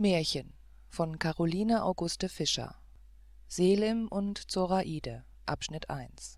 Märchen von Caroline Auguste Fischer. Selim und Zoraide. Abschnitt 1.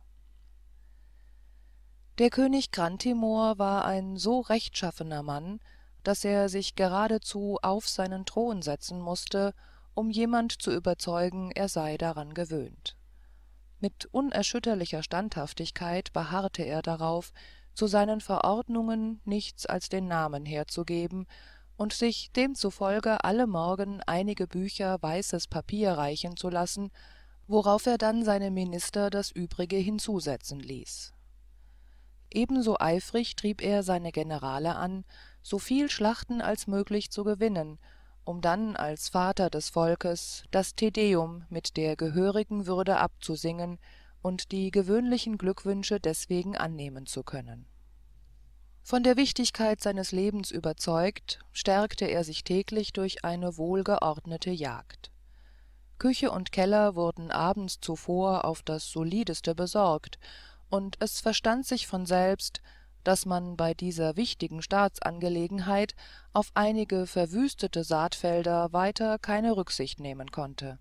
Der König Grantimor war ein so rechtschaffener Mann, daß er sich geradezu auf seinen thron setzen mußte, um jemand zu überzeugen, er sei daran gewöhnt. Mit unerschütterlicher Standhaftigkeit beharrte er darauf, zu seinen Verordnungen nichts als den namen herzugeben und sich demzufolge alle Morgen einige Bücher weißes Papier reichen zu lassen, worauf er dann seine minister das übrige hinzusetzen ließ. Ebenso eifrig trieb er seine generale an, so viel Schlachten als möglich zu gewinnen, um dann als Vater des Volkes das Te Deum mit der gehörigen würde abzusingen und die gewöhnlichen Glückwünsche deswegen annehmen zu können. Von der Wichtigkeit seines Lebens überzeugt, stärkte er sich täglich durch eine wohlgeordnete Jagd. Küche und Keller wurden abends zuvor auf das solideste besorgt, und es verstand sich von selbst, daß man bei dieser wichtigen Staatsangelegenheit auf einige verwüstete Saatfelder weiter keine Rücksicht nehmen konnte.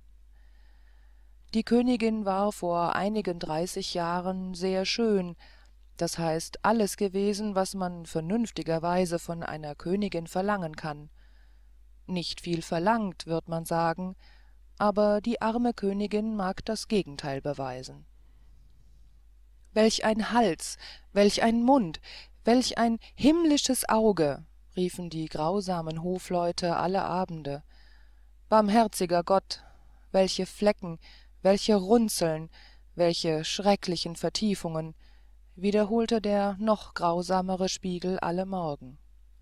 Die Königin war vor einigen 30 Jahren sehr schön, das heißt alles gewesen, was man vernünftigerweise von einer Königin verlangen kann. Nicht viel verlangt, wird man sagen, aber die arme Königin mag das Gegenteil beweisen. »Welch ein Hals, welch ein Mund, welch ein himmlisches Auge«, riefen die grausamen Hofleute alle Abende. »Barmherziger Gott, welche Flecken, welche Runzeln, welche schrecklichen Vertiefungen«, wiederholte der noch grausamere Spiegel alle Morgen.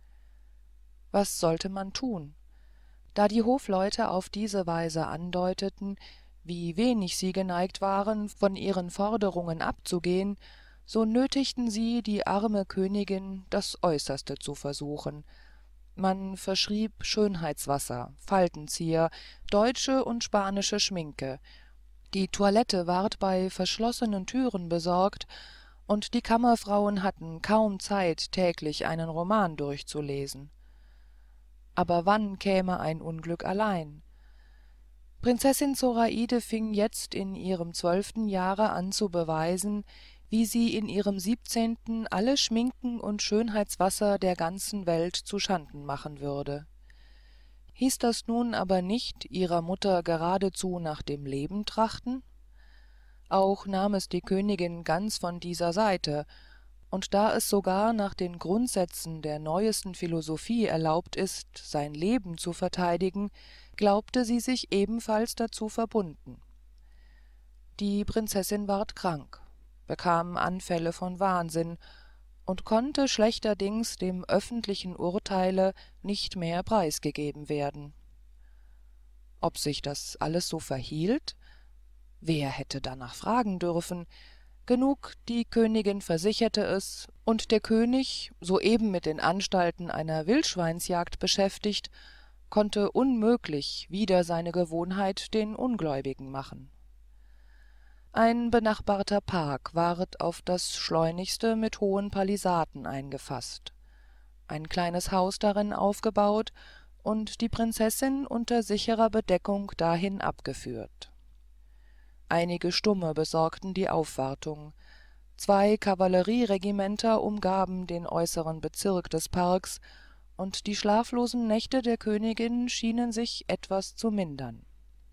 Was sollte man tun? Da die Hofleute auf diese Weise andeuteten, wie wenig sie geneigt waren, von ihren Forderungen abzugehen, so nötigten sie die arme Königin, das Äußerste zu versuchen. Man verschrieb Schönheitswasser, Faltenzieher, deutsche und spanische Schminke. Die Toilette ward bei verschlossenen Türen besorgt, und die Kammerfrauen hatten kaum Zeit, täglich einen Roman durchzulesen. Aber wann käme ein Unglück allein? Prinzessin Zoraide fing jetzt in ihrem 12. Jahre an zu beweisen, wie sie in ihrem 17. alle Schminken und Schönheitswasser der ganzen Welt zuschanden machen würde. Hieß das nun aber nicht ihrer Mutter geradezu nach dem Leben trachten? Auch nahm es die Königin ganz von dieser Seite, und da es sogar nach den Grundsätzen der neuesten Philosophie erlaubt ist, sein Leben zu verteidigen, glaubte sie sich ebenfalls dazu verbunden. Die Prinzessin ward krank, bekam Anfälle von Wahnsinn und konnte schlechterdings dem öffentlichen Urteile nicht mehr preisgegeben werden. Ob sich das alles so verhielt? Wer hätte danach fragen dürfen? Genug, die Königin versicherte es, und der König, soeben mit den Anstalten einer Wildschweinsjagd beschäftigt, konnte unmöglich wider seine Gewohnheit den Ungläubigen machen. Ein benachbarter Park ward auf das schleunigste mit hohen Palisaden eingefasst, ein kleines Haus darin aufgebaut und die Prinzessin unter sicherer Bedeckung dahin abgeführt. Einige Stumme besorgten die Aufwartung. 2 Kavallerieregimenter umgaben den äußeren Bezirk des Parks, und die schlaflosen Nächte der Königin schienen sich etwas zu mindern.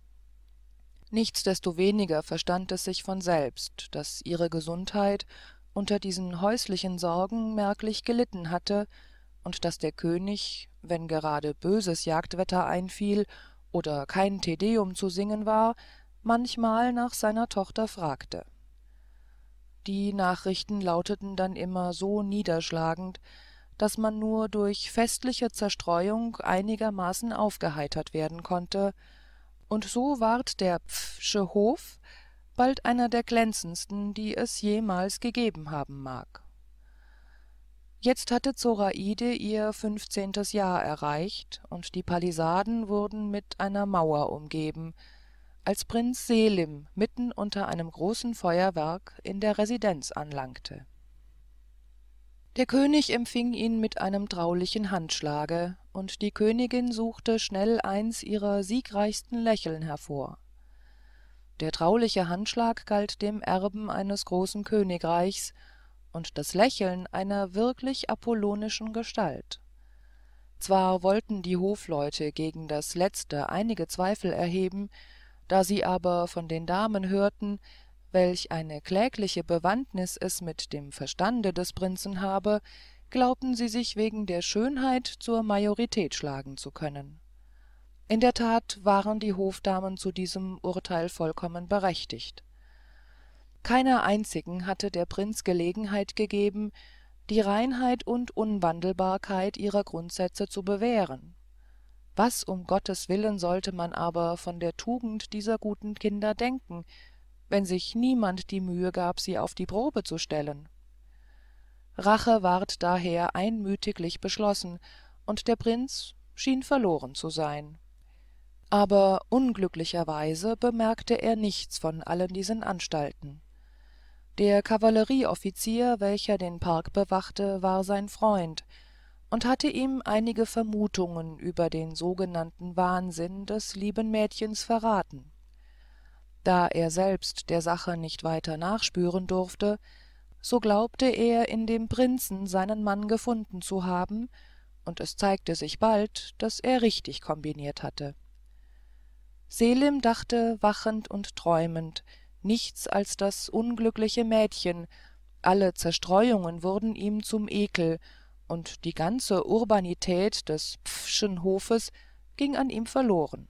Nichtsdestoweniger verstand es sich von selbst, daß ihre Gesundheit unter diesen häuslichen Sorgen merklich gelitten hatte und daß der König, wenn gerade böses Jagdwetter einfiel oder kein Te Deum zu singen war, manchmal nach seiner Tochter fragte. Die Nachrichten lauteten dann immer so niederschlagend, daß man nur durch festliche Zerstreuung einigermaßen aufgeheitert werden konnte, und so ward der Pf'sche Hof bald einer der glänzendsten, die es jemals gegeben haben mag. Jetzt hatte Zoraide ihr 15. Jahr erreicht, und die Palisaden wurden mit einer Mauer umgeben, als Prinz Selim mitten unter einem großen Feuerwerk in der Residenz anlangte. Der König empfing ihn mit einem traulichen handschlage, und die Königin suchte schnell eins ihrer siegreichsten lächeln hervor. Der trauliche handschlag galt dem erben eines großen königreichs und das lächeln einer wirklich apollonischen Gestalt. Zwar wollten die hofleute gegen das letzte einige zweifel erheben, da sie aber von den damen hörten, welch eine klägliche bewandtnis es mit dem verstande des prinzen habe, glaubten sie sich wegen der schönheit zur majorität schlagen zu können. In der tat waren die hofdamen zu diesem urteil vollkommen berechtigt. Keiner einzigen hatte der prinz gelegenheit gegeben, die reinheit und unwandelbarkeit ihrer grundsätze zu bewähren. Was um Gottes willen sollte man aber von der tugend dieser guten kinder denken, wenn sich niemand die mühe gab, sie auf die probe zu stellen? Rache ward daher einmütiglich beschlossen, und der prinz schien verloren zu sein. Aber unglücklicherweise bemerkte er nichts von allen diesen anstalten. Der kavallerieoffizier, welcher den park bewachte, war sein freund und hatte ihm einige vermutungen über den sogenannten wahnsinn des lieben mädchens verraten. Da er selbst der sache nicht weiter nachspüren durfte, so glaubte er in dem prinzen seinen mann gefunden zu haben, und es zeigte sich bald, daß er richtig kombiniert hatte. selim dachte wachend und träumend nichts als das unglückliche mädchen, alle zerstreuungen wurden ihm zum ekel, und die ganze urbanität des pf'schen hofes ging an ihm verloren.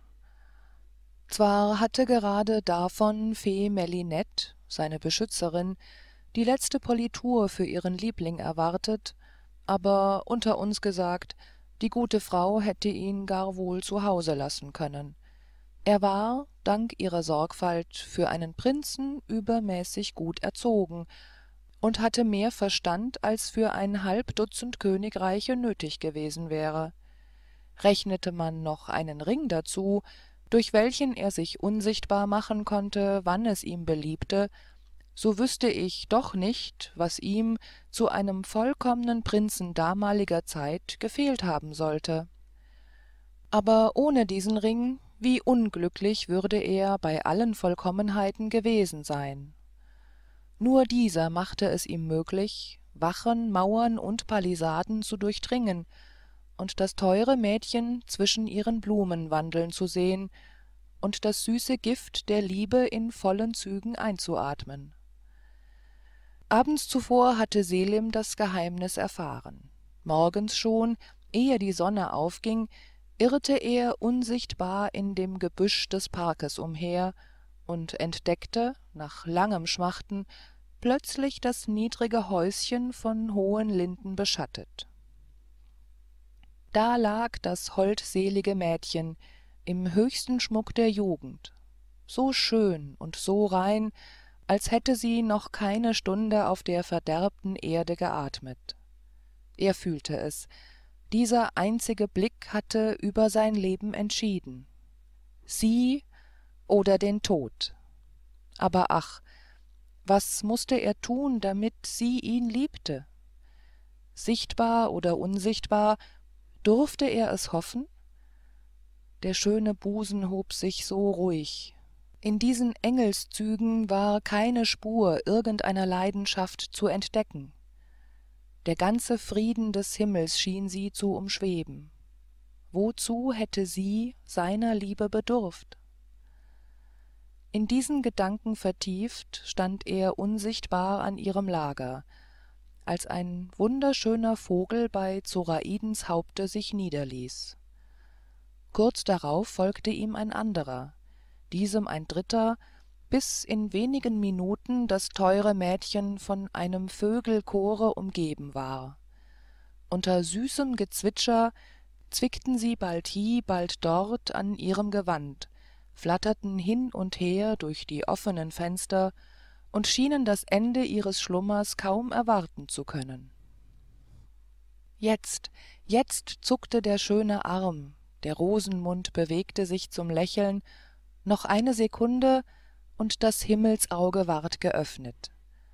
zwar hatte gerade davon fee melinette, seine beschützerin, die letzte politur für ihren liebling erwartet, aber unter uns gesagt, die gute frau hätte ihn gar wohl zu hause lassen können. Er war, dank ihrer sorgfalt, für einen prinzen übermäßig gut erzogen und hatte mehr verstand als für ein halb dutzend königreiche nötig gewesen wäre. rechnete man noch einen ring dazu, durch welchen er sich unsichtbar machen konnte, wann es ihm beliebte, so wüßte ich doch nicht, was ihm zu einem vollkommenen prinzen damaliger zeit gefehlt haben sollte. aber ohne diesen ring, wie unglücklich würde er bei allen vollkommenheiten gewesen sein. nur dieser machte es ihm möglich, wachen mauern und palisaden zu durchdringen und das teure mädchen zwischen ihren blumen wandeln zu sehen und das süße gift der liebe in vollen zügen einzuatmen. abends zuvor hatte selim das geheimnis erfahren. morgens schon, ehe die sonne aufging, irrte er unsichtbar in dem gebüsch des parkes umher und entdeckte, nach langem schmachten, plötzlich das niedrige häuschen von hohen linden beschattet. da lag das holdselige mädchen im höchsten schmuck der jugend, so schön und so rein, als hätte sie noch keine stunde auf der verderbten erde geatmet. er fühlte es, dieser einzige blick hatte über sein leben entschieden. sie oder den tod. aber ach, was mußte er tun, damit sie ihn liebte? sichtbar oder unsichtbar, durfte er es hoffen? der schöne busen hob sich so ruhig, in diesen engelszügen war keine spur irgendeiner leidenschaft zu entdecken. der ganze frieden des himmels schien sie zu umschweben. wozu hätte sie seiner liebe bedurft? in diesen gedanken vertieft stand er unsichtbar an ihrem lager, als ein wunderschöner vogel bei zoraidens haupte sich niederließ. kurz darauf folgte ihm ein anderer, diesem ein dritter, bis in wenigen minuten das teure mädchen von einem vögelchore umgeben war. unter süßem gezwitscher zwickten sie bald hie bald dort an ihrem gewand, flatterten hin und her durch die offenen fenster und schienen das ende ihres schlummers kaum erwarten zu können. jetzt zuckte der schöne arm, der rosenmund bewegte sich zum lächeln, noch eine sekunde, und das himmelsauge ward geöffnet.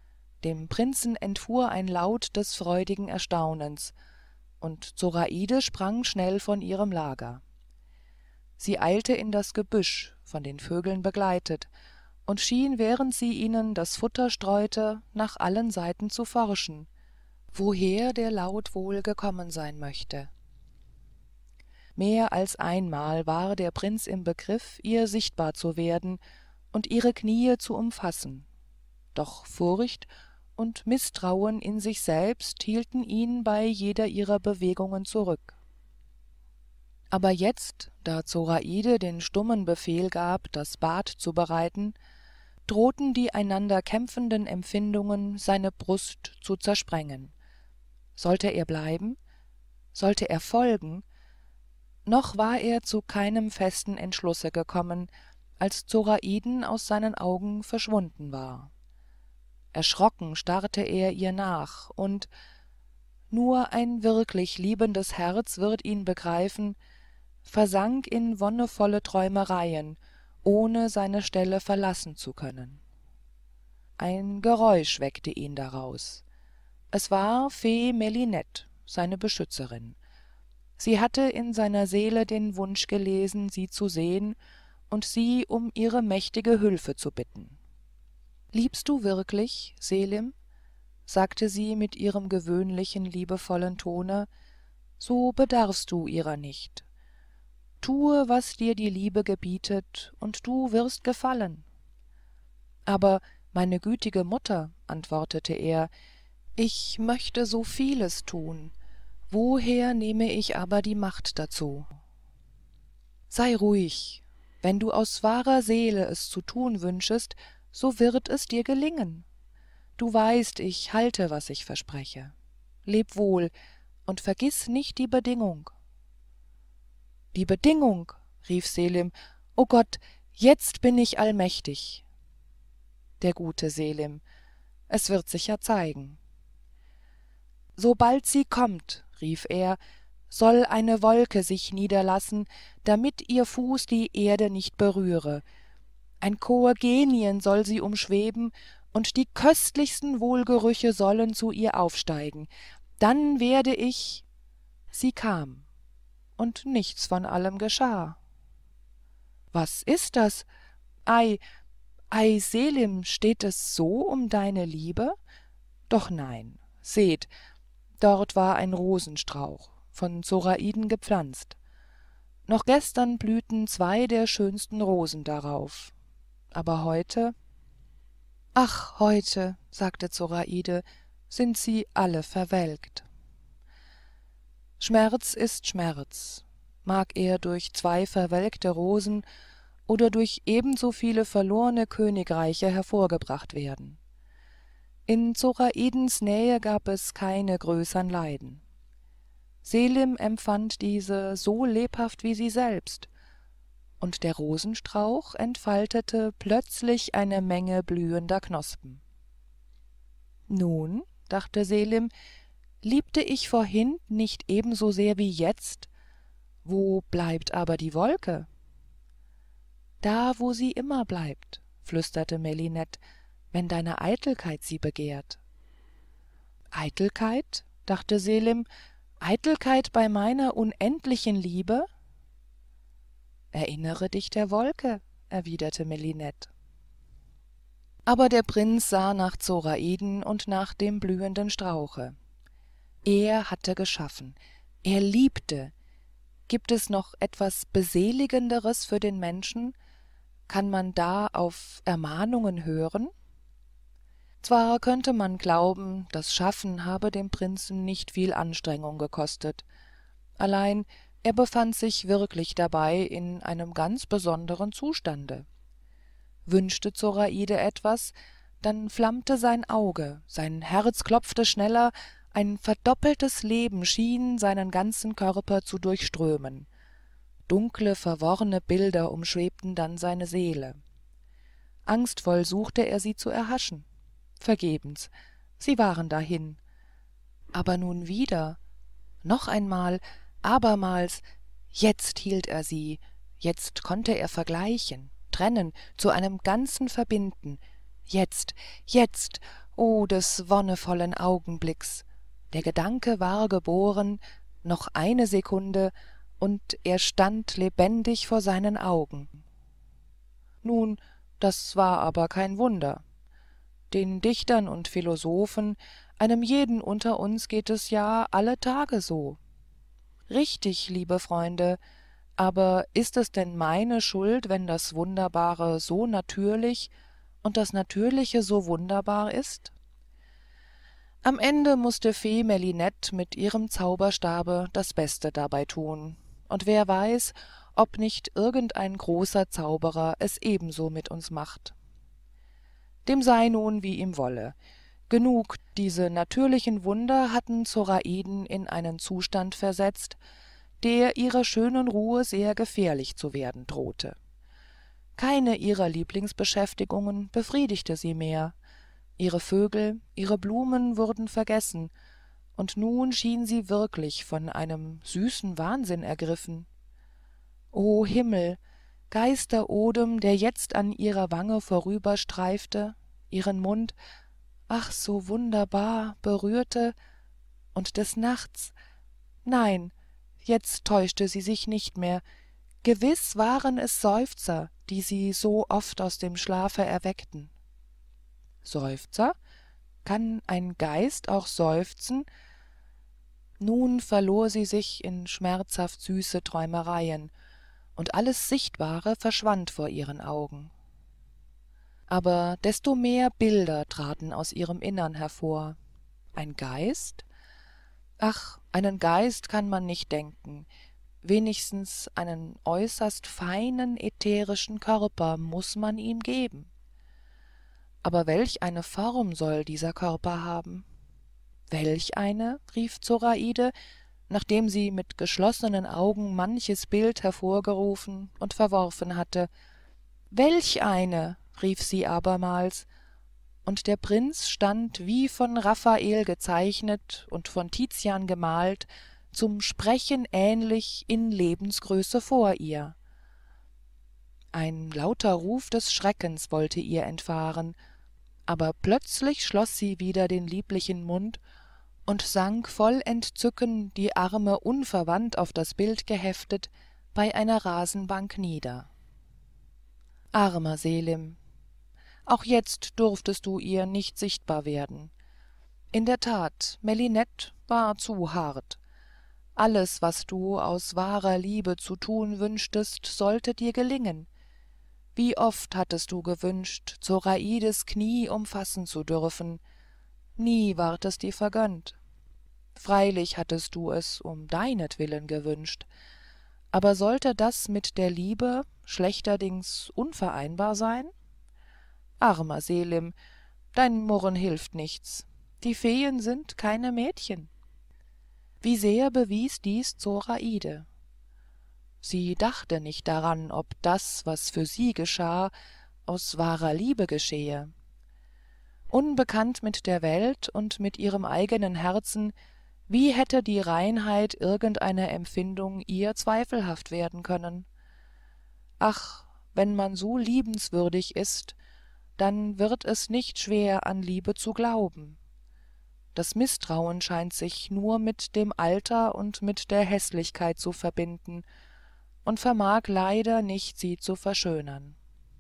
dem prinzen entfuhr ein laut des freudigen erstaunens, und zoraide sprang schnell von ihrem lager. sie eilte in das gebüsch von den vögeln begleitet und schien während sie ihnen das futter streute nach allen seiten zu forschen, woher der laut wohl gekommen sein möchte. mehr als einmal war der prinz im begriff ihr sichtbar zu werden und ihre kniee zu umfassen, doch furcht und mißtrauen in sich selbst hielten ihn bei jeder ihrer bewegungen zurück. aber jetzt da zoraide den stummen befehl gab das bad zu bereiten, drohten die einander kämpfenden empfindungen seine brust zu zersprengen. sollte er bleiben? sollte er folgen? noch war er zu keinem festen entschlusse gekommen, als zoraiden aus seinen augen verschwunden war. erschrocken starrte er ihr nach, und nur ein wirklich liebendes herz wird ihn begreifen, versank in wonnevolle träumereien, ohne seine stelle verlassen zu können. ein geräusch weckte ihn daraus. es war fee melinette, seine beschützerin. sie hatte in seiner seele den wunsch gelesen, sie zu sehen und sie um ihre mächtige hülfe zu bitten. liebst du wirklich, selim? sagte sie mit ihrem gewöhnlichen liebevollen tone, so bedarfst du ihrer nicht. tue, was dir die liebe gebietet, und du wirst gefallen. aber meine gütige mutter, antwortete er, ich möchte so vieles tun, woher nehme ich aber die macht dazu? sei ruhig, wenn du aus wahrer seele es zu tun wünschest, so wird es dir gelingen. du weißt, ich halte, was ich verspreche. leb wohl und vergiß nicht die bedingung. die bedingung, rief selim, o gott, jetzt bin ich allmächtig. der gute selim, es wird sich ja zeigen. sobald sie kommt, rief er, soll eine wolke sich niederlassen, damit ihr fuß die erde nicht berühre. ein chor genien soll sie umschweben, und die köstlichsten wohlgerüche sollen zu ihr aufsteigen. dann werde ich. sie kam, und nichts von allem geschah. was ist das? ei, ei, selim, steht es so um deine liebe? doch nein, seht, dort war ein rosenstrauch, von zoraiden gepflanzt. noch gestern blühten 2 der schönsten rosen darauf. aber heute? ach, heute, sagte zoraide, sind sie alle verwelkt. schmerz ist schmerz, mag er durch 2 verwelkte rosen oder durch ebenso viele verlorene königreiche hervorgebracht werden. in zoraidens nähe gab es keine größern leiden. selim empfand diese so lebhaft wie sie selbst, und der rosenstrauch entfaltete plötzlich eine menge blühender knospen. nun, dachte selim, liebte ich vorhin nicht ebenso sehr wie jetzt? wo bleibt aber die wolke? da, wo sie immer bleibt, flüsterte melinette, wenn deine eitelkeit sie begehrt. eitelkeit, dachte selim, eitelkeit bei meiner unendlichen liebe? erinnere dich der wolke, erwiderte melinette. aber der prinz sah nach zoraiden und nach dem blühenden strauche. er hatte geschaffen, er liebte. gibt es noch etwas beseligenderes für den menschen? kann man da auf ermahnungen hören? zwar könnte man glauben, das schaffen habe dem prinzen nicht viel anstrengung gekostet, allein er befand sich wirklich dabei in einem ganz besonderen zustande. wünschte zoraide etwas, dann flammte sein auge, sein herz klopfte schneller, ein verdoppeltes leben schien seinen ganzen körper zu durchströmen. dunkle verworrene bilder umschwebten dann seine seele. angstvoll suchte er sie zu erhaschen. vergebens, sie waren dahin. aber nun wieder, noch einmal, abermals, jetzt hielt er sie, jetzt konnte er vergleichen, trennen, zu einem ganzen verbinden, Jetzt, jetzt, o des wonnevollen Augenblicks! Der Gedanke war geboren, noch eine Sekunde, und er stand lebendig vor seinen Augen. Nun, das war aber kein wunder. Den Dichtern und Philosophen, einem jeden unter uns geht es ja alle Tage so. Richtig, liebe Freunde, aber ist es denn meine Schuld, wenn das Wunderbare so natürlich und das Natürliche so wunderbar ist? Am Ende mußte Fee Melinette mit ihrem Zauberstabe das Beste dabei tun, und wer weiß, ob nicht irgendein großer Zauberer es ebenso mit uns macht. Dem sei nun, wie ihm wolle. Genug, diese natürlichen Wunder hatten Zoraiden in einen Zustand versetzt, der ihrer schönen Ruhe sehr gefährlich zu werden drohte. Keine ihrer Lieblingsbeschäftigungen befriedigte sie mehr. Ihre Vögel, ihre Blumen wurden vergessen, und nun schien sie wirklich von einem süßen Wahnsinn ergriffen. O Himmel, Geisterodem, der jetzt an ihrer Wange vorüberstreifte, ihren Mund, ach so wunderbar, berührte, und des Nachts, nein, jetzt täuschte sie sich nicht mehr, gewiß waren es Seufzer, die sie so oft aus dem Schlafe erweckten. Seufzer? Kann ein Geist auch seufzen? Nun verlor sie sich in schmerzhaft süße Träumereien, und alles Sichtbare verschwand vor ihren Augen. Aber desto mehr Bilder traten aus ihrem Innern hervor. Ein Geist? Ach, einen Geist kann man nicht denken, wenigstens einen äußerst feinen, ätherischen Körper muß man ihm geben. Aber welch eine Form soll dieser Körper haben? Welch eine? Rief Zoraide, nachdem sie mit geschlossenen Augen manches Bild hervorgerufen und verworfen hatte. Welch eine? Rief sie abermals, und der Prinz stand wie von Raphael gezeichnet und von Tizian gemalt, zum Sprechen ähnlich in Lebensgröße vor ihr. Ein lauter Ruf des Schreckens wollte ihr entfahren, aber plötzlich schloß sie wieder den lieblichen Mund und sank voll Entzücken, die Arme unverwandt auf das Bild geheftet, bei einer Rasenbank nieder. Armer Selim, auch jetzt durftest du ihr nicht sichtbar werden. In der Tat, Melinette war zu hart. Alles, was du aus wahrer Liebe zu tun wünschtest, sollte dir gelingen. Wie oft hattest du gewünscht, Zoraides Knie umfassen zu dürfen, nie ward es dir vergönnt. Freilich hattest du es um deinetwillen gewünscht, aber sollte das mit der Liebe schlechterdings unvereinbar sein? Armer Selim, dein Murren hilft nichts. Die Feen sind keine Mädchen. Wie sehr bewies dies Zoraide. Sie dachte nicht daran, ob das, was für sie geschah, aus wahrer Liebe geschehe. Unbekannt mit der Welt und mit ihrem eigenen Herzen, wie hätte die Reinheit irgendeiner Empfindung ihr zweifelhaft werden können? Ach, wenn man so liebenswürdig ist, dann wird es nicht schwer, an Liebe zu glauben. Das Mißtrauen scheint sich nur mit dem Alter und mit der Häßlichkeit zu verbinden und vermag leider nicht, sie zu verschönern.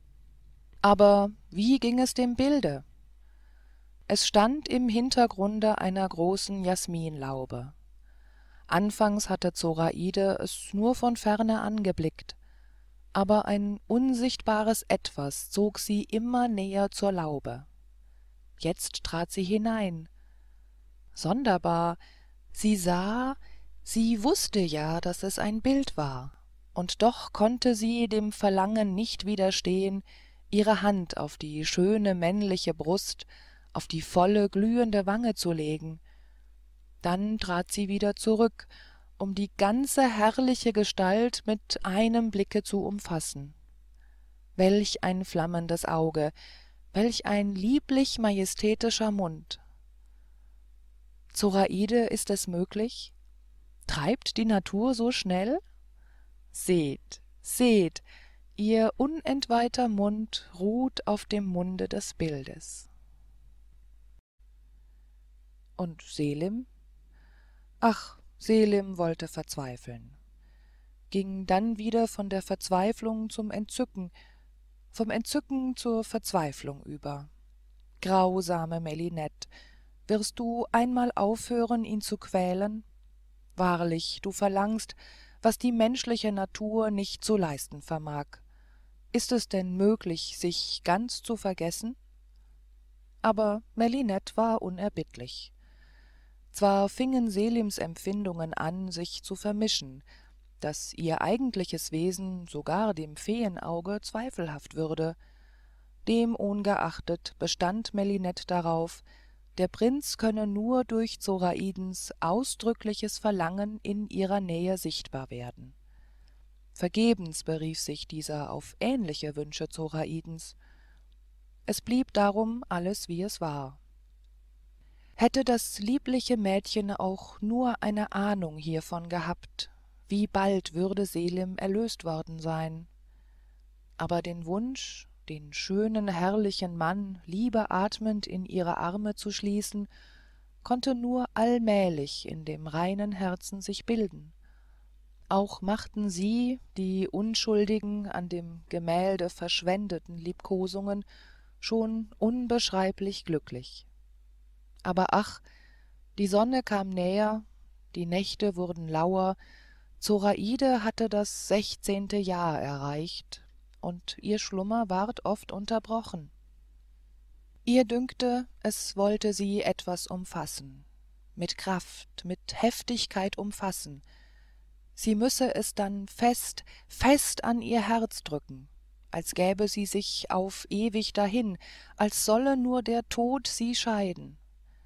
Aber wie ging es dem Bilde? Es stand im Hintergrunde einer großen Jasminlaube. Anfangs hatte Zoraide es nur von ferne angeblickt, aber ein unsichtbares Etwas zog sie immer näher zur Laube. Jetzt trat sie hinein. Sonderbar, sie sah, sie wusste ja, dass es ein Bild war, und doch konnte sie dem Verlangen nicht widerstehen, ihre Hand auf die schöne männliche Brust, auf die volle, glühende Wange zu legen. Dann trat sie wieder zurück, um die ganze herrliche Gestalt mit einem Blicke zu umfassen. Welch ein flammendes Auge, welch ein lieblich majestätischer Mund! Zoraide, ist es möglich? Treibt die Natur so schnell? Seht, seht, ihr unentweihter Mund ruht auf dem Munde des Bildes. Und Selim? Ach, Selim wollte verzweifeln, ging dann wieder von der Verzweiflung zum Entzücken, vom Entzücken zur Verzweiflung über. Grausame Melinette, wirst du einmal aufhören, ihn zu quälen? Wahrlich, du verlangst, was die menschliche Natur nicht zu leisten vermag. Ist es denn möglich, sich ganz zu vergessen? Aber Melinette war unerbittlich. Zwar fingen Selims Empfindungen an, sich zu vermischen, daß ihr eigentliches Wesen sogar dem Feenauge zweifelhaft würde. Demungeachtet bestand Melinette darauf, der Prinz könne nur durch Zoraidens ausdrückliches Verlangen in ihrer Nähe sichtbar werden. Vergebens berief sich dieser auf ähnliche Wünsche Zoraidens. Es blieb darum alles, wie es war. Hätte das liebliche Mädchen auch nur eine Ahnung hiervon gehabt, wie bald würde Selim erlöst worden sein. Aber den Wunsch, den schönen, herrlichen Mann liebeatmend in ihre Arme zu schließen, konnte nur allmählich in dem reinen Herzen sich bilden. Auch machten sie, die unschuldigen, an dem Gemälde verschwendeten Liebkosungen, schon unbeschreiblich glücklich. Aber ach, die Sonne kam näher, die Nächte wurden lauer, Zoraide hatte das 16. Jahr erreicht, und ihr Schlummer ward oft unterbrochen. Ihr dünkte, es wollte sie etwas umfassen, mit Kraft, mit Heftigkeit umfassen. Sie müsse es dann fest, fest an ihr Herz drücken, als gäbe sie sich auf ewig dahin, als solle nur der Tod sie scheiden.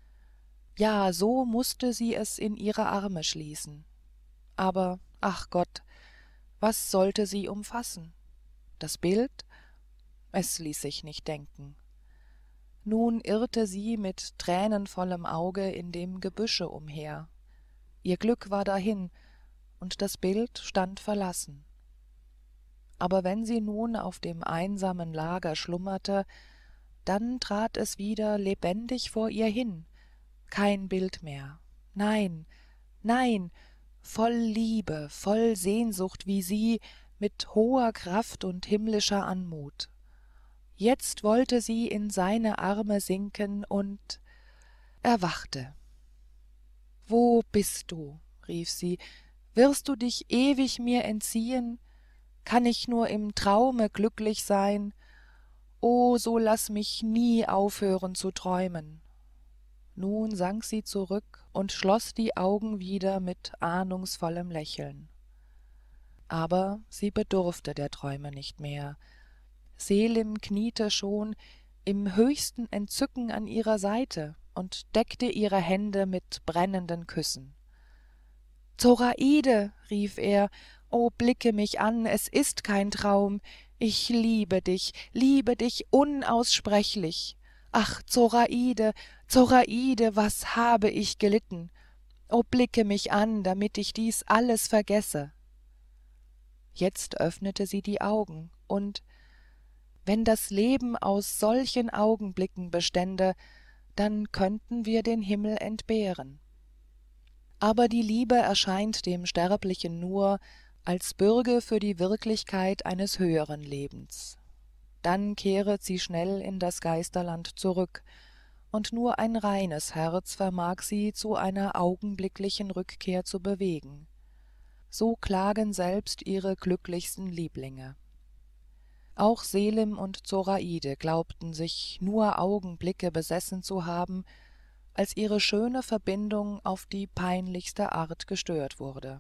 Ja, so mußte sie es in ihre Arme schließen. Aber, ach Gott, was sollte sie umfassen? Das Bild? Es ließ sich nicht denken. Nun irrte sie mit tränenvollem Auge in dem Gebüsche umher. Ihr Glück war dahin, und das Bild stand verlassen. Aber wenn sie nun auf dem einsamen Lager schlummerte, dann trat es wieder lebendig vor ihr hin, kein Bild mehr, nein, nein, voll Liebe, voll Sehnsucht wie sie, mit hoher Kraft und himmlischer Anmut. Jetzt wollte sie in seine Arme sinken und erwachte. »Wo bist du?« rief sie. »Wirst du dich ewig mir entziehen? Kann ich nur im Traume glücklich sein? O, so laß mich nie aufhören zu träumen!« Nun sank sie zurück und schloß die Augen wieder mit ahnungsvollem Lächeln. Aber sie bedurfte der Träume nicht mehr. Selim kniete schon im höchsten Entzücken an ihrer Seite und deckte ihre Hände mit brennenden Küssen. »Zoraide«, rief er, »o blicke mich an, es ist kein Traum, ich liebe dich unaussprechlich. Ach, Zoraide, Zoraide, was habe ich gelitten! O blicke mich an, damit ich dies alles vergesse!« Jetzt öffnete sie die Augen, und wenn das Leben aus solchen Augenblicken bestände, dann könnten wir den Himmel entbehren. Aber die Liebe erscheint dem Sterblichen nur als Bürge für die Wirklichkeit eines höheren Lebens. Dann kehret sie schnell in das Geisterland zurück, und nur ein reines Herz vermag sie zu einer augenblicklichen Rückkehr zu bewegen. So klagen selbst ihre glücklichsten Lieblinge. Auch Selim und Zoraide glaubten sich nur Augenblicke besessen zu haben, als ihre schöne Verbindung auf die peinlichste Art gestört wurde.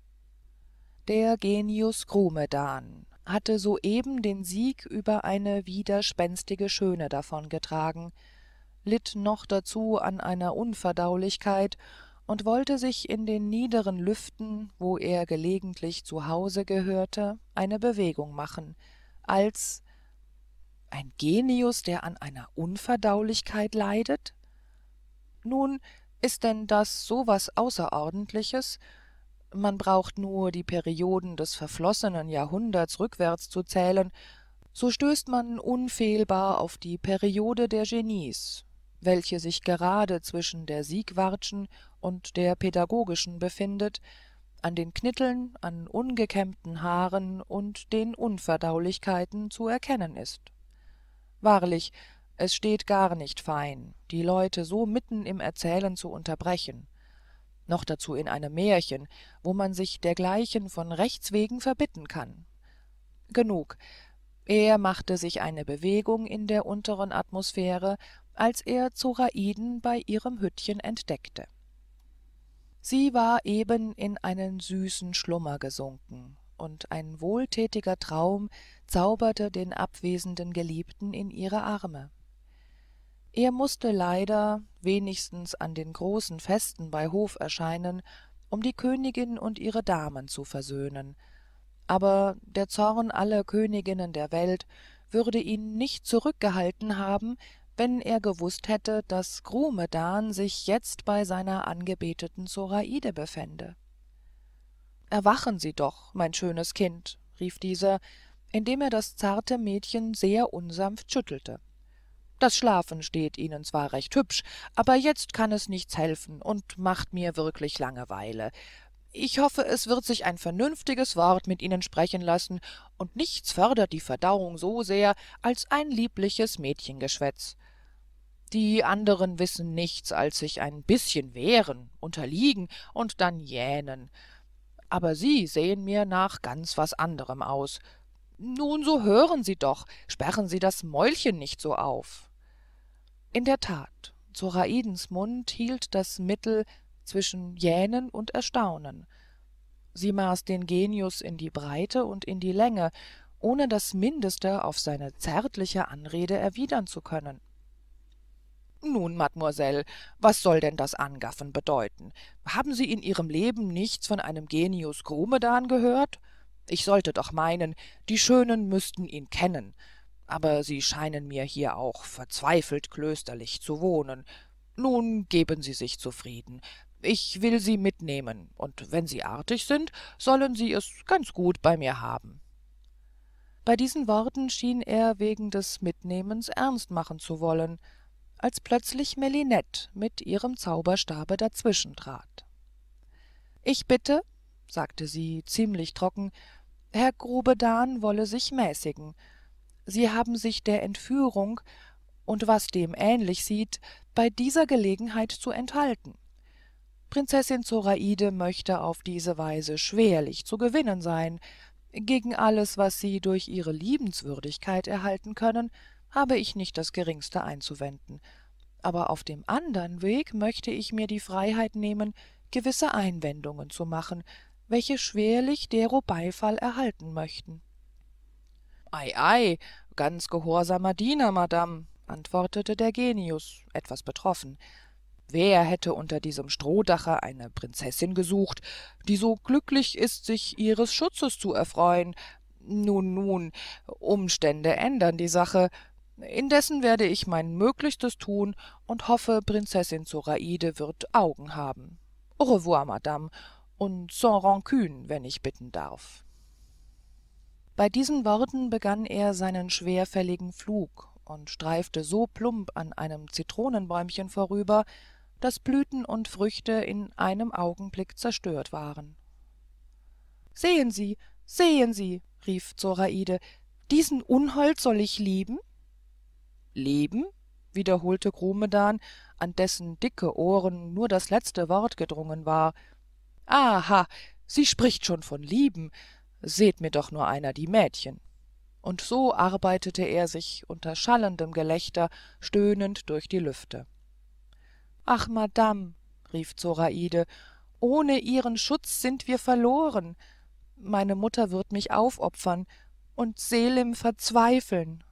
Der Genius Grumedan hatte soeben den Sieg über eine widerspenstige Schöne davongetragen, litt noch dazu an einer Unverdaulichkeit und wollte sich in den niederen Lüften, wo er gelegentlich zu Hause gehörte, eine Bewegung machen, als ein Genius, der an einer Unverdaulichkeit leidet? Nun, ist denn das so was Außerordentliches? man braucht nur die Perioden des verflossenen Jahrhunderts rückwärts zu zählen, so stößt man unfehlbar auf die Periode der Genies, welche sich gerade zwischen der Siegwardtschen und der pädagogischen befindet, an den knitteln, an ungekämmten haaren und den Unverdaulichkeiten zu erkennen ist. Wahrlich, es steht gar nicht fein, die Leute so mitten im Erzählen zu unterbrechen, noch dazu in einem märchen, wo man sich dergleichen von Rechts wegen verbitten kann. Genug, er machte sich eine Bewegung in der unteren Atmosphäre, als er Zoraiden bei ihrem Hüttchen entdeckte. Sie war eben in einen süßen Schlummer gesunken, und ein wohltätiger Traum zauberte den abwesenden Geliebten in ihre Arme. Er mußte leider wenigstens an den großen festen bei Hof erscheinen, um die Königin und ihre Damen zu versöhnen, aber der Zorn aller Königinnen der Welt würde ihn nicht zurückgehalten haben, wenn er gewußt hätte, daß Grumedan sich jetzt bei seiner angebeteten Zoraide befände. »Erwachen Sie doch, mein schönes Kind«, rief dieser, indem er das zarte Mädchen sehr unsanft schüttelte. »Das Schlafen steht Ihnen zwar recht hübsch, aber jetzt kann es nichts helfen und macht mir wirklich Langeweile. Ich hoffe, es wird sich ein vernünftiges Wort mit Ihnen sprechen lassen, und nichts fördert die Verdauung so sehr als ein liebliches Mädchengeschwätz. Die anderen wissen nichts, als sich ein bißchen wehren, unterliegen und dann jähnen. Aber Sie sehen mir nach ganz was anderem aus. Nun, so hören Sie doch, sperren Sie das Mäulchen nicht so auf.« In der Tat, Zoraidens Mund hielt das Mittel zwischen Jähnen und Erstaunen. Sie maß den Genius in die Breite und in die Länge, ohne das Mindeste auf seine zärtliche Anrede erwidern zu können. »Nun, Mademoiselle, was soll denn das Angaffen bedeuten? Haben Sie in Ihrem Leben nichts von einem Genius Grumedan gehört? Ich sollte doch meinen, die Schönen müßten ihn kennen. Aber Sie scheinen mir hier auch verzweifelt klösterlich zu wohnen. Nun geben Sie sich zufrieden. Ich will Sie mitnehmen, und wenn Sie artig sind, sollen Sie es ganz gut bei mir haben.« Bei diesen Worten schien er wegen des Mitnehmens ernst machen zu wollen, als plötzlich Melinette mit ihrem Zauberstabe dazwischentrat. »Ich bitte«, sagte sie ziemlich trocken, »Herr Grubedan wolle sich mäßigen. Sie haben sich der Entführung und was dem ähnlich sieht, bei dieser Gelegenheit zu enthalten. Prinzessin Zoraide möchte auf diese Weise schwerlich zu gewinnen sein. Gegen alles, was Sie durch Ihre Liebenswürdigkeit erhalten können, habe ich nicht das Geringste einzuwenden. Aber auf dem andern Weg möchte ich mir die Freiheit nehmen, gewisse Einwendungen zu machen, welche schwerlich dero Beifall erhalten möchten.« »Ei, ei, ganz gehorsamer Diener, Madame«, antwortete der Genius, etwas betroffen. »Wer hätte unter diesem Strohdache eine Prinzessin gesucht, die so glücklich ist, sich ihres Schutzes zu erfreuen? Nun, nun, Umstände ändern die Sache. Indessen werde ich mein Möglichstes tun und hoffe, Prinzessin Zoraide wird Augen haben. Au revoir, Madame, und sans rancune, wenn ich bitten darf.« Bei diesen Worten begann er seinen schwerfälligen Flug und streifte so plump an einem Zitronenbäumchen vorüber, daß Blüten und Früchte in einem Augenblick zerstört waren. »Sehen Sie«, rief Zoraide, »diesen Unhold soll ich lieben?« »Lieben?« wiederholte Grumedan, an dessen dicke Ohren nur das letzte Wort gedrungen war. »Aha, sie spricht schon von Lieben. Seht mir doch nur einer die Mädchen.« Und so arbeitete er sich unter schallendem Gelächter stöhnend durch die Lüfte. »Ach, Madame«, rief Zoraide, »ohne Ihren Schutz sind wir verloren. Meine Mutter wird mich aufopfern und Selim verzweifeln.«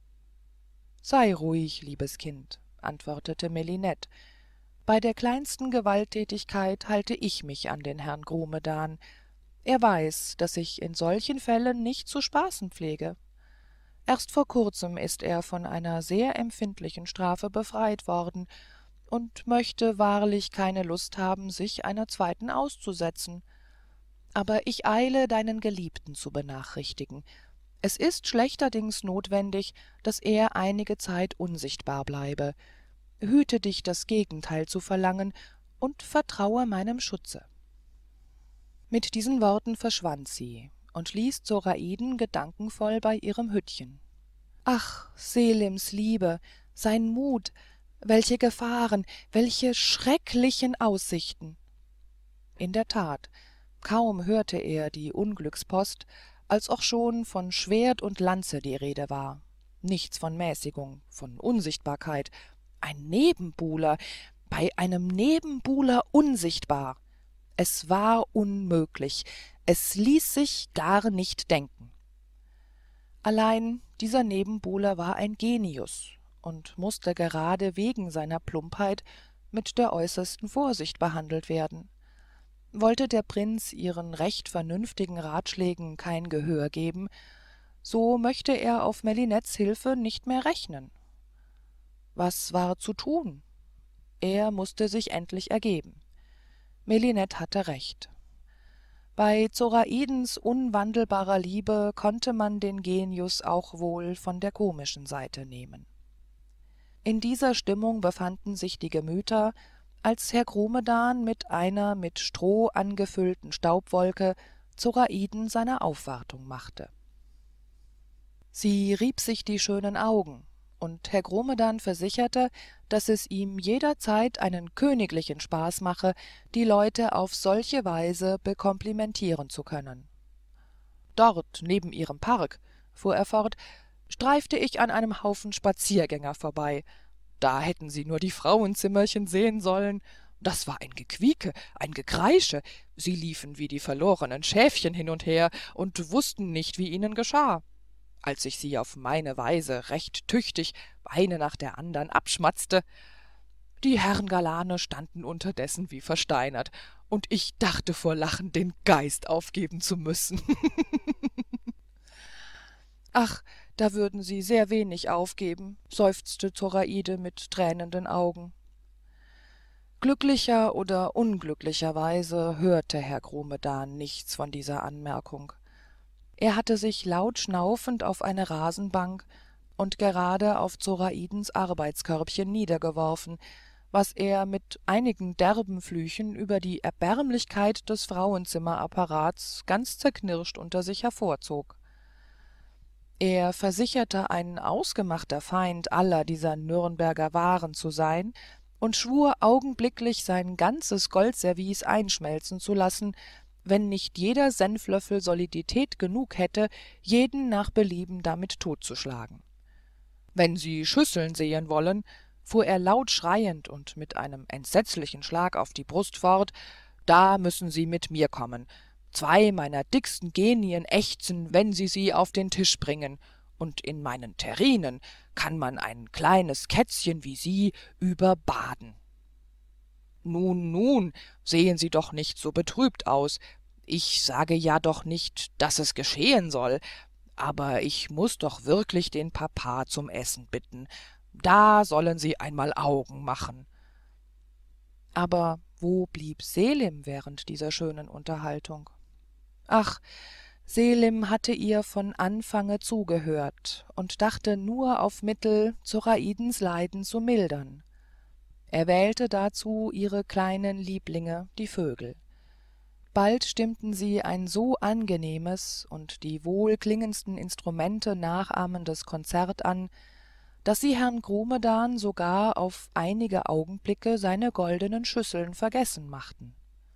»Sei ruhig, liebes Kind«, antwortete Melinette. »Bei der kleinsten Gewaltthätigkeit halte ich mich an den Herrn Grumedan. Er weiß, daß ich in solchen Fällen nicht zu spaßen pflege. Erst vor kurzem ist er von einer sehr empfindlichen Strafe befreit worden und möchte wahrlich keine Lust haben, sich einer zweiten auszusetzen. aber ich eile deinen Geliebten zu benachrichtigen. Es ist schlechterdings notwendig, daß er einige Zeit unsichtbar bleibe. Hüte dich, das Gegenteil zu verlangen, und vertraue meinem Schutze.« Mit diesen Worten verschwand sie und ließ Zoraiden gedankenvoll bei ihrem Hüttchen. Ach, Selims Liebe, sein Mut, welche Gefahren, welche schrecklichen Aussichten! In der Tat, kaum hörte er die Unglückspost, als auch schon von Schwert und Lanze die Rede war. Nichts von Mäßigung, von Unsichtbarkeit. Ein Nebenbuhler, bei einem Nebenbuhler unsichtbar. Es war unmöglich, es ließ sich gar nicht denken. Allein dieser Nebenbuhler war ein Genius und mußte gerade wegen seiner Plumpheit mit der äußersten Vorsicht behandelt werden. Wollte der Prinz ihren recht vernünftigen Ratschlägen kein Gehör geben, so möchte er auf Melinets Hilfe nicht mehr rechnen. Was war zu tun? Er mußte sich endlich ergeben. Melinette hatte recht. Bei Zoraidens unwandelbarer Liebe konnte man den Genius auch wohl von der komischen Seite nehmen. In dieser Stimmung befanden sich die Gemüter, als Herr Grumedan mit einer mit Stroh angefüllten Staubwolke Zoraiden seine Aufwartung machte. Sie rieb sich die schönen Augen, und Herr Grumedan versicherte, daß es ihm jederzeit einen königlichen Spaß mache, die Leute auf solche Weise bekomplimentieren zu können. »Dort, neben Ihrem Park«, fuhr er fort, »streifte ich an einem Haufen Spaziergänger vorbei. Da hätten Sie nur die Frauenzimmerchen sehen sollen. Das war ein Gequieke, ein Gekreische. Sie liefen wie die verlorenen Schäfchen hin und her und wußten nicht, wie ihnen geschah. Als ich sie auf meine Weise recht tüchtig, eine nach der andern, abschmatzte. Die Herren Galane standen unterdessen wie versteinert, und ich dachte vor Lachen, den Geist aufgeben zu müssen.« »Ach, da würden Sie sehr wenig aufgeben«, seufzte Zoraide mit tränenden Augen. Glücklicher oder unglücklicherweise hörte Herr Grumedan nichts von dieser Anmerkung. Er hatte sich laut schnaufend auf eine Rasenbank und gerade auf Zoraidens Arbeitskörbchen niedergeworfen, was er mit einigen derben Flüchen über die Erbärmlichkeit des Frauenzimmerapparats ganz zerknirscht unter sich hervorzog. Er versicherte, ein ausgemachter Feind aller dieser Nürnberger Waren zu sein, und schwur augenblicklich sein ganzes Goldservice einschmelzen zu lassen, wenn nicht jeder Senflöffel Solidität genug hätte, jeden nach Belieben damit totzuschlagen. »Wenn Sie Schüsseln sehen wollen«, fuhr er laut schreiend und mit einem entsetzlichen Schlag auf die Brust fort, »da müssen Sie mit mir kommen. 2 meiner dicksten Genien ächzen, wenn sie auf den Tisch bringen, und in meinen Terrinen kann man ein kleines Kätzchen wie Sie überbaden.« »Nun, nun, sehen Sie doch nicht so betrübt aus. Ich sage ja doch nicht, daß es geschehen soll, aber ich muß doch wirklich den Papa zum Essen bitten. Da sollen Sie einmal Augen machen.« Aber wo blieb Selim während dieser schönen Unterhaltung? Ach, Selim hatte ihr von Anfange zugehört und dachte nur auf Mittel, Zoraidens Leiden zu mildern. Er wählte dazu ihre kleinen Lieblinge, die Vögel. Bald stimmten sie ein so angenehmes und die wohlklingendsten Instrumente nachahmendes Konzert an, daß sie Herrn Grumedan sogar auf einige Augenblicke seine goldenen Schüsseln vergessen machten.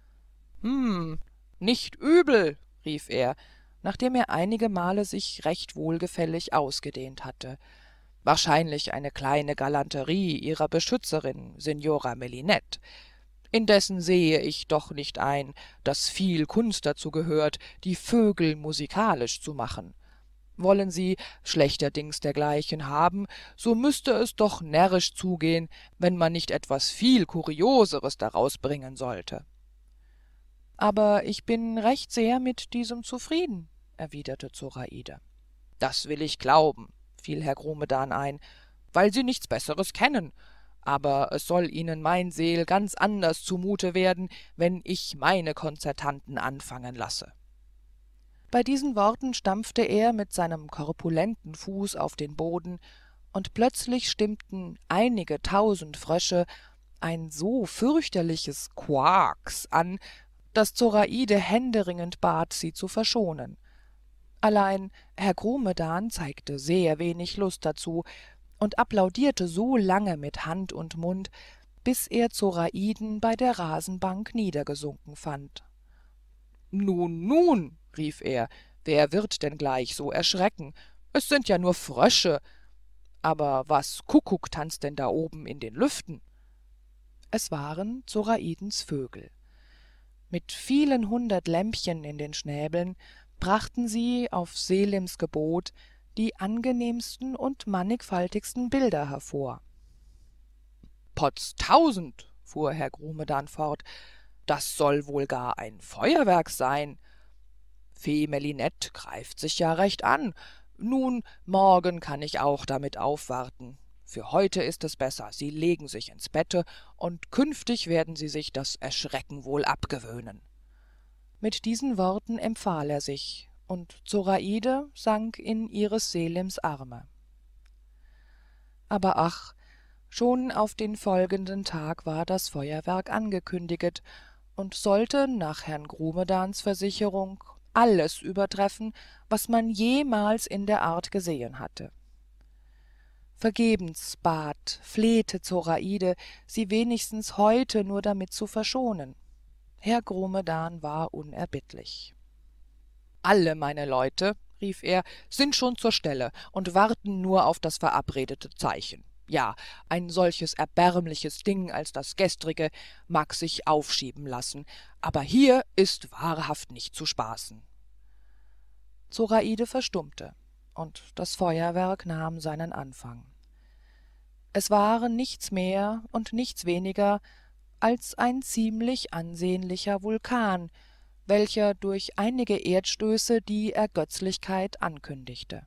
Nicht übel«, rief er, nachdem er einige Male sich recht wohlgefällig ausgedehnt hatte. »Wahrscheinlich eine kleine Galanterie Ihrer Beschützerin, Signora Melinette. Indessen sehe ich doch nicht ein, daß viel Kunst dazu gehört, die Vögel musikalisch zu machen. Wollen Sie schlechterdings dergleichen haben, so müßte es doch närrisch zugehen, wenn man nicht etwas viel Kurioseres daraus bringen sollte.« »Aber ich bin recht sehr mit diesem zufrieden«, erwiderte Zoraide. »Das will ich glauben«, fiel Herr Grumedan ein, »weil Sie nichts Besseres kennen. aber es soll ihnen mein Seel ganz anders zumute werden, wenn ich meine Konzertanten anfangen lasse.« Bei diesen worten stampfte er mit seinem korpulenten fuß auf den boden, und plötzlich stimmten einige tausend frösche ein so fürchterliches koax an, daß zoraide händeringend bat, sie zu verschonen. Allein Herr Grumedan zeigte sehr wenig lust dazu und applaudierte so lange mit hand und mund, bis er zoraiden bei der rasenbank niedergesunken fand. »Nun, nun«, rief er, »wer wird denn gleich so erschrecken? Es sind ja nur Frösche. Aber was Kuckuck tanzt denn da oben in den Lüften?« Es waren zoraidens Vögel. Mit vielen hundert Lämpchen in den Schnäbeln brachten sie auf Selims Gebot die angenehmsten und mannigfaltigsten Bilder hervor. »Potztausend«, fuhr Herr Grumedan fort, »das soll wohl gar ein Feuerwerk sein. Fee Melinette greift sich ja recht an. Nun, morgen kann ich auch damit aufwarten. Für heute ist es besser, Sie legen sich ins Bette, und künftig werden Sie sich das Erschrecken wohl abgewöhnen.« Mit diesen Worten empfahl er sich, und zoraide sank in ihres Selims Arme. Aber ach, schon auf den folgenden Tag war das Feuerwerk angekündiget und sollte nach Herrn Grumedans Versicherung alles übertreffen, was man jemals in der Art gesehen hatte. Vergebens flehte zoraide, sie wenigstens heute nur damit zu verschonen. Herr Grumedan war unerbittlich. »Alle meine Leute«, rief er, »sind schon zur Stelle und warten nur auf das verabredete Zeichen. Ja, ein solches erbärmliches Ding als das gestrige mag sich aufschieben lassen, aber hier ist wahrhaft nicht zu spaßen.« Zoraide verstummte, und das Feuerwerk nahm seinen Anfang. Es war nichts mehr und nichts weniger als ein ziemlich ansehnlicher Vulkan, welcher durch einige Erdstöße die Ergötzlichkeit ankündigte.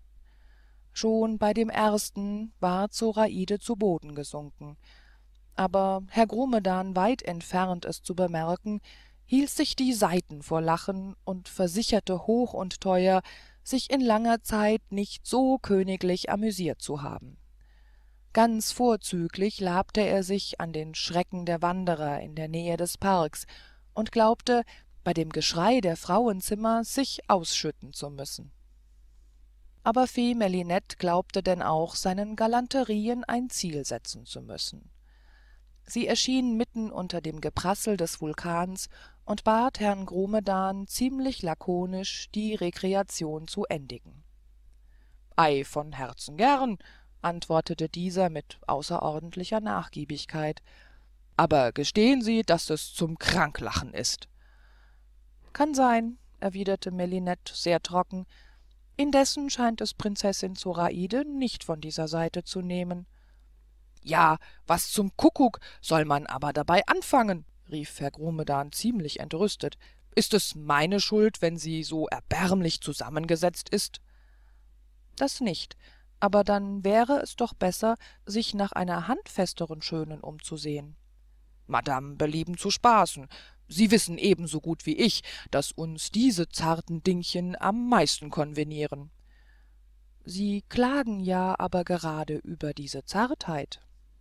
Schon bei dem ersten war zoraide zu Boden gesunken, aber Herr Grumedan, weit entfernt es zu bemerken, hielt sich die Seiten vor Lachen und versicherte hoch und teuer, sich in langer Zeit nicht so königlich amüsiert zu haben. Ganz vorzüglich labte er sich an den schrecken der wanderer in der nähe des parks und glaubte, bei dem Geschrei der Frauenzimmer sich ausschütten zu müssen. Aber Fee Melinette glaubte denn auch, seinen galanterien ein Ziel setzen zu müssen. Sie erschien mitten unter dem Geprassel des Vulkans und bat Herrn Grumedan ziemlich lakonisch, die Rekreation zu endigen. »Ei, von Herzen gern«, antwortete dieser mit außerordentlicher Nachgiebigkeit, »aber gestehen Sie, daß es zum Kranklachen ist.« »Kann sein«, erwiderte Melinette sehr trocken, »indessen scheint es Prinzessin Zoraide nicht von dieser Seite zu nehmen.« »Ja, was zum Kuckuck soll man aber dabei anfangen?« rief Herr Grumedan ziemlich entrüstet. »Ist es meine Schuld, wenn sie so erbärmlich zusammengesetzt ist?« »Das nicht, aber dann wäre es doch besser, sich nach einer handfesteren Schönen umzusehen.« »Madame belieben zu spaßen. Sie wissen ebenso gut wie ich, daß uns diese zarten Dingchen am meisten konvenieren.« »Sie klagen ja aber gerade über diese Zartheit.«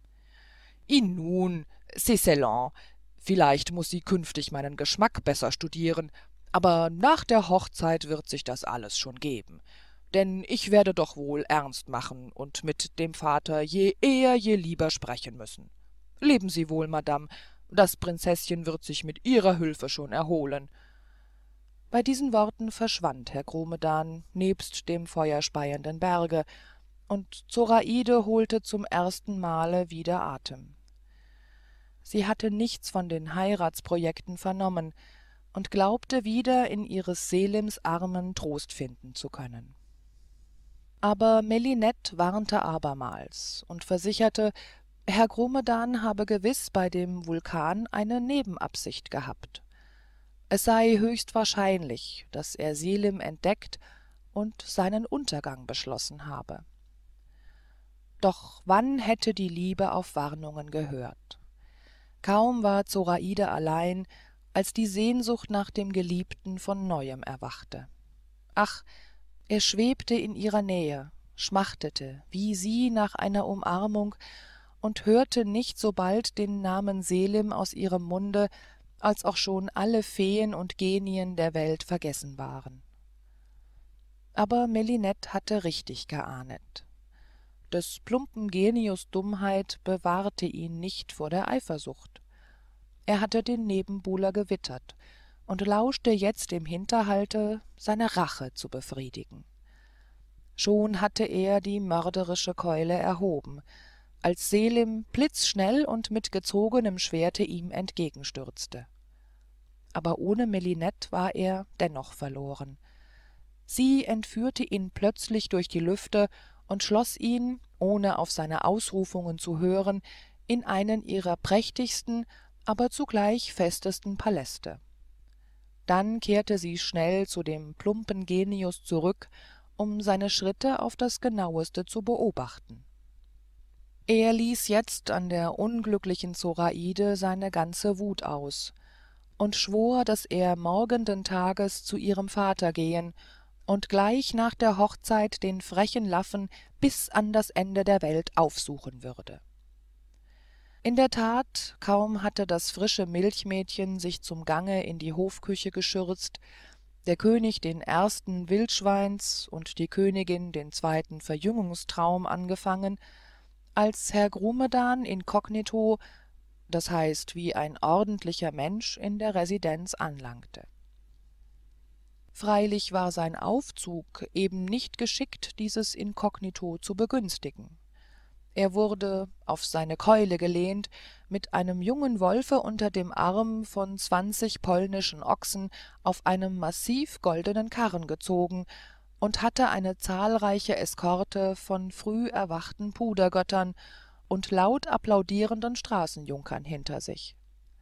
»I nun, c'est selon. Vielleicht muß sie künftig meinen Geschmack besser studieren, aber nach der Hochzeit wird sich das alles schon geben. Denn ich werde doch wohl ernst machen und mit dem Vater je eher je lieber sprechen müssen. Leben Sie wohl, Madame, das Prinzeßchen wird sich mit Ihrer Hülfe schon erholen.« Bei diesen Worten verschwand Herr Grumedan nebst dem feuerspeienden Berge, und zoraide holte zum ersten Male wieder Atem. Sie hatte nichts von den Heiratsprojekten vernommen und glaubte wieder in ihres Selims Armen Trost finden zu können. Aber Melinette warnte abermals und versicherte, Herr Grumedan habe gewiß bei dem Vulkan eine Nebenabsicht gehabt. Es sei höchst wahrscheinlich, daß er Selim entdeckt und seinen Untergang beschlossen habe. Doch wann hätte die Liebe auf Warnungen gehört? Kaum war Zoraide allein, als die Sehnsucht nach dem Geliebten von neuem erwachte. Ach, er schwebte in ihrer Nähe, schmachtete, wie sie nach einer Umarmung, und hörte nicht sobald den Namen Selim aus ihrem Munde, als auch schon alle Feen und Genien der Welt vergessen waren. Aber Melinette hatte richtig geahnet. Des plumpen Genius Dummheit bewahrte ihn nicht vor der Eifersucht. Er hatte den Nebenbuhler gewittert und lauschte jetzt im Hinterhalte, seine Rache zu befriedigen. Schon hatte er die mörderische Keule erhoben, als Selim blitzschnell und mit gezogenem Schwerte ihm entgegenstürzte. Aber ohne Melinette war er dennoch verloren. Sie entführte ihn plötzlich durch die Lüfte und schloss ihn, ohne auf seine Ausrufungen zu hören, in einen ihrer prächtigsten, aber zugleich festesten Paläste. Dann kehrte sie schnell zu dem plumpen Genius zurück, um seine Schritte auf das genaueste zu beobachten. Er ließ jetzt an der unglücklichen Zoraide seine ganze Wut aus und schwor, daß er morgenden Tages zu ihrem Vater gehen und gleich nach der Hochzeit den frechen Laffen bis an das Ende der Welt aufsuchen würde. In der Tat, kaum hatte das frische Milchmädchen sich zum Gange in die Hofküche geschürzt, der König den ersten Wildschweins und die Königin den zweiten Verjüngungstraum angefangen, als Herr Grumedan inkognito, das heißt wie ein ordentlicher Mensch, in der Residenz anlangte. Freilich war sein Aufzug eben nicht geschickt, dieses Inkognito zu begünstigen. Er wurde, auf seine Keule gelehnt, mit einem jungen Wolfe unter dem Arm von 20 polnischen Ochsen auf einem massiv goldenen Karren gezogen und hatte eine zahlreiche Eskorte von früh erwachten Pudergöttern und laut applaudierenden Straßenjunkern hinter sich.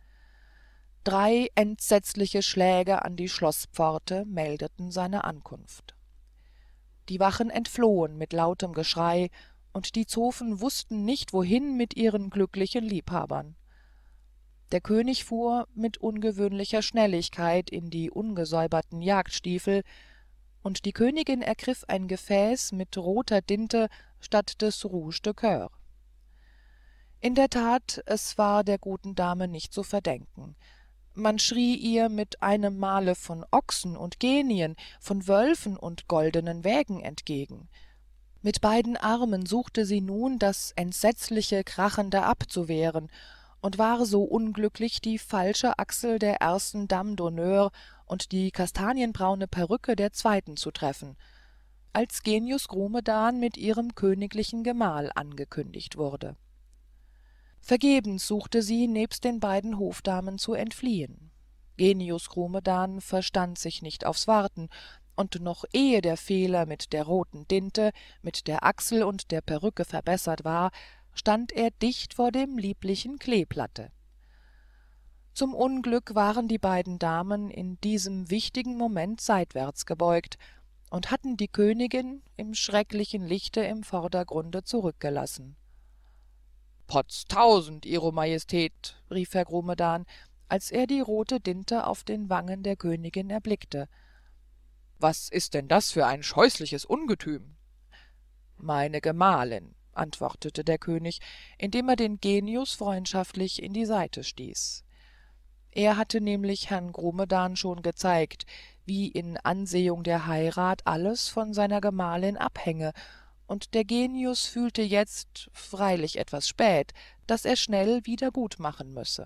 3 entsetzliche Schläge an die Schloßpforte meldeten seine Ankunft. Die Wachen entflohen mit lautem Geschrei, und die Zofen wußten nicht, wohin mit ihren glücklichen Liebhabern. Der König fuhr mit ungewöhnlicher Schnelligkeit in die ungesäuberten Jagdstiefel, und die Königin ergriff ein Gefäß mit roter Dinte statt des Rouge de Coeur. In der Tat, es war der guten Dame nicht zu verdenken. Man schrie ihr mit einem Male von Ochsen und Genien, von Wölfen und goldenen Wägen entgegen. Mit beiden Armen suchte sie nun, das entsetzliche Krachende abzuwehren, und war so unglücklich, die falsche Achsel der ersten Dame d'honneur und die kastanienbraune Perücke der zweiten zu treffen, als Genius Grumedan mit ihrem königlichen Gemahl angekündigt wurde. Vergebens suchte sie, nebst den beiden Hofdamen zu entfliehen. Genius Grumedan verstand sich nicht aufs Warten, und noch ehe der Fehler mit der roten Dinte, mit der Achsel und der Perücke verbessert war, stand er dicht vor dem lieblichen Kleeblatte. Zum Unglück waren die beiden Damen in diesem wichtigen Moment seitwärts gebeugt und hatten die Königin im schrecklichen Lichte im Vordergrunde zurückgelassen. »Potztausend, Ihro Majestät«, rief Herr Grumedan, als er die rote Dinte auf den Wangen der Königin erblickte. »Was ist denn das für ein scheußliches Ungetüm?« »Meine Gemahlin«, antwortete der König, indem er den Genius freundschaftlich in die Seite stieß. Er hatte nämlich Herrn Grumedan schon gezeigt, wie in Ansehung der Heirat alles von seiner Gemahlin abhänge, und der Genius fühlte jetzt, freilich etwas spät, daß er schnell wieder gut machen müsse.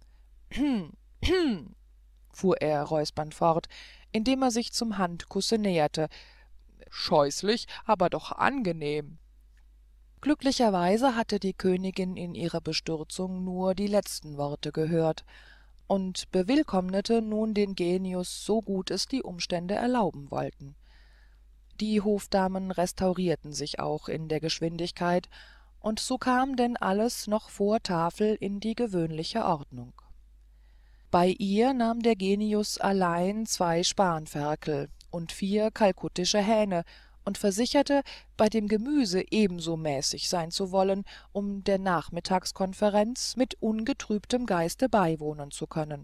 Fuhr er räuspernd fort, indem er sich zum Handkusse näherte. »Scheußlich, aber doch angenehm.« Glücklicherweise hatte die Königin in ihrer Bestürzung nur die letzten Worte gehört und bewillkommnete nun den Genius, so gut es die Umstände erlauben wollten. Die Hofdamen restaurierten sich auch in der Geschwindigkeit, und so kam denn alles noch vor Tafel in die gewöhnliche Ordnung. Bei ihr nahm der Genius allein 2 Spanferkel und 4 kalkuttische Hähne und versicherte, bei dem Gemüse ebenso mäßig sein zu wollen, um der Nachmittagskonferenz mit ungetrübtem Geiste beiwohnen zu können.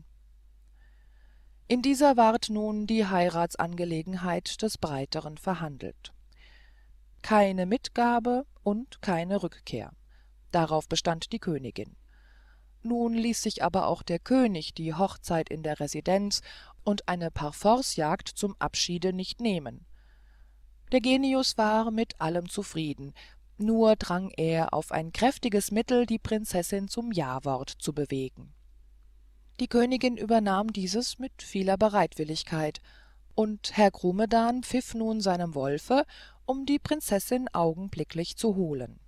In dieser ward nun die Heiratsangelegenheit des Breiteren verhandelt. Keine Mitgabe und keine Rückkehr. Darauf bestand die Königin. Nun ließ sich aber auch der König die Hochzeit in der Residenz und eine Parforcejagd zum Abschiede nicht nehmen. Der Genius war mit allem zufrieden, nur drang er auf ein kräftiges Mittel, die Prinzessin zum Jawort zu bewegen. Die Königin übernahm dieses mit vieler Bereitwilligkeit, und Herr Grumedan pfiff nun seinem Wolfe, um die Prinzessin augenblicklich zu holen.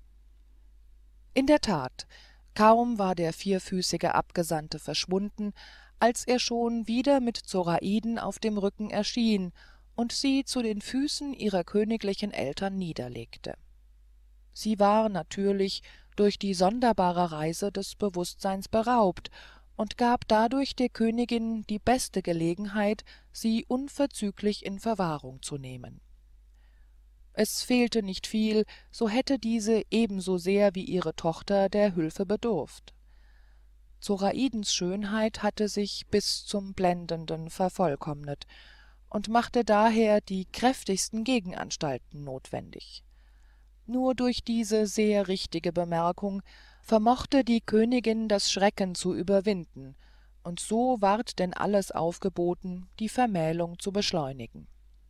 In der Tat, kaum war der vierfüßige Abgesandte verschwunden, als er schon wieder mit Zoraiden auf dem Rücken erschien und sie zu den Füßen ihrer königlichen Eltern niederlegte. Sie war natürlich durch die sonderbare Reise des Bewußtseins beraubt und gab dadurch der Königin die beste Gelegenheit, sie unverzüglich in Verwahrung zu nehmen. Es fehlte nicht viel, so hätte diese ebenso sehr wie ihre Tochter der Hülfe bedurft. Zoraidens Schönheit hatte sich bis zum Blendenden vervollkommnet und machte daher die kräftigsten Gegenanstalten notwendig. Nur durch diese sehr richtige Bemerkung vermochte die Königin das Schrecken zu überwinden, und so ward denn alles aufgeboten, die Vermählung zu beschleunigen.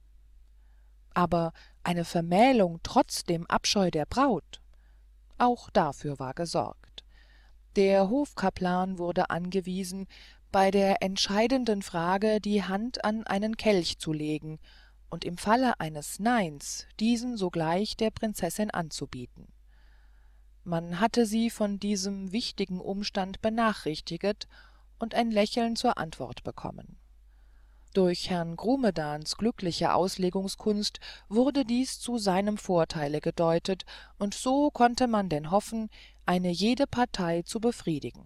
Aber eine Vermählung trotz dem Abscheu der Braut? Auch dafür war gesorgt. Der Hofkaplan wurde angewiesen, bei der entscheidenden Frage die Hand an einen Kelch zu legen und im Falle eines Neins diesen sogleich der Prinzessin anzubieten. Man hatte sie von diesem wichtigen Umstand benachrichtiget und ein Lächeln zur Antwort bekommen. Durch Herrn Grumedans glückliche Auslegungskunst wurde dies zu seinem Vorteile gedeutet, und so konnte man denn hoffen, eine jede Partei zu befriedigen.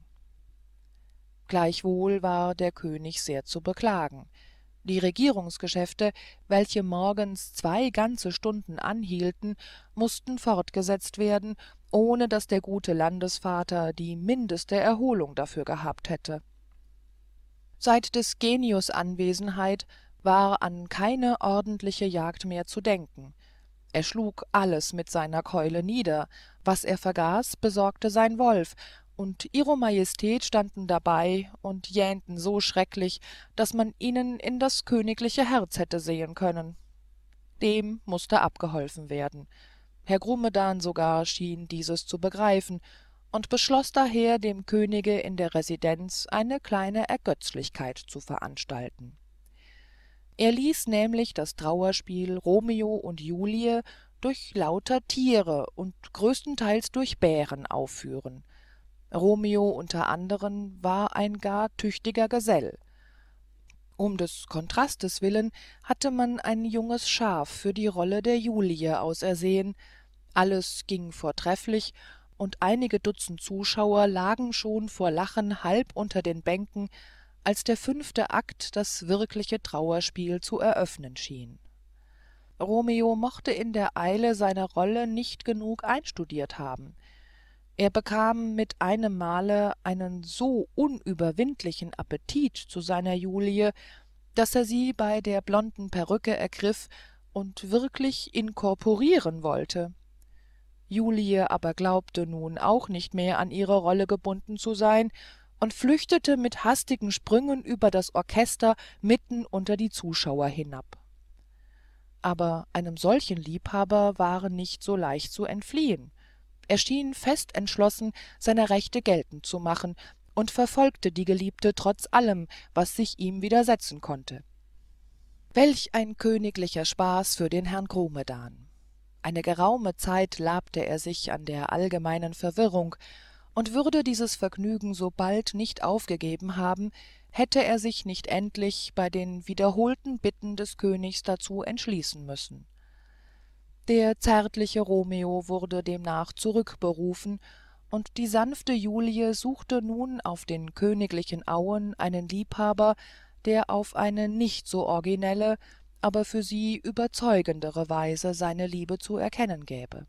Gleichwohl war der König sehr zu beklagen. Die Regierungsgeschäfte, welche morgens 2 ganze Stunden anhielten, mußten fortgesetzt werden, ohne daß der gute Landesvater die mindeste Erholung dafür gehabt hätte. Seit des Genius Anwesenheit war an keine ordentliche Jagd mehr zu denken. Er schlug alles mit seiner Keule nieder, was er vergaß, besorgte sein Wolf, und Ihro Majestät standen dabei und jähnten so schrecklich, daß man ihnen in das königliche Herz hätte sehen können. Dem mußte abgeholfen werden. Herr Grumedan sogar schien dieses zu begreifen und beschloß daher, dem Könige in der Residenz eine kleine Ergötzlichkeit zu veranstalten. Er ließ nämlich das Trauerspiel Romeo und Julie durch lauter Tiere und größtenteils durch Bären aufführen. Romeo unter anderen war ein gar tüchtiger Gesell. Um des Kontrastes willen hatte man ein junges Schaf für die Rolle der Julie ausersehen. Alles ging vortrefflich, und einige Dutzend Zuschauer lagen schon vor Lachen halb unter den Bänken, als der 5. Akt das wirkliche Trauerspiel zu eröffnen schien. Romeo mochte in der Eile seine Rolle nicht genug einstudiert haben. Er bekam mit einem Male einen so unüberwindlichen Appetit zu seiner Julie, daß er sie bei der blonden Perücke ergriff und wirklich inkorporieren wollte. Julie aber glaubte nun auch nicht mehr an ihre Rolle gebunden zu sein und flüchtete mit hastigen Sprüngen über das Orchester mitten unter die Zuschauer hinab. Aber einem solchen Liebhaber war nicht so leicht zu entfliehen. Er schien fest entschlossen, seine Rechte geltend zu machen, und verfolgte die Geliebte trotz allem, was sich ihm widersetzen konnte. Welch ein königlicher Spaß für den Herrn Grumedan! Eine geraume Zeit labte er sich an der allgemeinen Verwirrung, und würde dieses Vergnügen so bald nicht aufgegeben haben, hätte er sich nicht endlich bei den wiederholten Bitten des Königs dazu entschließen müssen. Der zärtliche Romeo wurde demnach zurückberufen, und die sanfte Julie suchte nun auf den königlichen Auen einen Liebhaber, der auf eine nicht so originelle, aber für sie überzeugendere Weise seine Liebe zu erkennen gäbe.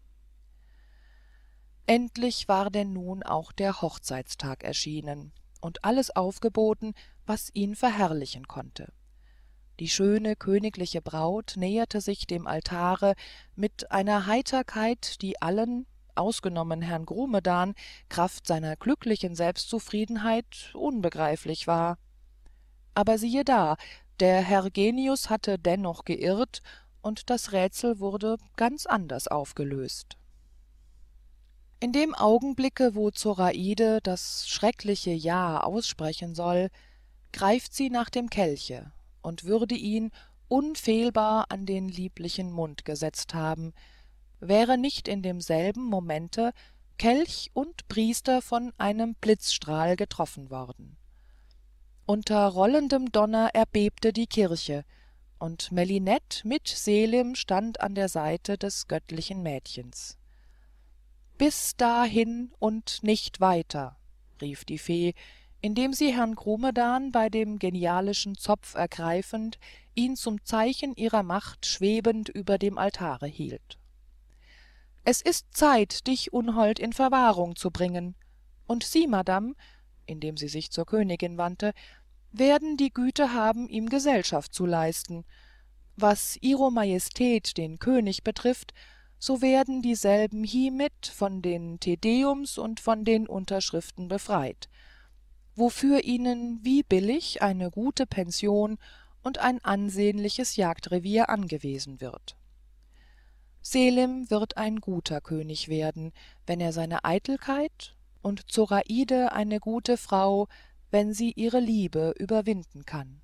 Endlich war denn nun auch der Hochzeitstag erschienen und alles aufgeboten, was ihn verherrlichen konnte. Die schöne königliche Braut näherte sich dem altare mit einer heiterkeit, die allen, ausgenommen herrn grumedan, kraft seiner glücklichen selbstzufriedenheit unbegreiflich war. Aber siehe da, der herr genius hatte dennoch geirrt, und das rätsel wurde ganz anders aufgelöst. In dem augenblicke wo zoraide das schreckliche ja aussprechen soll, greift sie nach dem kelche und würde ihn unfehlbar an den lieblichen mund gesetzt haben, wäre nicht in demselben momente kelch und priester von einem blitzstrahl getroffen worden. Unter rollendem donner erbebte die kirche, und melinette mit selim stand an der seite des göttlichen mädchens. »Bis dahin und nicht weiter«, rief die fee, indem sie herrn grumedan bei dem genialischen zopf ergreifend ihn zum zeichen ihrer macht schwebend über dem altare hielt. »Es ist zeit, dich unhold in verwahrung zu bringen, und sie madame«, indem sie sich zur königin wandte, »werden die güte haben ihm gesellschaft zu leisten. Was ihro majestät den könig betrifft, so werden dieselben hiemit von den tedeums und von den unterschriften befreit, wofür ihnen wie billig eine gute pension und ein ansehnliches jagdrevier angewiesen wird. selim wird ein guter könig werden, wenn er seine eitelkeit, und zoraide eine gute frau, wenn sie ihre liebe überwinden kann.«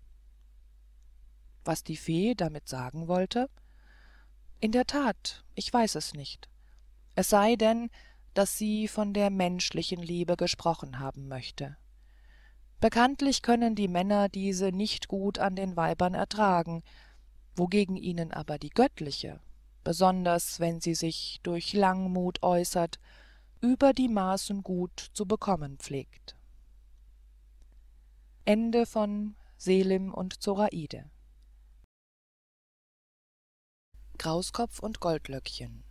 Was die fee damit sagen wollte? In der tat, ich weiß es nicht. Es sei denn, daß sie von der menschlichen Liebe gesprochen haben möchte. Bekanntlich können die Männer diese nicht gut an den weibern ertragen, wogegen ihnen aber die göttliche, besonders wenn sie sich durch langmut äußert, über die Maßen gut zu bekommen pflegt. Ende von Selim und Zoraide. Krauskopf und Goldlöckchen.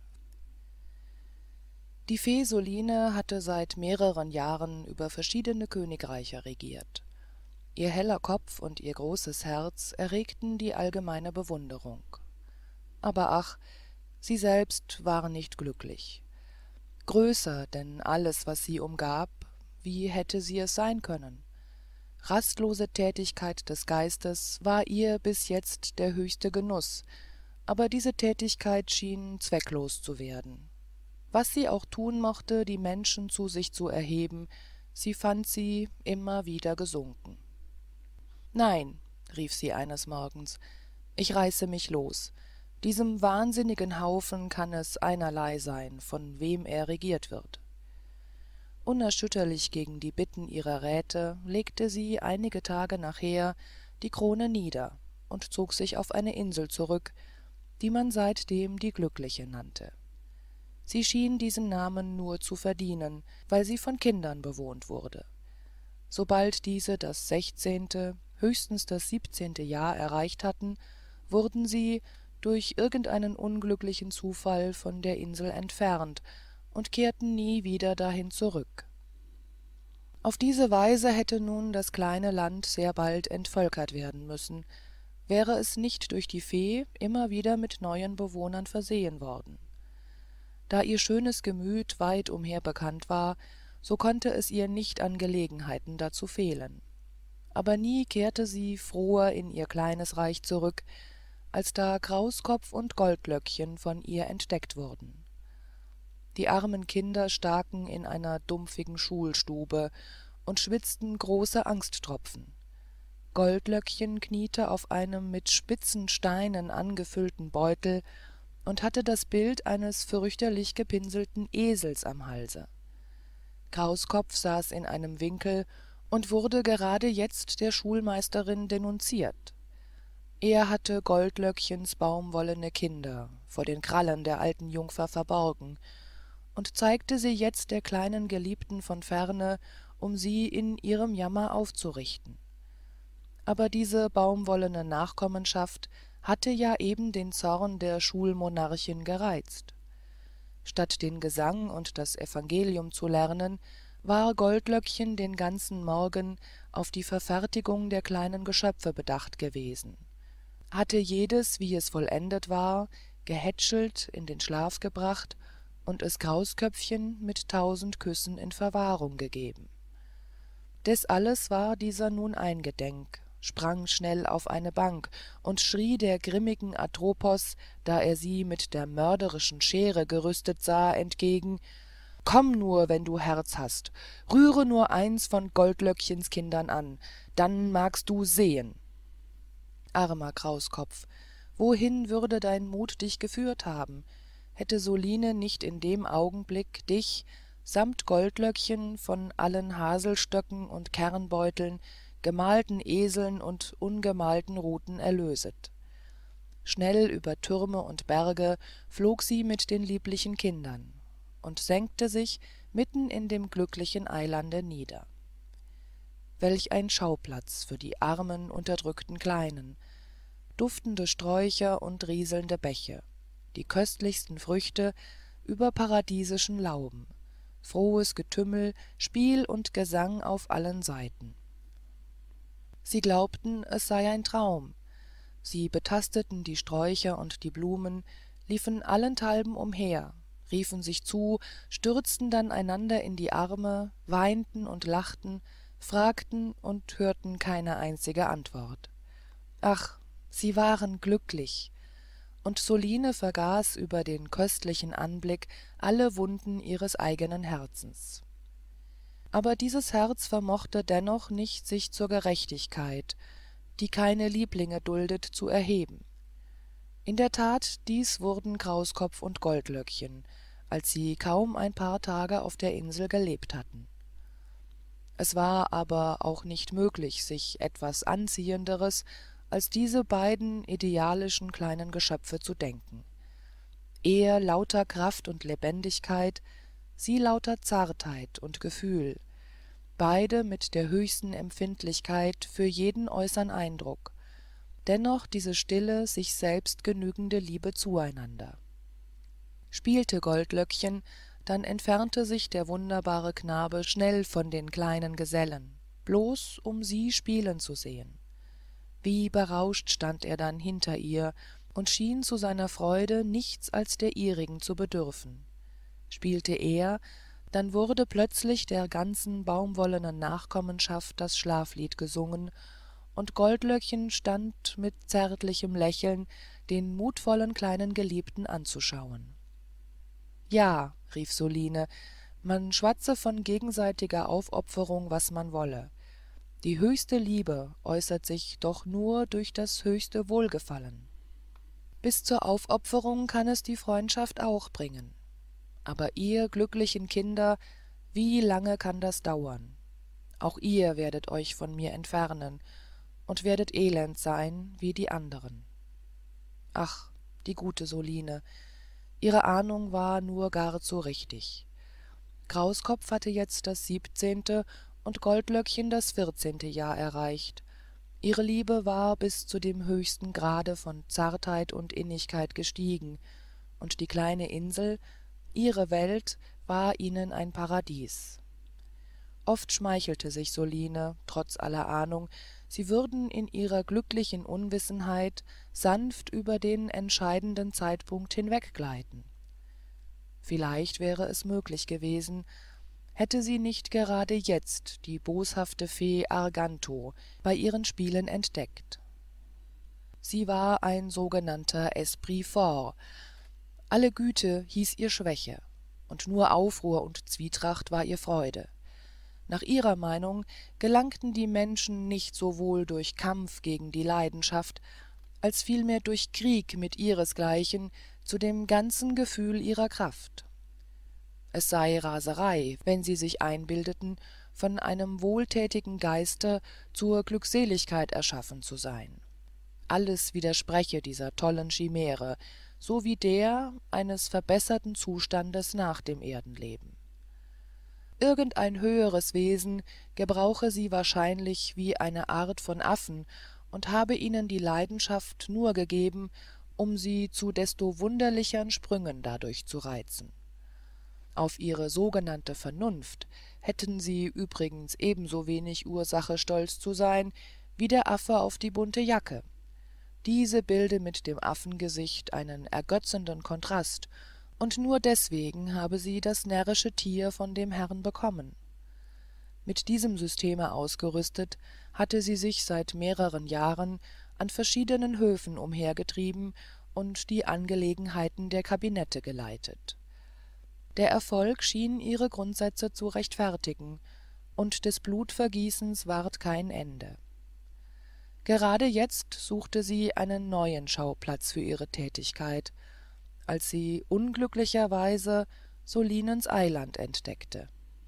Die fee soline hatte seit mehreren jahren über verschiedene königreiche regiert. Ihr heller kopf und ihr großes herz erregten die allgemeine bewunderung. Aber ach, sie selbst war nicht glücklich. Größer denn alles, was sie umgab, wie hätte sie es sein können? Rastlose tätigkeit des geistes war ihr bis jetzt der höchste genuß, aber diese tätigkeit schien zwecklos zu werden. Was sie auch tun mochte, die menschen zu sich zu erheben, sie fand sie immer wieder gesunken. »Nein«, rief sie eines morgens, »ich reiße mich los. Diesem wahnsinnigen haufen kann es einerlei sein, von wem er regiert wird.« Unerschütterlich gegen die bitten ihrer räte legte sie einige tage nachher die krone nieder und zog sich auf eine insel zurück, die man seitdem die glückliche nannte. Sie schien diesen namen nur zu verdienen, weil sie von kindern bewohnt wurde. Sobald diese das 16., höchstens das 17. Jahr erreicht hatten, wurden sie durch irgendeinen unglücklichen zufall von der insel entfernt und kehrten nie wieder dahin zurück. Auf diese weise hätte nun das kleine land sehr bald entvölkert werden müssen, wäre es nicht durch die fee immer wieder mit neuen bewohnern versehen worden. Da ihr schönes gemüt weit umher bekannt war, so konnte es ihr nicht an gelegenheiten dazu fehlen. Aber nie kehrte sie froher in ihr kleines reich zurück, als da krauskopf und goldlöckchen von ihr entdeckt wurden. Die armen kinder staken in einer dumpfigen schulstube und schwitzten große angsttropfen. Goldlöckchen kniete auf einem mit spitzen steinen angefüllten beutel und hatte das bild eines fürchterlich gepinselten esels am halse. krauskopf saß in einem winkel und wurde gerade jetzt der schulmeisterin denunziert. Er hatte goldlöckchens baumwollene kinder vor den krallen der alten jungfer verborgen und zeigte sie jetzt der kleinen geliebten von ferne, um sie in ihrem jammer aufzurichten. Aber diese baumwollene nachkommenschaft hatte ja eben den zorn der schulmonarchin gereizt. Statt den gesang und das evangelium zu lernen, war goldlöckchen den ganzen morgen auf die verfertigung der kleinen geschöpfe bedacht gewesen, hatte jedes wie es vollendet war gehätschelt in den schlaf gebracht und es krausköpfchen mit 1000 küssen in verwahrung gegeben. des alles war dieser nun eingedenk, sprang schnell auf eine bank und schrie der grimmigen atropos, da er sie mit der mörderischen schere gerüstet sah, entgegen: »Komm nur, wenn du herz hast, rühre nur eins von goldlöckchens kindern an, dann magst du sehen.« Armer krauskopf, wohin würde dein mut dich geführt haben, hätte soline nicht in dem augenblick dich samt goldlöckchen von allen haselstöcken und kernbeuteln, gemalten eseln und ungemalten ruten erlöset. Schnell über türme und berge flog sie mit den lieblichen kindern und senkte sich mitten in dem glücklichen eilande nieder. Welch ein schauplatz für die armen unterdrückten kleinen, duftende sträucher und rieselnde bäche, die köstlichsten früchte über paradiesischen lauben, frohes getümmel, spiel und gesang auf allen seiten. Sie glaubten es sei ein traum, sie betasteten die sträucher und die blumen, liefen allenthalben umher, riefen sich zu, stürzten dann einander in die arme, weinten und lachten, fragten und hörten keine einzige antwort. Ach, sie waren glücklich, und soline vergaß über den köstlichen anblick alle wunden ihres eigenen herzens. Aber dieses herz vermochte dennoch nicht sich zur gerechtigkeit, die keine lieblinge duldet, zu erheben. In der tat dies wurden krauskopf und goldlöckchen, als sie kaum ein paar tage auf der insel gelebt hatten. Es war aber auch nicht möglich, sich etwas anziehenderes als diese beiden idealischen kleinen geschöpfe zu denken. Er lauter kraft und lebendigkeit, sie lauter zartheit und gefühl, beide mit der höchsten empfindlichkeit für jeden äußern eindruck, dennoch diese stille sich selbst genügende liebe zueinander. Spielte goldlöckchen, dann entfernte sich der wunderbare knabe schnell von den kleinen gesellen, bloß um sie spielen zu sehen. Wie berauscht stand er dann hinter ihr und schien zu seiner freude nichts als der ihrigen zu bedürfen. Spielte er, dann wurde plötzlich der ganzen baumwollenen nachkommenschaft das schlaflied gesungen, und goldlöckchen stand mit zärtlichem lächeln den mutvollen kleinen geliebten anzuschauen. »Ja«, rief soline, »man schwatze von gegenseitiger aufopferung, was man wolle. Die höchste liebe äußert sich doch nur durch das höchste wohlgefallen. Bis zur aufopferung kann es die freundschaft auch bringen. Aber ihr glücklichen Kinder, wie lange kann das dauern? Auch ihr werdet euch von mir entfernen und werdet elend sein wie die anderen.« Ach, die gute soline, ihre ahnung war nur gar zu richtig. Krauskopf hatte jetzt das 17. und goldlöckchen das 14. Jahr erreicht. Ihre liebe war bis zu dem höchsten grade von zartheit und innigkeit gestiegen, und die kleine insel, ihre welt, war ihnen ein paradies. Oft schmeichelte sich soline, trotz aller ahnung, sie würden in ihrer glücklichen unwissenheit sanft über den entscheidenden zeitpunkt hinweggleiten. Vielleicht wäre es möglich gewesen, hätte sie nicht gerade jetzt die boshafte fee arganto bei ihren spielen entdeckt. Sie war ein sogenannter esprit fort, alle güte hieß ihr schwäche, und nur aufruhr und zwietracht war ihr freude. Nach ihrer meinung gelangten die menschen nicht sowohl durch kampf gegen die leidenschaft als vielmehr durch krieg mit ihresgleichen zu dem ganzen gefühl ihrer kraft. Es sei raserei, wenn sie sich einbildeten, von einem wohltätigen geiste zur glückseligkeit erschaffen zu sein. Alles widerspreche dieser tollen chimäre, so wie der eines verbesserten zustandes nach dem erdenleben. Irgendein höheres wesen gebrauche sie wahrscheinlich wie eine art von affen und habe ihnen die leidenschaft nur gegeben, um sie zu desto wunderlichern sprüngen dadurch zu reizen. Auf ihre sogenannte Vernunft hätten sie übrigens ebensowenig Ursache stolz zu sein wie der Affe auf die bunte Jacke. Diese bilde mit dem Affengesicht einen ergötzenden kontrast, und nur deswegen habe sie das närrische Tier von dem Herrn bekommen. Mit diesem Systeme ausgerüstet, hatte sie sich seit mehreren Jahren an verschiedenen Höfen umhergetrieben und die Angelegenheiten der kabinette geleitet. Der Erfolg schien ihre Grundsätze zu rechtfertigen, und des Blutvergießens ward kein Ende. Gerade jetzt suchte sie einen neuen Schauplatz für ihre Tätigkeit, als sie unglücklicherweise Solinens Eiland entdeckte.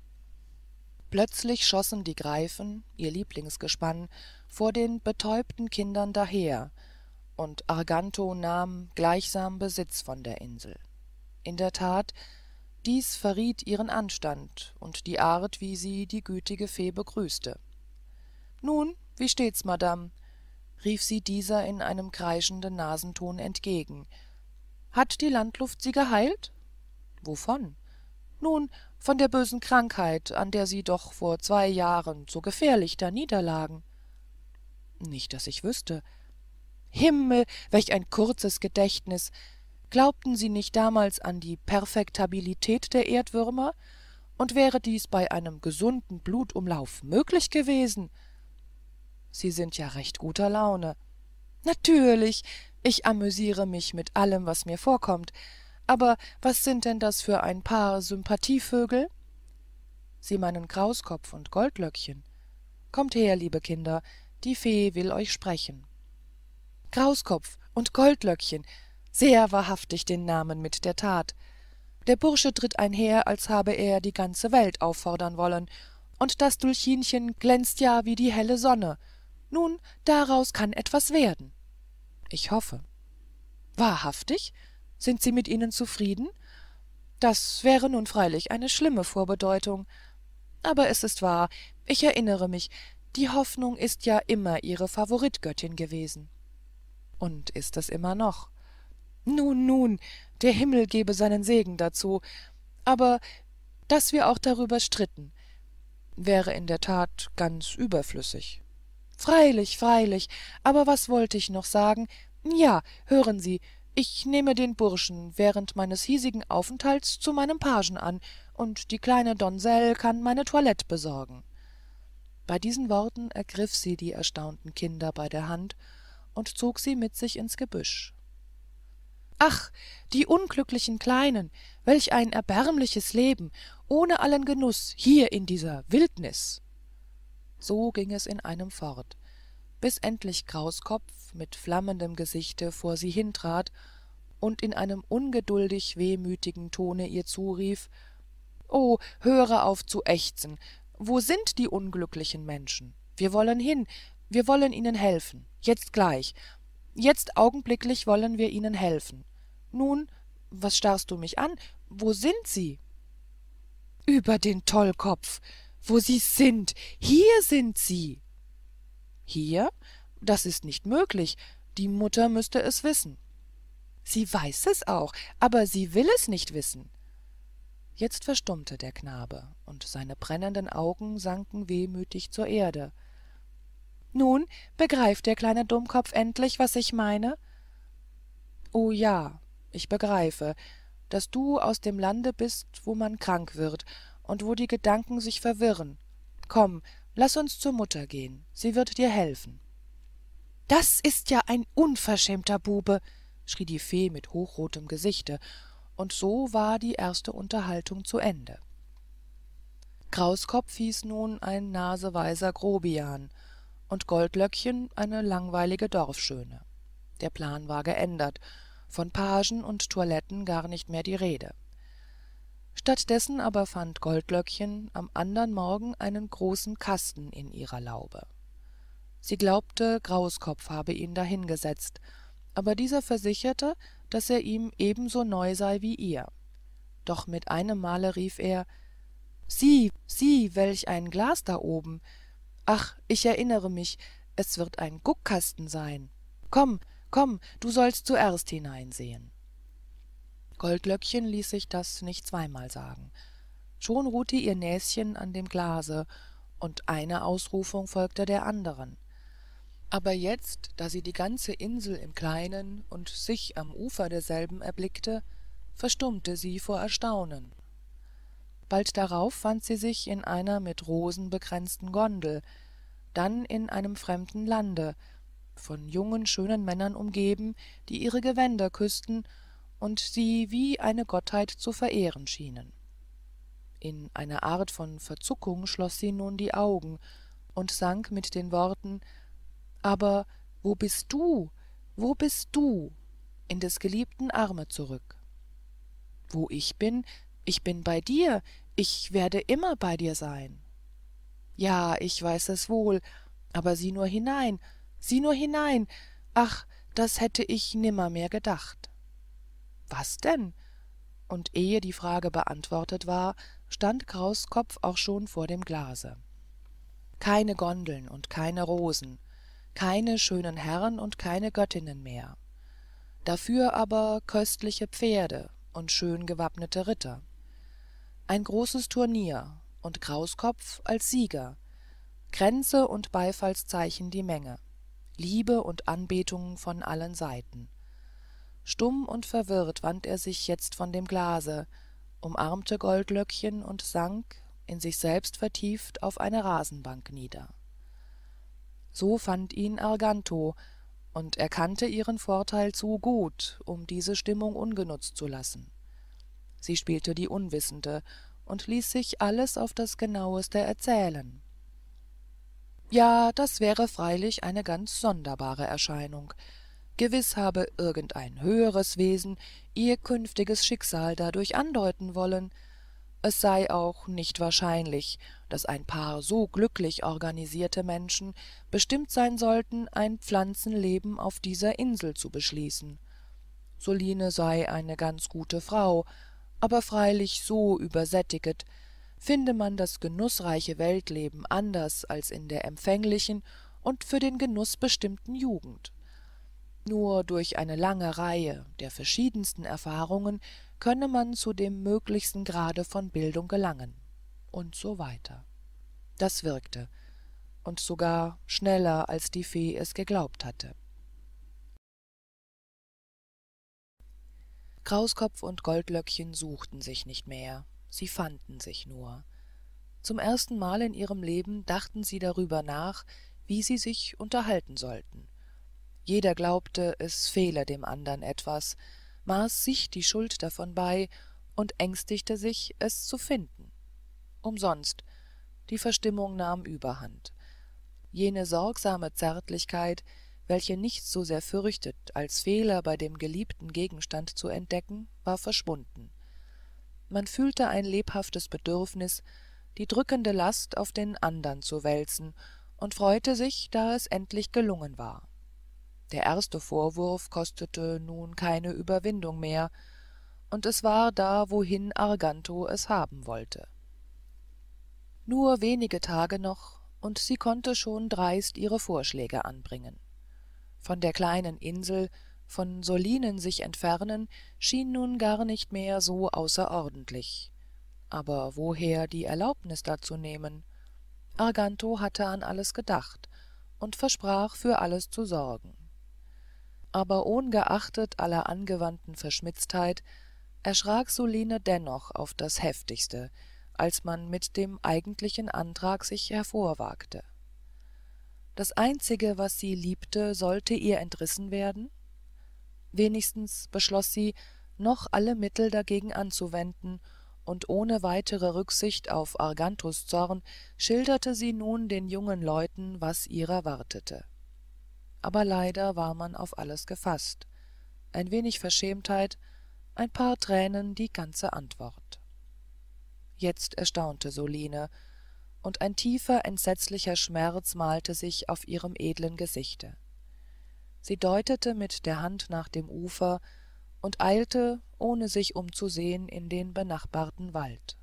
Plötzlich schossen die Greifen, ihr Lieblingsgespann, vor den betäubten Kindern daher, und Arganto nahm gleichsam Besitz von der Insel. In der Tat, dies verriet ihren Anstand und die Art, wie sie die gütige Fee begrüßte. »Nun, wie steht's, Madame?« rief sie dieser in einem kreischenden Nasenton entgegen. »Hat die Landluft Sie geheilt?« »Wovon?« »Nun, von der bösen Krankheit, an der Sie doch vor 2 Jahren so gefährlich daniederlagen.« »Nicht, daß ich wüsste.« »Himmel, welch ein kurzes Gedächtnis! Glaubten Sie nicht damals an die Perfektabilität der Erdwürmer? Und wäre dies bei einem gesunden Blutumlauf möglich gewesen?« »Sie sind ja recht guter Laune.« »Natürlich, ich amüsiere mich mit allem, was mir vorkommt. Aber was sind denn das für ein Paar Sympathievögel?« »Sie meinen Krauskopf und Goldlöckchen. Kommt her, liebe Kinder, die Fee will euch sprechen.« »Krauskopf und Goldlöckchen, sehr wahrhaftig den Namen mit der Tat. Der Bursche tritt einher, als habe er die ganze Welt auffordern wollen, und das Dulchinchen glänzt ja wie die helle Sonne. Nun, daraus kann etwas werden.« »Ich hoffe.« »Wahrhaftig? Sind Sie mit ihnen zufrieden? Das wäre nun freilich eine schlimme Vorbedeutung. Aber es ist wahr, ich erinnere mich, die Hoffnung ist ja immer Ihre Favoritgöttin gewesen.« »Und ist es immer noch?« »Nun, nun, der Himmel gebe seinen Segen dazu. Aber daß wir auch darüber stritten, wäre in der Tat ganz überflüssig.« »Freilich, freilich. Aber was wollte ich noch sagen? Ja, hören Sie, ich nehme den Burschen während meines hiesigen Aufenthalts zu meinem Pagen an, und die kleine Donsel kann meine Toilette besorgen.« Bei diesen Worten ergriff sie die erstaunten Kinder bei der Hand und zog sie mit sich ins Gebüsch. »Ach, die unglücklichen Kleinen, welch ein erbärmliches Leben, ohne allen Genuß, hier in dieser Wildnis!« So ging es in einem fort, bis endlich Krauskopf mit flammendem gesichte vor sie hintrat und in einem ungeduldig wehmütigen tone ihr zurief: »O, höre auf zu ächzen! Wo sind die unglücklichen Menschen? Wir wollen hin, wir wollen ihnen helfen, jetzt gleich, jetzt augenblicklich wollen wir ihnen helfen. Nun, was starrst du mich an? Wo sind sie?« »Über den Tollkopf! Wo sie sind! Hier sind sie!« »Hier? Das ist nicht möglich. Die Mutter müßte es wissen.« »Sie weiß es auch, aber sie will es nicht wissen.« Jetzt verstummte der Knabe, und seine brennenden Augen sanken wehmütig zur Erde. »Nun, begreift der kleine Dummkopf endlich, was ich meine?« »O ja, ich begreife, daß du aus dem lande bist, wo man krank wird und wo die Gedanken sich verwirren. Komm, laß uns zur Mutter gehen, sie wird dir helfen.« »Das ist ja ein unverschämter Bube«, schrie die Fee mit hochrotem gesichte, und so war die erste Unterhaltung zu Ende. Krauskopf hieß nun ein naseweiser Grobian und Goldlöckchen eine langweilige Dorfschöne. Der Plan war geändert, von Pagen und Toiletten gar nicht mehr die Rede. Statt dessen aber fand Goldlöckchen am andern Morgen einen großen Kasten in ihrer Laube. Sie glaubte, Krauskopf habe ihn dahingesetzt, aber dieser versicherte, daß er ihm ebenso neu sei wie ihr. Doch mit einem Male rief er: »Sieh, welch ein Glas da oben! Ach, ich erinnere mich, es wird ein guckkasten sein. Komm, komm, du sollst zuerst hineinsehen. Goldlöckchen ließ sich das nicht zweimal sagen. Schon ruhte ihr Näschen an dem glase, und eine ausrufung folgte der anderen. Aber jetzt, da sie die ganze insel im kleinen und sich am ufer derselben erblickte, verstummte sie vor erstaunen. Bald darauf fand sie sich in einer mit rosen bekränzten gondel, dann in einem fremden lande, von jungen schönen männern umgeben, die ihre gewänder küßten und sie wie eine gottheit zu verehren schienen. In einer art von verzuckung schloß sie nun die augen und sank mit den worten aber wo bist du, wo bist du, in des geliebten arme zurück. Wo ich bin bei dir, ich werde immer bei dir sein. Ja, ich weiß es wohl, aber sieh nur hinein, ach, das hätte ich nimmermehr gedacht. Was denn? Und ehe die Frage beantwortet war, stand Krauskopf auch schon vor dem glase. Keine gondeln und keine rosen, keine schönen herren und keine göttinnen mehr, dafür aber köstliche pferde und schön gewappnete ritter. Ein großes turnier und Krauskopf als sieger, kränze und beifallszeichen die menge, liebe und anbetung von allen seiten. Stumm und verwirrt wand er sich jetzt von dem glase, umarmte Goldlöckchen und sank, in sich selbst vertieft, auf eine rasenbank nieder. So fand ihn Arganto und erkannte ihren vorteil zu gut, um diese stimmung ungenutzt zu lassen. Sie spielte die unwissende und ließ sich alles auf das genaueste erzählen. Ja, das wäre freilich eine ganz sonderbare erscheinung. Gewiß habe irgendein höheres wesen ihr künftiges schicksal dadurch andeuten wollen. Es sei auch nicht wahrscheinlich, daß ein paar so glücklich organisierte menschen bestimmt sein sollten ein pflanzenleben auf dieser insel zu beschließen. soline sei eine ganz gute frau, aber freilich so übersättiget, finde man das genußreiche weltleben anders als in der empfänglichen und für den genuß bestimmten jugend. Nur durch eine lange reihe der verschiedensten erfahrungen könne man zu dem möglichsten grade von bildung gelangen, und so weiter. Das wirkte, und sogar schneller als die fee es geglaubt hatte. krauskopf und goldlöckchen suchten sich nicht mehr, sie fanden sich nur. Zum erstenmal in ihrem leben dachten sie darüber nach, wie sie sich unterhalten sollten. Jeder glaubte, es fehle dem andern etwas, maß sich die schuld davon bei und ängstigte sich, es zu finden. Umsonst, die verstimmung nahm überhand. Jene sorgsame zärtlichkeit, welche nichts so sehr fürchtet als fehler bei dem geliebten gegenstand zu entdecken, war verschwunden. Man fühlte ein lebhaftes bedürfnis, die drückende last auf den andern zu wälzen, und freute sich, da es endlich gelungen war. Der erste vorwurf kostete nun keine überwindung mehr, und es war da, wohin arganto es haben wollte. nur wenige tage noch und sie konnte schon dreist ihre vorschläge anbringen. Von der kleinen insel, von solinen sich entfernen, schien nun gar nicht mehr so außerordentlich. Aber woher die erlaubnis dazu nehmen? arganto hatte an alles gedacht und versprach für alles zu sorgen. aber ohngeachtet aller angewandten verschmitztheit erschrak soline dennoch auf das heftigste als man mit dem eigentlichen antrag sich hervorwagte. das einzige was sie liebte sollte ihr entrissen werden? wenigstens beschloß sie noch alle mittel dagegen anzuwenden, und ohne weitere rücksicht auf argantos zorn schilderte sie nun den jungen leuten was ihrer wartete. aber leider war man auf alles gefaßt, ein wenig verschämtheit, ein paar tränen die ganze antwort. jetzt erstaunte soline, und ein tiefer entsetzlicher schmerz malte sich auf ihrem edlen gesichte. sie deutete mit der hand nach dem ufer und eilte ohne sich umzusehen in den benachbarten wald.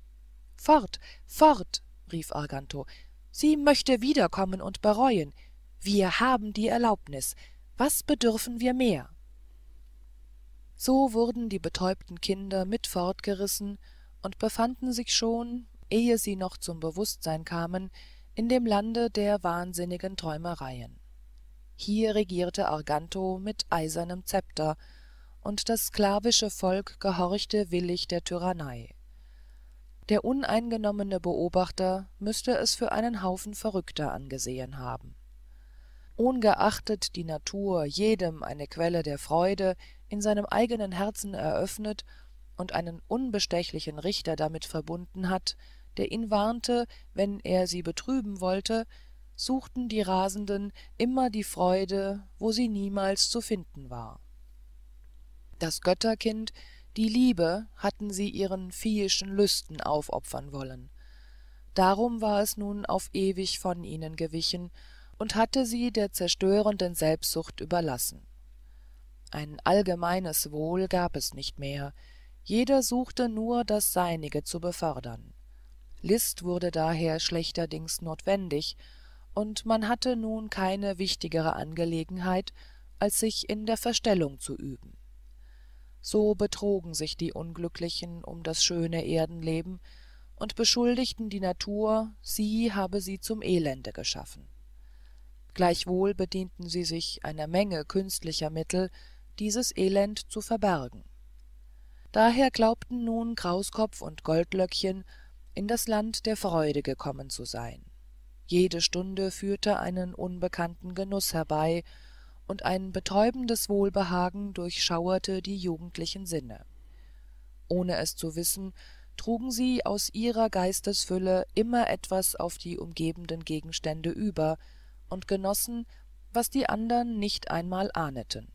fort fort rief arganto, sie möchte wiederkommen und bereuen, wir haben die Erlaubnis. Was bedürfen wir mehr? So wurden die betäubten Kinder mit fortgerissen und befanden sich schon, ehe sie noch zum Bewußtsein kamen, in dem lande der wahnsinnigen träumereien. Hier regierte Arganto mit eisernem Zepter, und das sklavische Volk gehorchte willig der tyrannei. Der uneingenommene Beobachter müßte es für einen Haufen Verrückter angesehen haben. Ohngeachtet die Natur jedem eine quelle der Freude in seinem eigenen Herzen eröffnet und einen unbestechlichen Richter damit verbunden hat, der ihn warnte, wenn er sie betrüben wollte, suchten die Rasenden immer die Freude, wo sie niemals zu finden war. Das Götterkind, die Liebe, hatten sie ihren viehischen Lüsten aufopfern wollen. Darum war es nun auf ewig von ihnen gewichen und hatte sie der zerstörenden Selbstsucht überlassen. Ein allgemeines wohl gab es nicht mehr, jeder suchte nur das seinige zu befördern. List wurde daher schlechterdings notwendig, und man hatte nun keine wichtigere Angelegenheit, als sich in der Verstellung zu üben. So betrogen sich die Unglücklichen um das schöne Erdenleben und beschuldigten die Natur, sie habe sie zum Elende geschaffen. Gleichwohl bedienten sie sich einer Menge künstlicher Mittel, dieses Elend zu verbergen. Daher glaubten nun Krauskopf und Goldlöckchen, in das Land der Freude gekommen zu sein. Jede Stunde führte einen unbekannten Genuß herbei, und ein betäubendes Wohlbehagen durchschauerte die jugendlichen Sinne. Ohne es zu wissen, trugen sie aus ihrer Geistesfülle immer etwas auf die umgebenden Gegenstände über und genossen, was die andern nicht einmal ahneten.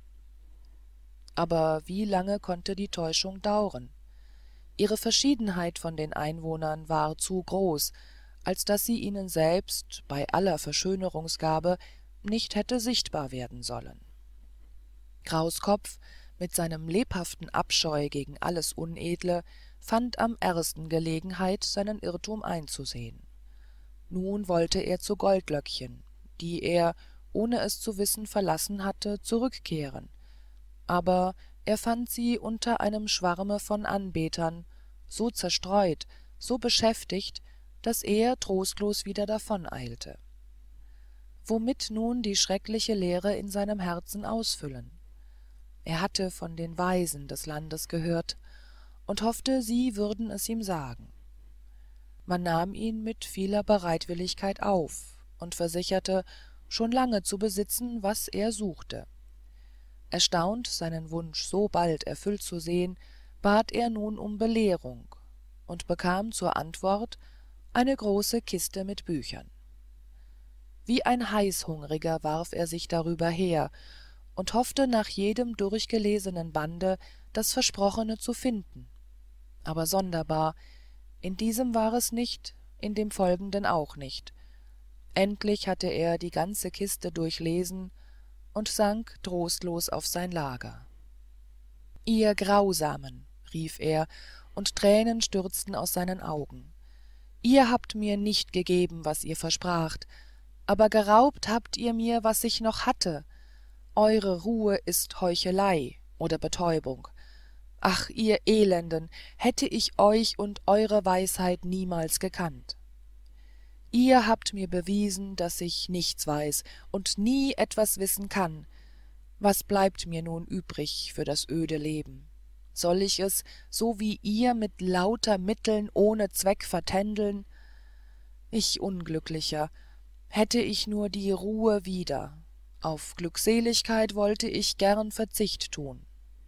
Aber wie lange konnte die Täuschung dauern? Ihre Verschiedenheit von den Einwohnern war zu groß, als daß sie ihnen selbst, bei aller Verschönerungsgabe, nicht hätte sichtbar werden sollen. Krauskopf, mit seinem lebhaften Abscheu gegen alles Unedle, fand am ersten Gelegenheit, seinen Irrtum einzusehen. Nun wollte er zu Goldlöckchen, die er, ohne es zu wissen, verlassen hatte, zurückkehren, aber er fand sie unter einem schwarme von Anbetern, so zerstreut, so beschäftigt, daß er trostlos wieder davoneilte. Womit nun die schreckliche Leere in seinem Herzen ausfüllen? Er hatte von den Weisen des Landes gehört und hoffte, sie würden es ihm sagen. Man nahm ihn mit vieler Bereitwilligkeit auf und versicherte, schon lange zu besitzen, was er suchte. Erstaunt, seinen Wunsch so bald erfüllt zu sehen, bat er nun um Belehrung und bekam zur Antwort eine große Kiste mit Büchern. Wie ein Heißhungriger warf er sich darüber her und hoffte nach jedem durchgelesenen Bande das Versprochene zu finden. Aber sonderbar, in diesem war es nicht, in dem folgenden auch nicht. Endlich hatte er die ganze Kiste durchlesen und sank trostlos auf sein Lager. »Ihr Grausamen«, rief er, und Tränen stürzten aus seinen Augen, »ihr habt mir nicht gegeben, was ihr verspracht, aber geraubt habt ihr mir, was ich noch hatte. Eure Ruhe ist Heuchelei oder Betäubung. Ach, ihr Elenden, hätte ich euch und eure Weisheit niemals gekannt. Ihr habt mir bewiesen, daß ich nichts weiß und nie etwas wissen kann. Was bleibt mir nun übrig für das öde Leben? Soll ich es, so wie ihr, mit lauter Mitteln ohne Zweck vertändeln? Ich Unglücklicher, hätte ich nur die Ruhe wieder, auf Glückseligkeit wollte ich gern Verzicht tun.«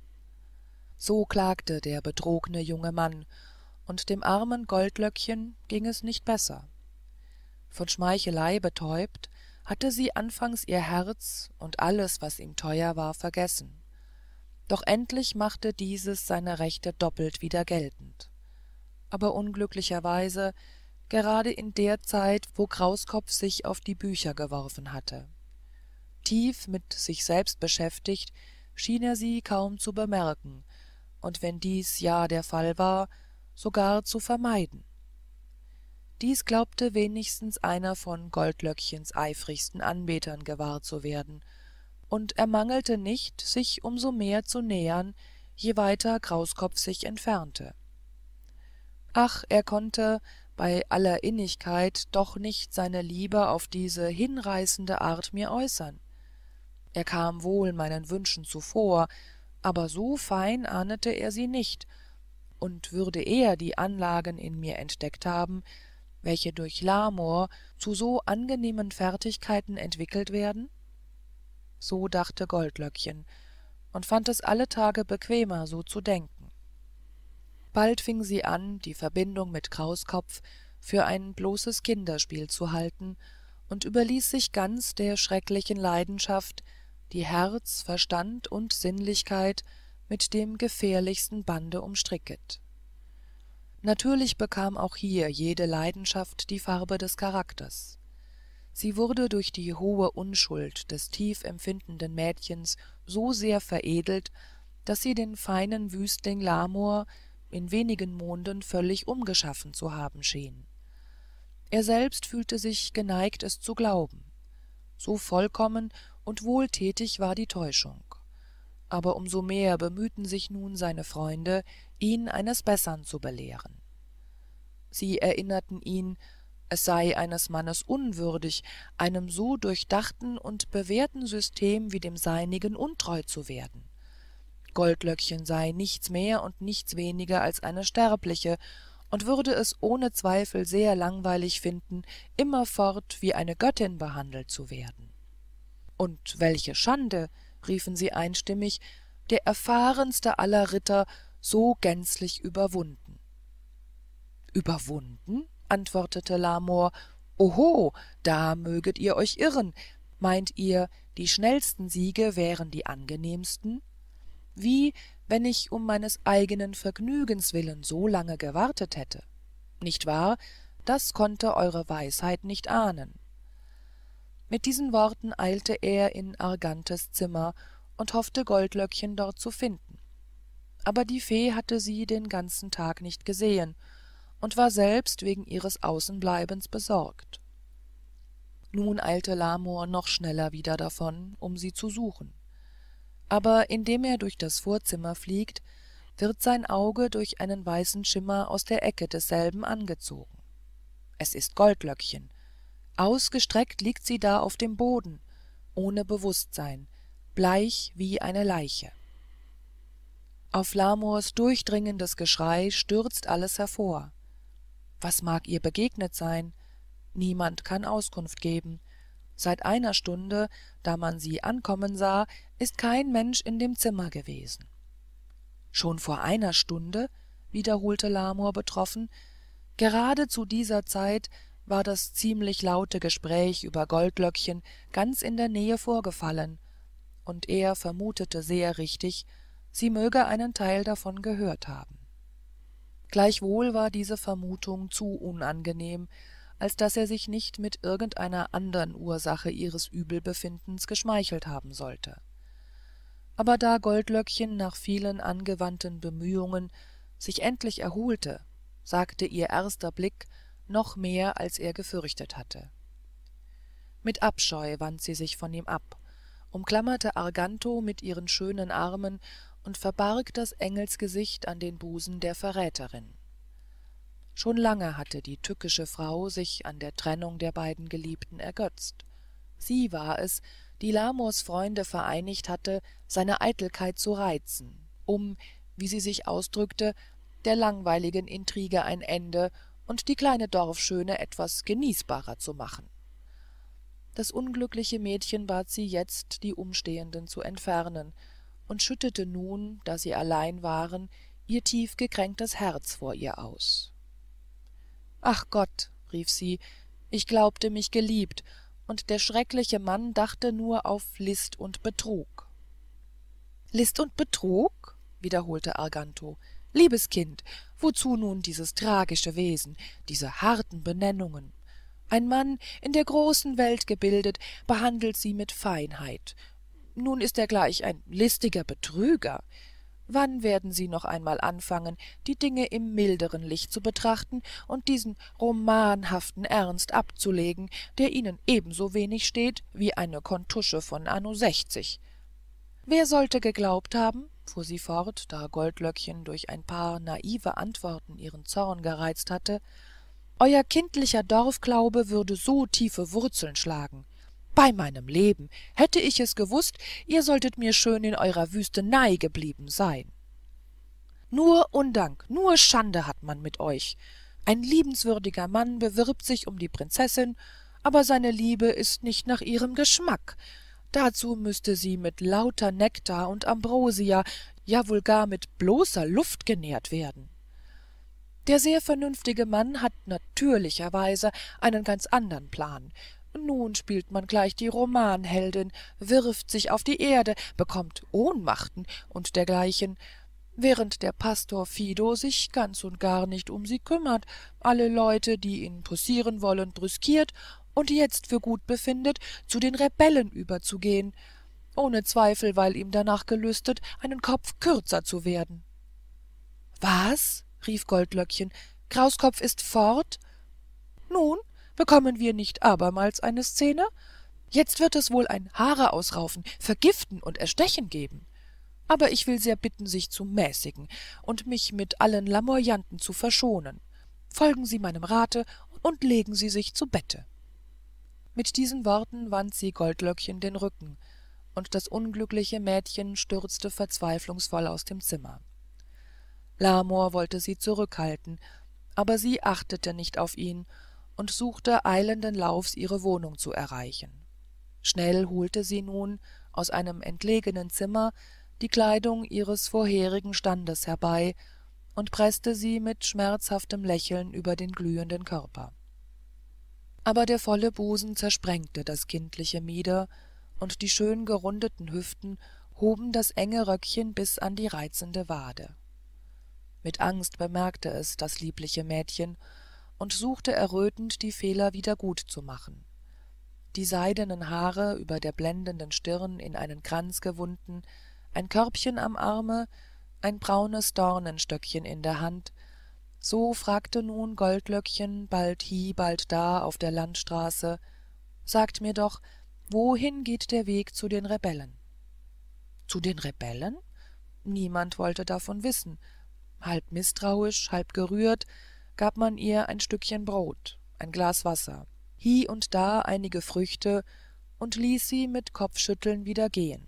So klagte der betrogne junge Mann, und dem armen Goldlöckchen ging es nicht besser. Von Schmeichelei betäubt, hatte sie anfangs ihr Herz und alles, was ihm teuer war, vergessen. Doch endlich machte dieses seine Rechte doppelt wieder geltend. Aber unglücklicherweise gerade in der Zeit, wo Krauskopf sich auf die Bücher geworfen hatte. Tief mit sich selbst beschäftigt, schien er sie kaum zu bemerken, und wenn dies ja der Fall war, sogar zu vermeiden. dies glaubte wenigstens einer von goldlöckchens eifrigsten anbetern gewahrt zu werden, und ermangelte nicht sich um so mehr zu nähern je weiter krauskopf sich entfernte. ach er konnte bei aller innigkeit doch nicht seine liebe auf diese hinreißende art mir äußern. Er kam wohl meinen wünschen zuvor, aber so fein ahnete er sie nicht, und würde er die anlagen in mir entdeckt haben, welche durch l'amor zu so angenehmen fertigkeiten entwickelt werden? So dachte goldlöckchen und fand es alle tage bequemer so zu denken. bald fing sie an die verbindung mit krauskopf für ein bloßes kinderspiel zu halten und überließ sich ganz der schrecklichen leidenschaft, die herz verstand und sinnlichkeit mit dem gefährlichsten bande umstricket. natürlich bekam auch hier jede leidenschaft die farbe des charakters. sie wurde durch die hohe unschuld des tief empfindenden mädchens so sehr veredelt, daß sie den feinen wüstling l'amor in wenigen monden völlig umgeschaffen zu haben schien. er selbst fühlte sich geneigt es zu glauben. so vollkommen und wohltätig war die täuschung. aber um so mehr bemühten sich nun seine freunde, ihn eines bessern zu belehren. sie erinnerten ihn, es sei eines mannes unwürdig, einem so durchdachten und bewährten system wie dem seinigen untreu zu werden. goldlöckchen sei nichts mehr und nichts weniger als eine sterbliche und würde es ohne zweifel sehr langweilig finden, immerfort wie eine göttin behandelt zu werden. und welche schande, riefen sie einstimmig, der erfahrenste aller ritter so gänzlich überwunden. überwunden, antwortete l'amor, oho, da möget ihr euch irren. meint ihr die schnellsten siege wären die angenehmsten? wie wenn ich um meines eigenen vergnügens willen so lange gewartet hätte? nicht wahr, das konnte eure weisheit nicht ahnen. mit diesen worten eilte er in argantes zimmer und hoffte goldlöckchen dort zu finden. aber die fee hatte sie den ganzen tag nicht gesehen und war selbst wegen ihres außenbleibens besorgt. nun eilte l'amor noch schneller wieder davon, um sie zu suchen. aber indem er durch das vorzimmer fliegt, wird sein auge durch einen weißen schimmer aus der ecke desselben angezogen. es ist goldlöckchen. ausgestreckt liegt sie da auf dem boden, ohne bewußtsein, bleich wie eine leiche. auf l'amors durchdringendes geschrei stürzt alles hervor. was mag ihr begegnet sein? niemand kann auskunft geben. seit einer stunde, da man sie ankommen sah, ist kein mensch in dem zimmer gewesen. schon vor einer stunde, wiederholte l'amor betroffen, gerade zu dieser zeit war das ziemlich laute gespräch über goldlöckchen ganz in der nähe vorgefallen, und er vermutete sehr richtig, sie möge einen teil davon gehört haben. gleichwohl war diese vermutung zu unangenehm, als daß er sich nicht mit irgendeiner andern ursache ihres übelbefindens geschmeichelt haben sollte. aber da goldlöckchen nach vielen angewandten bemühungen sich endlich erholte, sagte ihr erster blick noch mehr als er gefürchtet hatte. mit abscheu wandte sie sich von ihm ab, umklammerte arganto mit ihren schönen armen und verbarg das engelsgesicht an den busen der verräterin. schon lange hatte die tückische frau sich an der trennung der beiden geliebten ergötzt. sie war es, die l'amors freunde vereinigt hatte, seine eitelkeit zu reizen, um, wie sie sich ausdrückte, der langweiligen intrige ein ende und die kleine dorfschöne etwas genießbarer zu machen. das unglückliche mädchen bat sie jetzt, die umstehenden zu entfernen, und schüttete nun, da sie allein waren, ihr tief gekränktes herz vor ihr aus. ach gott, rief sie, ich glaubte mich geliebt, und der schreckliche mann dachte nur auf list und betrug. list und betrug, wiederholte arganto. liebes kind, wozu nun dieses tragische wesen, diese harten benennungen? ein mann, in der großen welt gebildet, behandelt sie mit feinheit. nun ist er gleich ein listiger betrüger. wann werden sie noch einmal anfangen, die dinge im milderen licht zu betrachten und diesen romanhaften ernst abzulegen, der ihnen ebensowenig steht wie eine kontusche von anno 60? Wer sollte geglaubt haben, fuhr sie fort, da Goldlöckchen durch ein paar naive antworten ihren zorn gereizt hatte, euer kindlicher dorfglaube würde so tiefe wurzeln schlagen? Bei meinem Leben, hätte ich es gewußt, ihr solltet mir schön in eurer Wüstenei geblieben sein. Nur Undank, nur Schande hat man mit euch. Ein liebenswürdiger Mann bewirbt sich um die Prinzessin, aber seine Liebe ist nicht nach ihrem Geschmack. Dazu müßte sie mit lauter Nektar und Ambrosia, ja wohl gar mit bloßer Luft genährt werden. Der sehr vernünftige Mann hat natürlicherweise einen ganz andern Plan. Nun spielt man gleich die Romanheldin, wirft sich auf die Erde, bekommt Ohnmachten und dergleichen, während der Pastor Fido sich ganz und gar nicht um sie kümmert, alle Leute, die ihn poussieren wollen, brüskiert und jetzt für gut befindet, zu den Rebellen überzugehen, ohne Zweifel, weil ihm danach gelüstet, einen Kopf kürzer zu werden. Was? Rief Goldlöckchen, Krauskopf ist fort? Nun, bekommen wir nicht abermals eine Szene? Jetzt wird es wohl ein Haare ausraufen, vergiften und erstechen geben. Aber ich will sehr bitten, sich zu mäßigen und mich mit allen Lamoyanten zu verschonen. Folgen Sie meinem Rate und legen Sie sich zu Bette. Mit diesen Worten wandte sie Goldlöckchen den Rücken, und das unglückliche Mädchen stürzte verzweiflungsvoll aus dem Zimmer. Lamor wollte sie zurückhalten, aber sie achtete nicht auf ihn und suchte eilenden Laufs ihre Wohnung zu erreichen. Schnell holte sie nun aus einem entlegenen Zimmer die Kleidung ihres vorherigen Standes herbei und preßte sie mit schmerzhaftem Lächeln über den glühenden Körper. Aber der volle busen zersprengte das kindliche Mieder, und die schön gerundeten Hüften hoben das enge Röckchen bis an die reizende wade. Mit Angst bemerkte es das liebliche Mädchen und suchte errötend, die Fehler wieder gut zu machen. Die seidenen Haare über der blendenden Stirn in einen Kranz gewunden, ein Körbchen am Arme, ein braunes Dornenstöckchen in der Hand, so fragte nun Goldlöckchen bald hie, bald da auf der Landstraße, sagt mir doch, wohin geht der Weg zu den Rebellen? Zu den Rebellen? Niemand wollte davon wissen. Halb mißtrauisch, halb gerührt, gab man ihr ein Stückchen Brot, ein Glas Wasser, hie und da einige Früchte und ließ sie mit Kopfschütteln wieder gehen.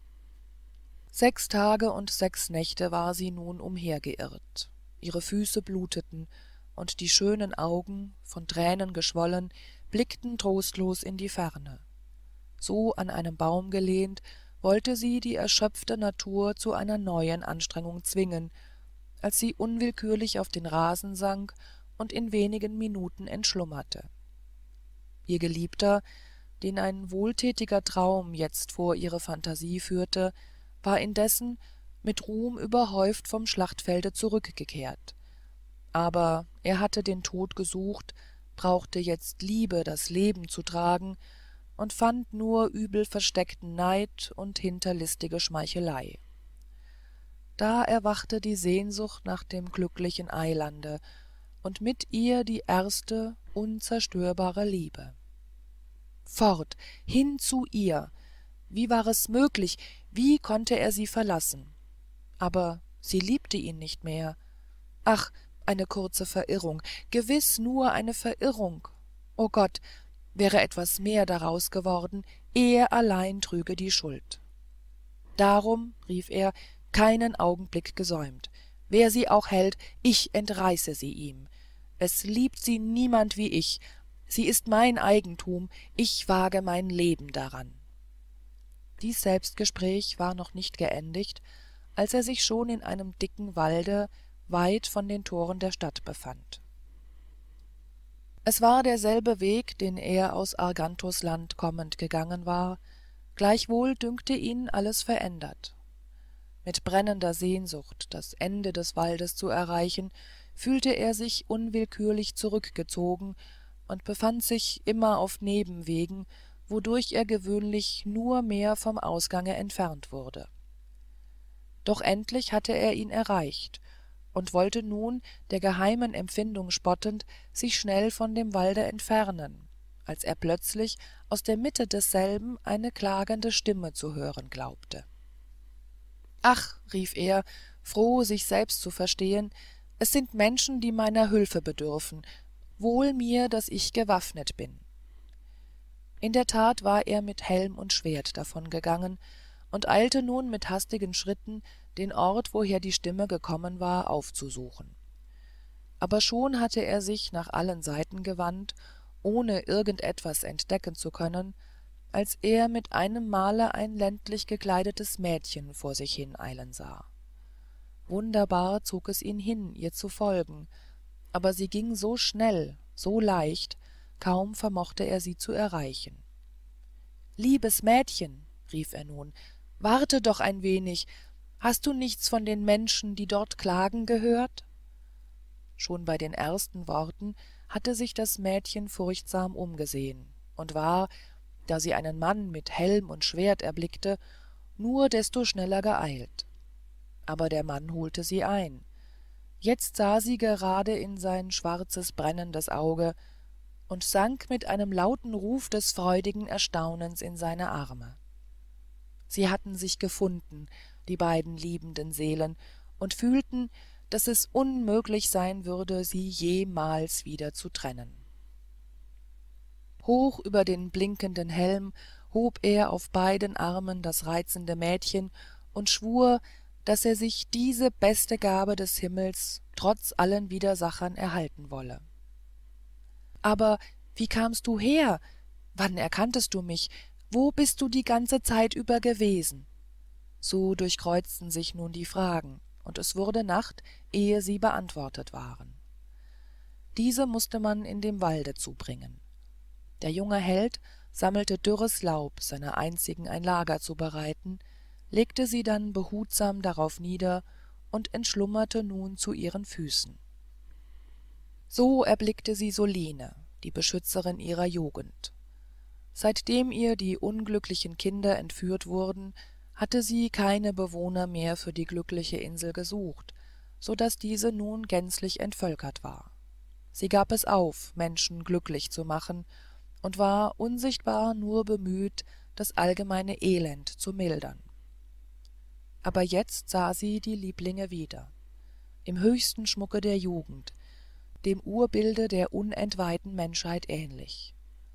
6 Tage und 6 Nächte war sie nun umhergeirrt. Ihre Füße bluteten, und die schönen Augen, von Tränen geschwollen, blickten trostlos in die Ferne. So an einem Baum gelehnt, wollte sie die erschöpfte Natur zu einer neuen Anstrengung zwingen, als sie unwillkürlich auf den Rasen sank und in wenigen Minuten entschlummerte. Ihr Geliebter, den ein wohltätiger Traum jetzt vor ihre Phantasie führte, war indessen mit Ruhm überhäuft vom Schlachtfelde zurückgekehrt. Aber er hatte den Tod gesucht, brauchte jetzt Liebe das Leben zu tragen und fand nur übel versteckten Neid und hinterlistige Schmeichelei. Da erwachte die Sehnsucht nach dem glücklichen Eilande und mit ihr die erste unzerstörbare Liebe. Fort, hin zu ihr! Wie war es möglich, wie konnte er sie verlassen? Aber sie liebte ihn nicht mehr. Ach, eine kurze Verirrung, gewiß nur eine Verirrung. O Gott, wäre etwas mehr daraus geworden, er allein trüge die Schuld. Darum, rief er, keinen Augenblick gesäumt. Wer sie auch hält, ich entreiße sie ihm. Es liebt sie niemand wie ich. Sie ist mein Eigentum, ich wage mein Leben daran. Dies Selbstgespräch war noch nicht geendigt, als er sich schon in einem dicken walde weit von den toren der Stadt befand. Es war derselbe Weg, den er aus Argantos Land kommend gegangen war, gleichwohl dünkte ihn alles verändert. Mit brennender Sehnsucht, das Ende des Waldes zu erreichen, fühlte er sich unwillkürlich zurückgezogen und befand sich immer auf Nebenwegen, wodurch er gewöhnlich nur mehr vom Ausgange entfernt wurde. doch endlich hatte er ihn erreicht und wollte nun der geheimen empfindung spottend sich schnell von dem walde entfernen als er plötzlich aus der mitte desselben eine klagende stimme zu hören glaubte. »Ach«, rief er, froh sich selbst zu verstehen, »es sind menschen die meiner hülfe bedürfen, wohl mir daß ich gewaffnet bin.« in der tat war er mit helm und schwert davongegangen und eilte nun mit hastigen schritten den ort woher die stimme gekommen war aufzusuchen. aber schon hatte er sich nach allen seiten gewandt ohne irgend etwas entdecken zu können als er mit einem male ein ländlich gekleidetes mädchen vor sich hineilen sah. wunderbar zog es ihn hin ihr zu folgen aber sie ging so schnell so leicht kaum vermochte er sie zu erreichen. »Liebes mädchen«, rief er nun, »warte doch ein wenig, hast du nichts von den menschen die dort klagen gehört?« schon bei den ersten worten hatte sich das mädchen furchtsam umgesehen und war da sie einen mann mit helm und schwert erblickte nur desto schneller geeilt. aber der mann holte sie ein. jetzt sah sie gerade in sein schwarzes brennendes auge und sank mit einem lauten ruf des freudigen erstaunens in seine arme. sie hatten sich gefunden die beiden liebenden seelen und fühlten daß es unmöglich sein würde sie jemals wieder zu trennen. hoch über den blinkenden helm hob er auf beiden armen das reizende mädchen und schwur daß er sich diese beste gabe des himmels trotz allen widersachern erhalten wolle. »Aber wie kamst du her? Wann erkanntest du mich? Wo bist du die ganze zeit über gewesen?« so durchkreuzten sich nun die fragen und es wurde nacht ehe sie beantwortet waren. diese mußte man in dem walde zubringen. der junge held sammelte dürres laub seiner einzigen ein lager zu bereiten legte sie dann behutsam darauf nieder und entschlummerte nun zu ihren füßen. so erblickte sie soline die beschützerin ihrer jugend. seitdem ihr die unglücklichen kinder entführt wurden hatte sie keine bewohner mehr für die glückliche insel gesucht so daß diese nun gänzlich entvölkert war. sie gab es auf menschen glücklich zu machen und war unsichtbar nur bemüht das allgemeine elend zu mildern. aber jetzt sah sie die lieblinge wieder im höchsten schmucke der jugend dem urbilde der unentweihten menschheit ähnlich.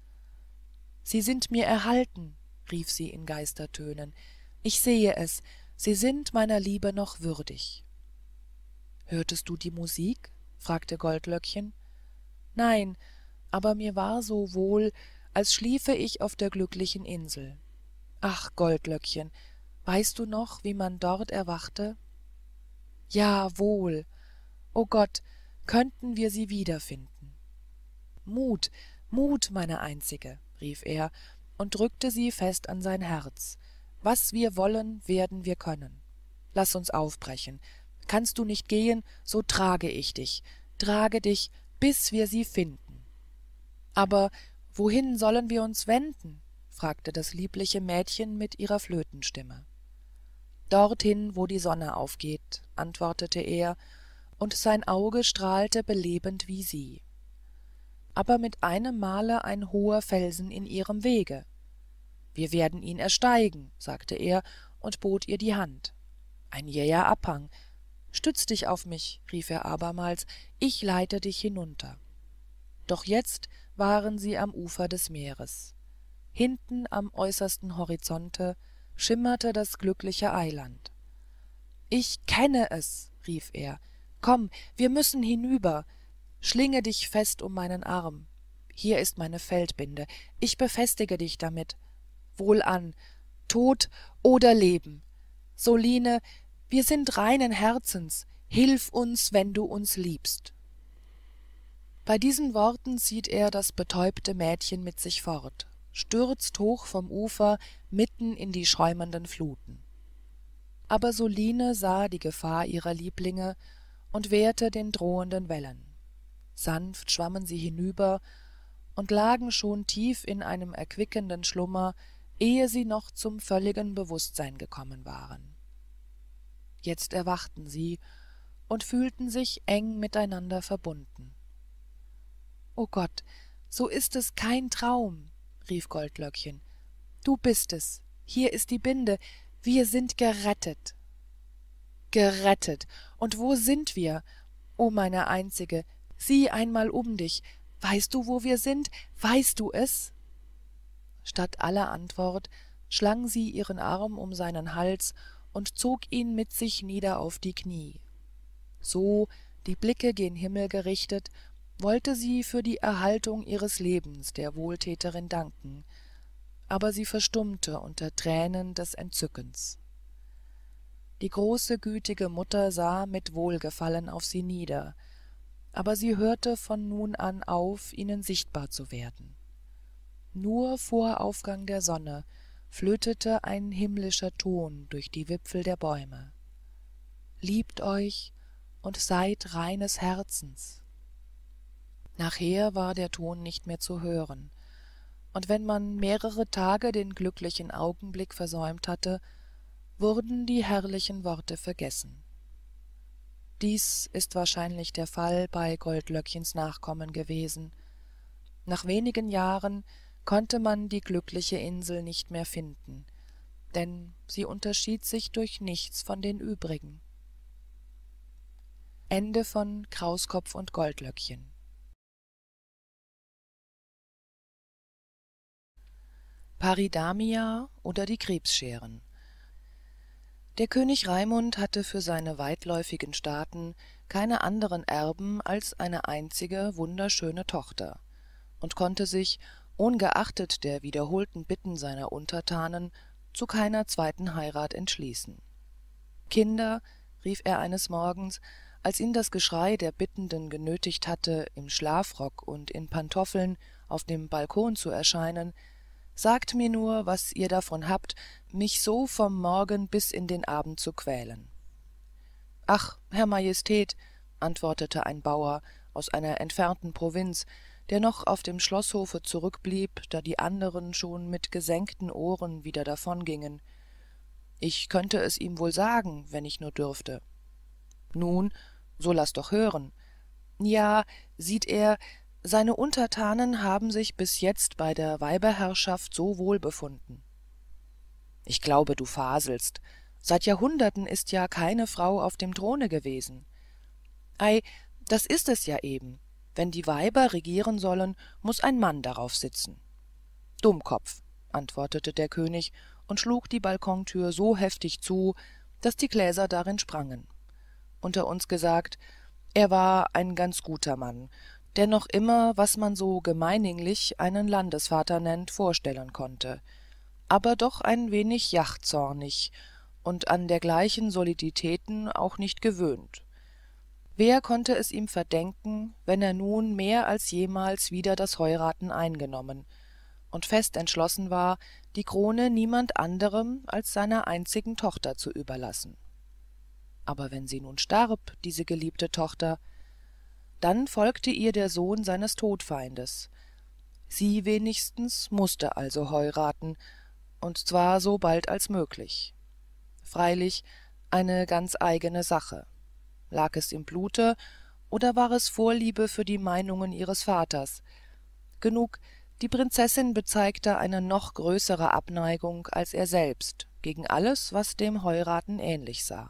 »Sie sind mir erhalten«, rief sie in geistertönen, »ich sehe es, sie sind meiner liebe noch würdig.« »Hörtest du die musik?« fragte goldlöckchen. »Nein, aber mir war so wohl als schliefe ich auf der glücklichen insel. Ach, goldlöckchen, weißt du noch wie man dort erwachte?« »Ja, wohl. O gott, könnten wir sie wiederfinden!« »Mut, Mut, meine Einzige«, rief er und drückte sie fest an sein herz, »was wir wollen werden wir können. laß uns aufbrechen. kannst du nicht gehen, so trage ich dich, bis wir sie finden.« »Aber wohin sollen wir uns wenden?« fragte das liebliche mädchen mit ihrer flötenstimme. »Dorthin wo die sonne aufgeht«, antwortete er und sein auge strahlte belebend wie sie. »aber mit einem male ein hoher felsen in ihrem wege.« »Wir werden ihn ersteigen«, sagte er und bot ihr die hand. »Ein jäher abhang. Stütz dich auf mich«, rief er abermals, »ich leite dich hinunter.« doch jetzt waren sie am ufer des meeres. hinten am äußersten horizonte schimmerte das glückliche eiland. »Ich kenne es«, rief er, »komm, wir müssen hinüber. schlinge dich fest um meinen arm. hier ist meine feldbinde, ich befestige dich damit. wohlan, tod oder leben. soline, wir sind reinen herzens, hilf uns, wenn du uns liebst.« bei diesen worten zieht er das betäubte mädchen mit sich fort, stürzt hoch vom ufer mitten in die schäumenden fluten. aber soline sah die gefahr ihrer lieblinge und wehrte den drohenden wellen. sanft schwammen sie hinüber und lagen schon tief in einem erquickenden schlummer ehe sie noch zum völligen bewußtsein gekommen waren. Jetzt erwachten sie und fühlten sich eng miteinander verbunden. »O Gott, so ist es kein Traum«, rief Goldlöckchen. »Du bist es. Hier ist die Binde. Wir sind gerettet.« »Gerettet! Und wo sind wir? O meine Einzige, sieh einmal um dich. Weißt du, wo wir sind? Weißt du es?« Statt aller Antwort schlang sie ihren Arm um seinen Hals und zog ihn mit sich nieder auf die Knie. So, die Blicke gen Himmel gerichtet, wollte sie für die erhaltung ihres lebens der wohltäterin danken, aber sie verstummte unter tränen des entzückens. Die große gütige mutter sah mit wohlgefallen auf sie nieder, aber sie hörte von nun an auf, ihnen sichtbar zu werden. Nur vor Aufgang der sonne flötete ein himmlischer ton durch die wipfel der bäume. »Liebt euch und seid reines Herzens.« Nachher war der ton nicht mehr zu hören, und wenn man mehrere Tage den glücklichen Augenblick versäumt hatte, wurden die herrlichen Worte vergessen. Dies ist wahrscheinlich der Fall bei Goldlöckchens Nachkommen gewesen. Nach wenigen Jahren konnte man die glückliche Insel nicht mehr finden, denn sie unterschied sich durch nichts von den übrigen. Ende von Krauskopf und Goldlöckchen. Paridamia oder die Krebsscheren. Der König Raimund hatte für seine weitläufigen Staaten keine anderen Erben als eine einzige wunderschöne Tochter und konnte sich, ohngeachtet der wiederholten Bitten seiner Untertanen, zu keiner zweiten Heirat entschließen. »Kinder«, rief er eines Morgens, als ihn das Geschrei der Bittenden genötigt hatte, im Schlafrock und in Pantoffeln auf dem Balkon zu erscheinen, »sagt mir nur, was ihr davon habt, mich so vom Morgen bis in den Abend zu quälen.« »Ach, Herr Majestät«, antwortete ein Bauer aus einer entfernten Provinz, der noch auf dem schloßhofe zurückblieb, da die anderen schon mit gesenkten ohren wieder davongingen, »ich könnte es ihm wohl sagen, wenn ich nur dürfte.« »Nun, so laß doch hören.« »Ja, sieht er, seine Untertanen haben sich bis jetzt bei der Weiberherrschaft so wohl befunden.« »Ich glaube, du faselst. Seit Jahrhunderten ist ja keine Frau auf dem Throne gewesen.« »Ei, das ist es ja eben. Wenn die Weiber regieren sollen, muß ein Mann darauf sitzen.« »Dummkopf«, antwortete der König und schlug die balkontür so heftig zu, daß die gläser darin sprangen. Unter uns gesagt, er war ein ganz guter Mann, der noch immer, was man so gemeiniglich einen Landesvater nennt, vorstellen konnte, aber doch ein wenig jachtzornig und an dergleichen Soliditäten auch nicht gewöhnt. Wer konnte es ihm verdenken, wenn er nun mehr als jemals wieder das Heuraten eingenommen und fest entschlossen war, die Krone niemand anderem als seiner einzigen Tochter zu überlassen? Aber wenn sie nun starb, diese geliebte Tochter, dann folgte ihr der Sohn seines Todfeindes. Sie wenigstens mußte also heuraten, und zwar so bald als möglich. Freilich eine ganz eigene Sache. Lag es im blute, oder war es Vorliebe für die Meinungen ihres Vaters? Genug, die Prinzessin bezeigte eine noch größere Abneigung als er selbst gegen alles, was dem Heuraten ähnlich sah.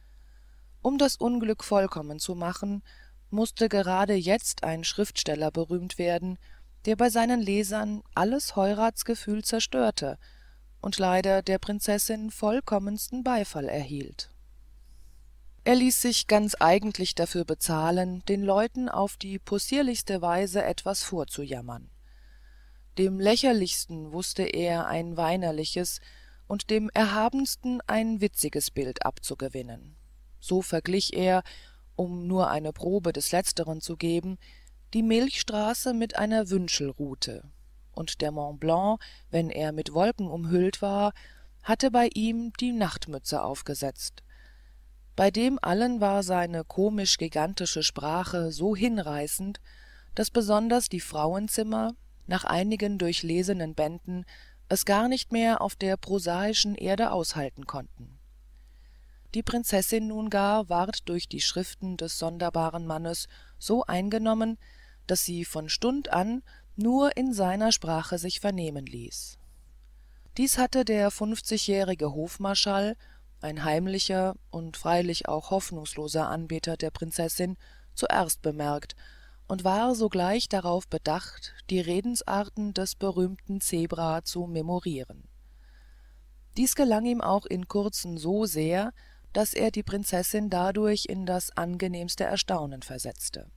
Um das Unglück vollkommen zu machen, mußte gerade jetzt ein Schriftsteller berühmt werden, der bei seinen Lesern alles Heuratsgefühl zerstörte und leider der Prinzessin vollkommensten Beifall erhielt. Er ließ sich ganz eigentlich dafür bezahlen, den Leuten auf die possierlichste Weise etwas vorzujammern. Dem lächerlichsten wußte er ein weinerliches und dem erhabensten ein witziges Bild abzugewinnen. So verglich er, um nur eine Probe des Letzteren zu geben, die Milchstraße mit einer Wünschelrute, und der Mont Blanc, wenn er mit Wolken umhüllt war, hatte bei ihm die Nachtmütze aufgesetzt. Bei dem allen war seine komisch-gigantische Sprache so hinreißend, daß besonders die Frauenzimmer, nach einigen durchlesenen bänden, es gar nicht mehr auf der prosaischen Erde aushalten konnten. Die prinzessin nun gar ward durch die schriften des sonderbaren mannes so eingenommen daß sie von stund an nur in seiner sprache sich vernehmen ließ. dies hatte der 50-jährige hofmarschall ein heimlicher und freilich auch hoffnungsloser anbeter der prinzessin zuerst bemerkt und war sogleich darauf bedacht die redensarten des berühmten zebra zu memorieren. dies gelang ihm auch in kurzem so sehr daß er die prinzessin dadurch in das angenehmste erstaunen versetzte.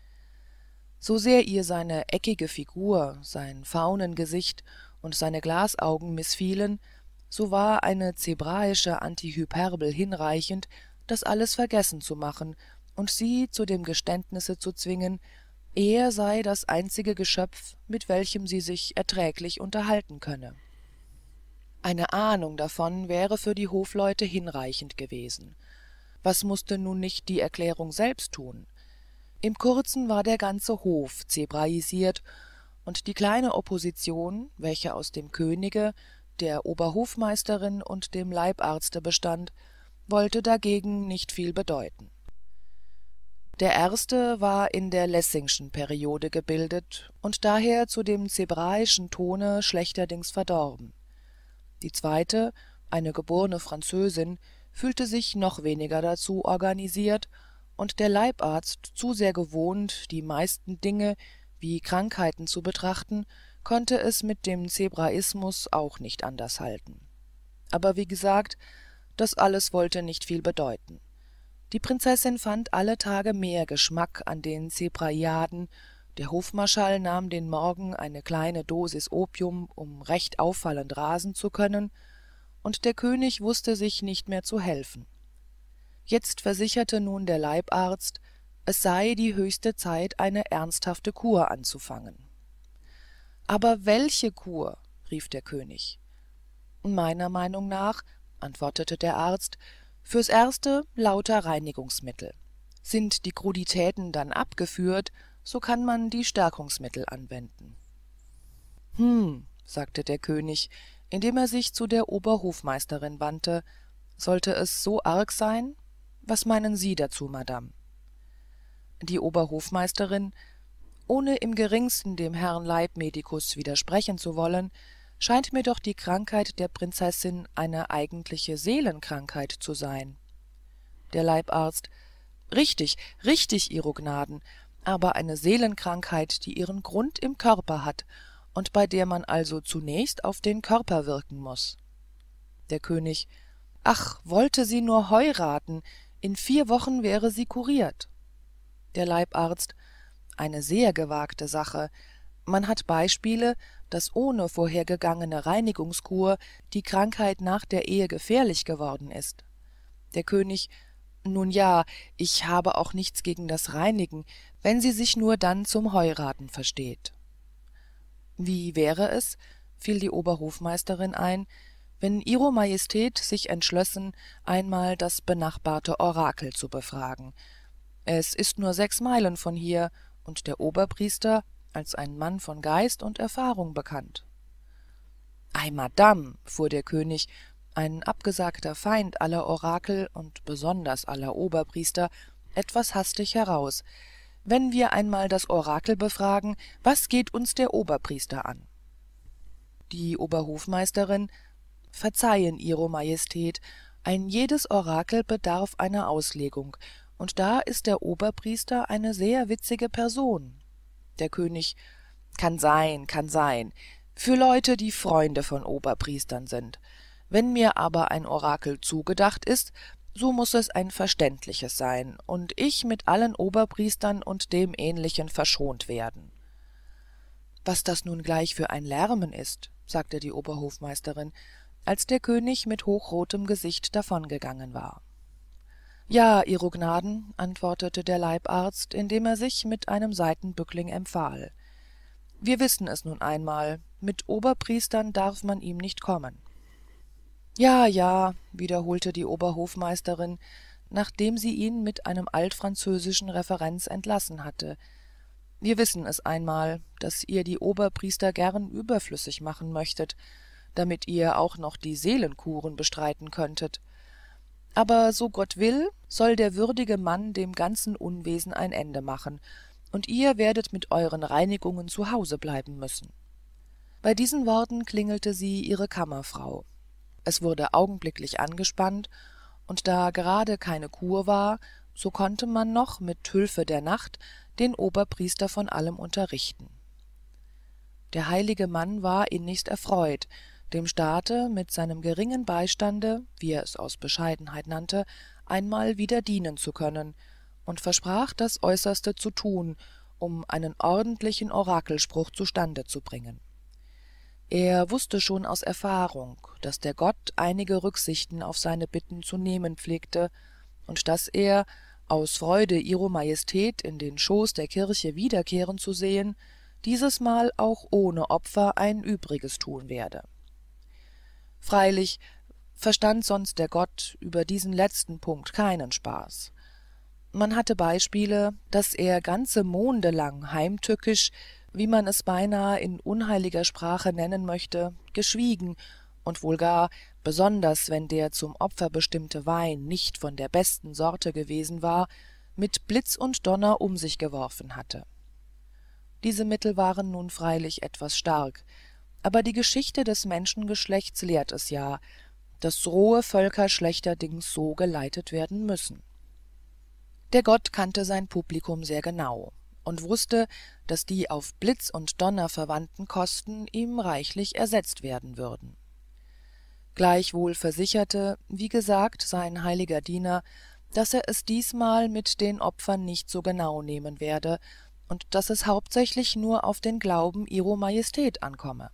so sehr ihr seine eckige figur sein faunengesicht und seine glasaugen mißfielen, so war eine zebraische antihyperbel hinreichend das alles vergessen zu machen und sie zu dem geständnisse zu zwingen, er sei das einzige geschöpf mit welchem sie sich erträglich unterhalten könne. eine ahnung davon wäre für die hofleute hinreichend gewesen. was mußte nun nicht die erklärung selbst tun? im kurzen war der ganze hof zebraisiert und die kleine opposition welche aus dem könige der oberhofmeisterin und dem leibarzte bestand wollte dagegen nicht viel bedeuten. der erste war in der lessingschen periode gebildet und daher zu dem zebraischen tone schlechterdings verdorben. die zweite eine geborne französin fühlte sich noch weniger dazu organisiert und der leibarzt zu sehr gewohnt die meisten dinge wie krankheiten zu betrachten konnte es mit dem zebraismus auch nicht anders halten. aber wie gesagt, das alles wollte nicht viel bedeuten. die prinzessin fand alle tage mehr geschmack an den zebraiaden, der hofmarschall nahm den morgen eine kleine dosis opium um recht auffallend rasen zu können, und der könig wußte sich nicht mehr zu helfen. jetzt versicherte nun der leibarzt, es sei die höchste zeit eine ernsthafte kur anzufangen. aber welche kur? rief der könig. meiner meinung nach, antwortete der arzt, fürs erste lauter reinigungsmittel. sind die kruditäten dann abgeführt, so kann man die stärkungsmittel anwenden. sagte der könig, indem er sich zu der oberhofmeisterin wandte, sollte es so arg sein? was meinen sie dazu, madame? die oberhofmeisterin, ohne im geringsten dem herrn leibmedikus widersprechen zu wollen, scheint mir doch die krankheit der prinzessin eine eigentliche seelenkrankheit zu sein. der leibarzt richtig richtig ihro gnaden, aber eine seelenkrankheit die ihren grund im körper hat und bei der man also zunächst auf den körper wirken muß. der könig ach wollte sie nur heuraten, in 4 wochen wäre sie kuriert. der leibarzt eine sehr gewagte sache. man hat beispiele daß ohne vorhergegangene reinigungskur die krankheit nach der ehe gefährlich geworden ist. der könig nun ja, ich habe auch nichts gegen das reinigen, wenn sie sich nur dann zum heuraten versteht. wie wäre es, fiel die oberhofmeisterin ein, wenn ihro majestät sich entschlössen einmal das benachbarte orakel zu befragen. es ist nur 6 meilen von hier und der oberpriester als ein mann von geist und erfahrung bekannt. ei madame, fuhr der könig, ein abgesagter feind aller orakel und besonders aller oberpriester etwas hastig heraus, wenn wir einmal das orakel befragen, was geht uns der oberpriester an? die oberhofmeisterin verzeihen ihro majestät, ein jedes orakel bedarf einer auslegung, und da ist der oberpriester eine sehr witzige person. der könig kann sein, für leute die freunde von oberpriestern sind. wenn mir aber ein orakel zugedacht ist, so muß es ein verständliches sein und ich mit allen oberpriestern und dem ähnlichen verschont werden. was das nun gleich für ein lärmen ist, sagte die oberhofmeisterin, als der könig mit hochrotem gesicht davongegangen war. ja, ihro gnaden, antwortete der leibarzt, indem er sich mit einem seitenbückling empfahl. wir wissen es nun einmal, mit oberpriestern darf man ihm nicht kommen. ja, ja, wiederholte die oberhofmeisterin, nachdem sie ihn mit einem altfranzösischen referenz entlassen hatte, wir wissen es einmal, daß ihr die oberpriester gern überflüssig machen möchtet, damit ihr auch noch die seelenkuren bestreiten könntet. aber so Gott will, soll der würdige Mann dem ganzen Unwesen ein Ende machen, und ihr werdet mit euren Reinigungen zu Hause bleiben müssen.« Bei diesen Worten klingelte sie ihre Kammerfrau. Es wurde augenblicklich angespannt, und da gerade keine kur war, so konnte man noch mit Hülfe der Nacht den Oberpriester von allem unterrichten. Der heilige Mann war innigst erfreut, dem Staate mit seinem geringen Beistande, wie er es aus Bescheidenheit nannte, einmal wieder dienen zu können, und versprach das Äußerste zu tun, um einen ordentlichen Orakelspruch zustande zu bringen. Er wusste schon aus Erfahrung, daß der Gott einige Rücksichten auf seine Bitten zu nehmen pflegte, und daß er, aus Freude ihro Majestät in den schoß der Kirche wiederkehren zu sehen, dieses Mal auch ohne Opfer ein Übriges tun werde. Freilich verstand sonst der Gott über diesen letzten Punkt keinen Spaß. Man hatte Beispiele, daß er ganze Monde lang heimtückisch, wie man es beinahe in unheiliger Sprache nennen möchte, geschwiegen und wohl gar, besonders wenn der zum Opfer bestimmte Wein nicht von der besten Sorte gewesen war, mit Blitz und Donner um sich geworfen hatte. Diese Mittel waren nun freilich etwas stark, aber die Geschichte des Menschengeschlechts lehrt es ja, daß rohe Völker schlechterdings so geleitet werden müssen. Der Gott kannte sein Publikum sehr genau und wußte, daß die auf Blitz und Donner verwandten Kosten ihm reichlich ersetzt werden würden. Gleichwohl versicherte, wie gesagt, sein heiliger Diener, daß er es diesmal mit den Opfern nicht so genau nehmen werde und daß es hauptsächlich nur auf den Glauben ihro Majestät ankomme.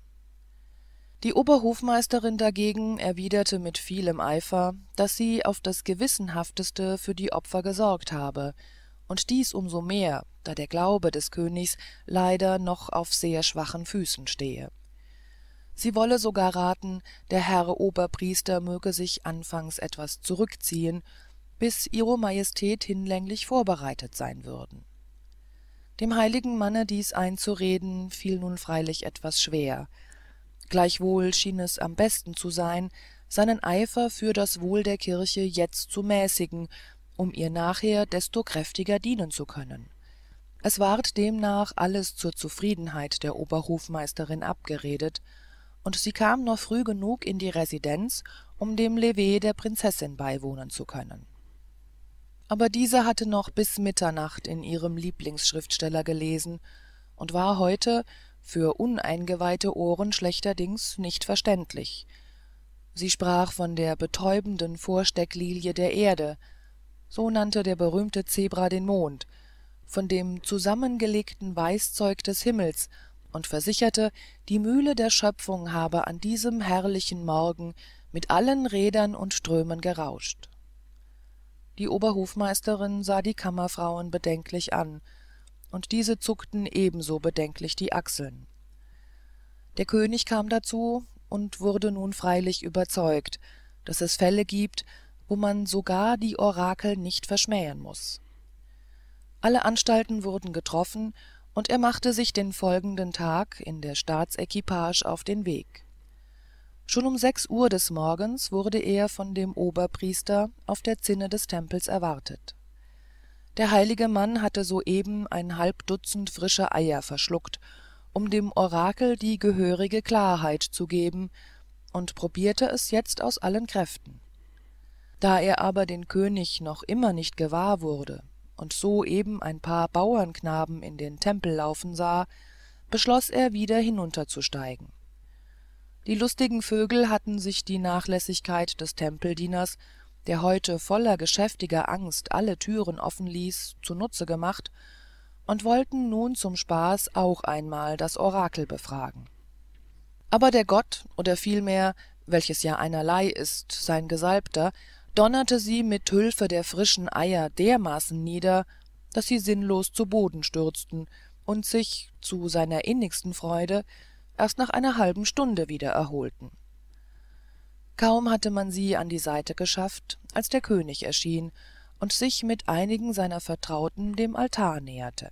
Die Oberhofmeisterin dagegen erwiderte mit vielem Eifer, daß sie auf das Gewissenhafteste für die Opfer gesorgt habe, und dies um so mehr, da der Glaube des Königs leider noch auf sehr schwachen Füßen stehe. Sie wolle sogar raten, der Herr Oberpriester möge sich anfangs etwas zurückziehen, bis ihro Majestät hinlänglich vorbereitet sein würden. Dem heiligen Manne dies einzureden, fiel nun freilich etwas schwer. Gleichwohl schien es am besten zu sein, seinen Eifer für das Wohl der Kirche jetzt zu mäßigen, um ihr nachher desto kräftiger dienen zu können. Es ward demnach alles zur Zufriedenheit der Oberhofmeisterin abgeredet, und sie kam noch früh genug in die Residenz, um dem Lever der Prinzessin beiwohnen zu können. Aber diese hatte noch bis Mitternacht in ihrem Lieblingsschriftsteller gelesen und war heute für uneingeweihte Ohren schlechterdings nicht verständlich. Sie sprach von der betäubenden Vorstecklilie der Erde, so nannte der berühmte Zebra den Mond, von dem zusammengelegten Weißzeug des Himmels und versicherte, die Mühle der Schöpfung habe an diesem herrlichen Morgen mit allen Rädern und Strömen gerauscht. Die Oberhofmeisterin sah die Kammerfrauen bedenklich an, und diese zuckten ebenso bedenklich die Achseln. Der König kam dazu und wurde nun freilich überzeugt, daß es Fälle gibt, wo man sogar die Orakel nicht verschmähen muß. Alle Anstalten wurden getroffen, und er machte sich den folgenden Tag in der Staatsequipage auf den Weg. Schon um 6 Uhr des Morgens wurde er von dem Oberpriester auf der Zinne des Tempels erwartet. Der heilige Mann hatte soeben ein halb Dutzend frische Eier verschluckt, um dem Orakel die gehörige Klarheit zu geben, und probierte es jetzt aus allen Kräften. Da er aber den König noch immer nicht gewahr wurde und soeben ein paar Bauernknaben in den Tempel laufen sah, beschloß er wieder hinunterzusteigen. Die lustigen Vögel hatten sich die Nachlässigkeit des tempeldieners, der heute voller geschäftiger Angst alle Türen offen ließ, zunutze gemacht und wollten nun zum Spaß auch einmal das Orakel befragen. Aber der Gott, oder vielmehr, welches ja einerlei ist, sein Gesalbter, donnerte sie mit Hülfe der frischen Eier dermaßen nieder, daß sie sinnlos zu Boden stürzten und sich, zu seiner innigsten Freude, erst nach einer halben Stunde wieder erholten. Kaum hatte man sie an die Seite geschafft, als der König erschien und sich mit einigen seiner Vertrauten dem Altar näherte.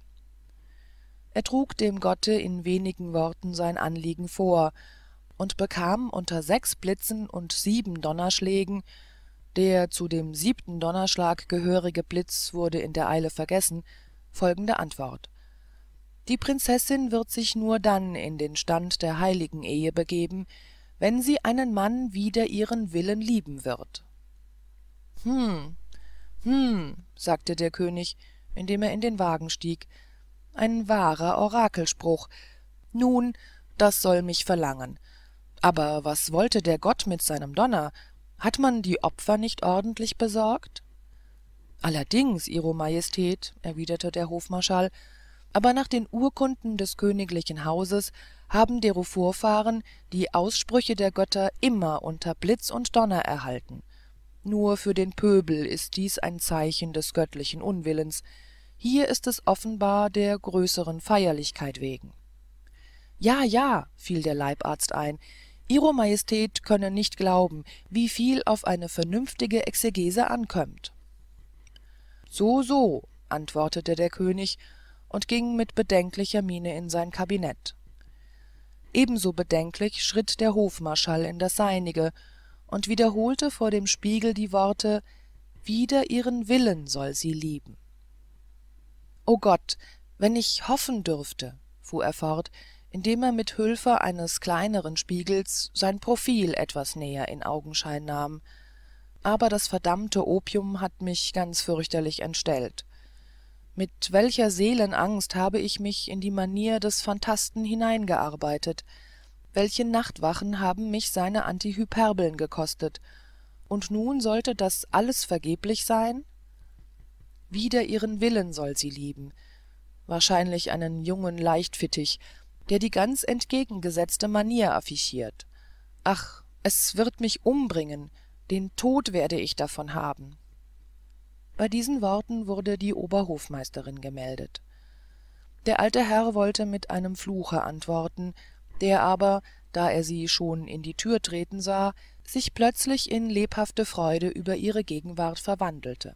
Er trug dem Gotte in wenigen Worten sein Anliegen vor und bekam unter 6 Blitzen und 7 Donnerschlägen, Der zu dem 7. Donnerschlag gehörige Blitz wurde in der Eile vergessen, folgende Antwort: Die Prinzessin wird sich nur dann in den Stand der heiligen Ehe begeben, wenn sie einen Mann wider ihren Willen lieben wird. »Hm, sagte der König, indem er in den Wagen stieg, »ein wahrer Orakelspruch. Nun, das soll mich verlangen. Aber was wollte der Gott mit seinem Donner? Hat man die Opfer nicht ordentlich besorgt?« »Allerdings, Ihro Majestät«, erwiderte der Hofmarschall, »aber nach den Urkunden des königlichen Hauses haben dero Vorfahren die Aussprüche der Götter immer unter Blitz und Donner erhalten. Nur für den Pöbel ist dies ein Zeichen des göttlichen Unwillens. Hier ist es offenbar der größeren Feierlichkeit wegen.« »Ja, ja«, fiel der Leibarzt ein, »Ihro Majestät können nicht glauben, wie viel auf eine vernünftige Exegese ankömmt.« »So, so«, antwortete der König und ging mit bedenklicher Miene in sein Kabinett. Ebenso bedenklich schritt der Hofmarschall in das seinige und wiederholte vor dem Spiegel die Worte: »Wider ihren Willen soll sie lieben.« »O Gott, wenn ich hoffen dürfte«, fuhr er fort, indem er mit Hülfe eines kleineren Spiegels sein Profil etwas näher in Augenschein nahm, »aber das verdammte Opium hat mich ganz fürchterlich entstellt. Mit welcher Seelenangst habe ich mich in die Manier des Phantasten hineingearbeitet, welche Nachtwachen haben mich seine Antihyperbeln gekostet, und nun sollte das alles vergeblich sein? Wider ihren Willen soll sie lieben, wahrscheinlich einen jungen Leichtfittich, der die ganz entgegengesetzte Manier affichiert. Ach, es wird mich umbringen, den Tod werde ich davon haben.« Bei diesen Worten wurde die Oberhofmeisterin gemeldet. Der alte Herr wollte mit einem Fluche antworten, der aber, da er sie schon in die Tür treten sah, sich plötzlich in lebhafte Freude über ihre Gegenwart verwandelte.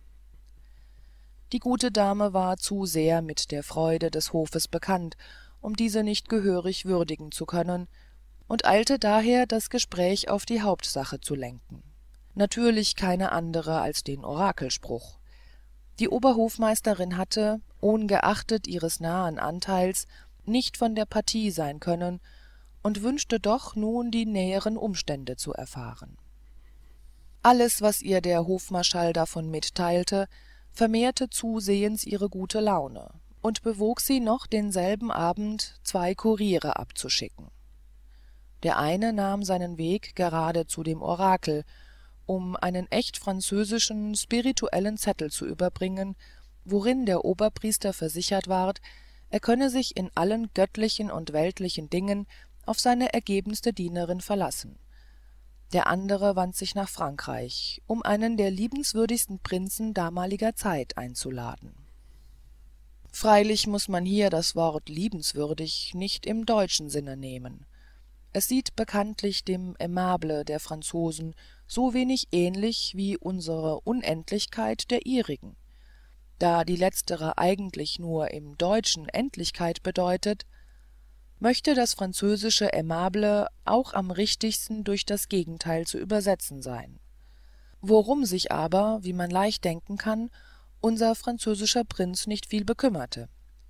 Die gute Dame war zu sehr mit der Freude des Hofes bekannt, um diese nicht gehörig würdigen zu können, und eilte daher, das Gespräch auf die Hauptsache zu lenken. Natürlich keine andere als den Orakelspruch. Die Oberhofmeisterin hatte, ohngeachtet ihres nahen Anteils, nicht von der Partie sein können und wünschte doch nun die näheren Umstände zu erfahren. Alles, was ihr der Hofmarschall davon mitteilte, vermehrte zusehends ihre gute Laune und bewog sie noch denselben Abend 2 Kuriere abzuschicken. Der eine nahm seinen Weg gerade zu dem Orakel, um einen echt französischen spirituellen Zettel zu überbringen, worin der Oberpriester versichert ward, er könne sich in allen göttlichen und weltlichen Dingen auf seine ergebenste Dienerin verlassen. Der andere wandte sich nach Frankreich, um einen der liebenswürdigsten Prinzen damaliger Zeit einzuladen. Freilich muß man hier das Wort liebenswürdig nicht im deutschen Sinne nehmen. Es sieht bekanntlich dem Aimable der Franzosen so wenig ähnlich wie unsere Unendlichkeit der ihrigen. Da die letztere eigentlich nur im Deutschen Endlichkeit bedeutet, möchte das französische Aimable auch am richtigsten durch das Gegenteil zu übersetzen sein. Worum sich aber, wie man leicht denken kann, unser französischer Prinz nicht viel bekümmerte.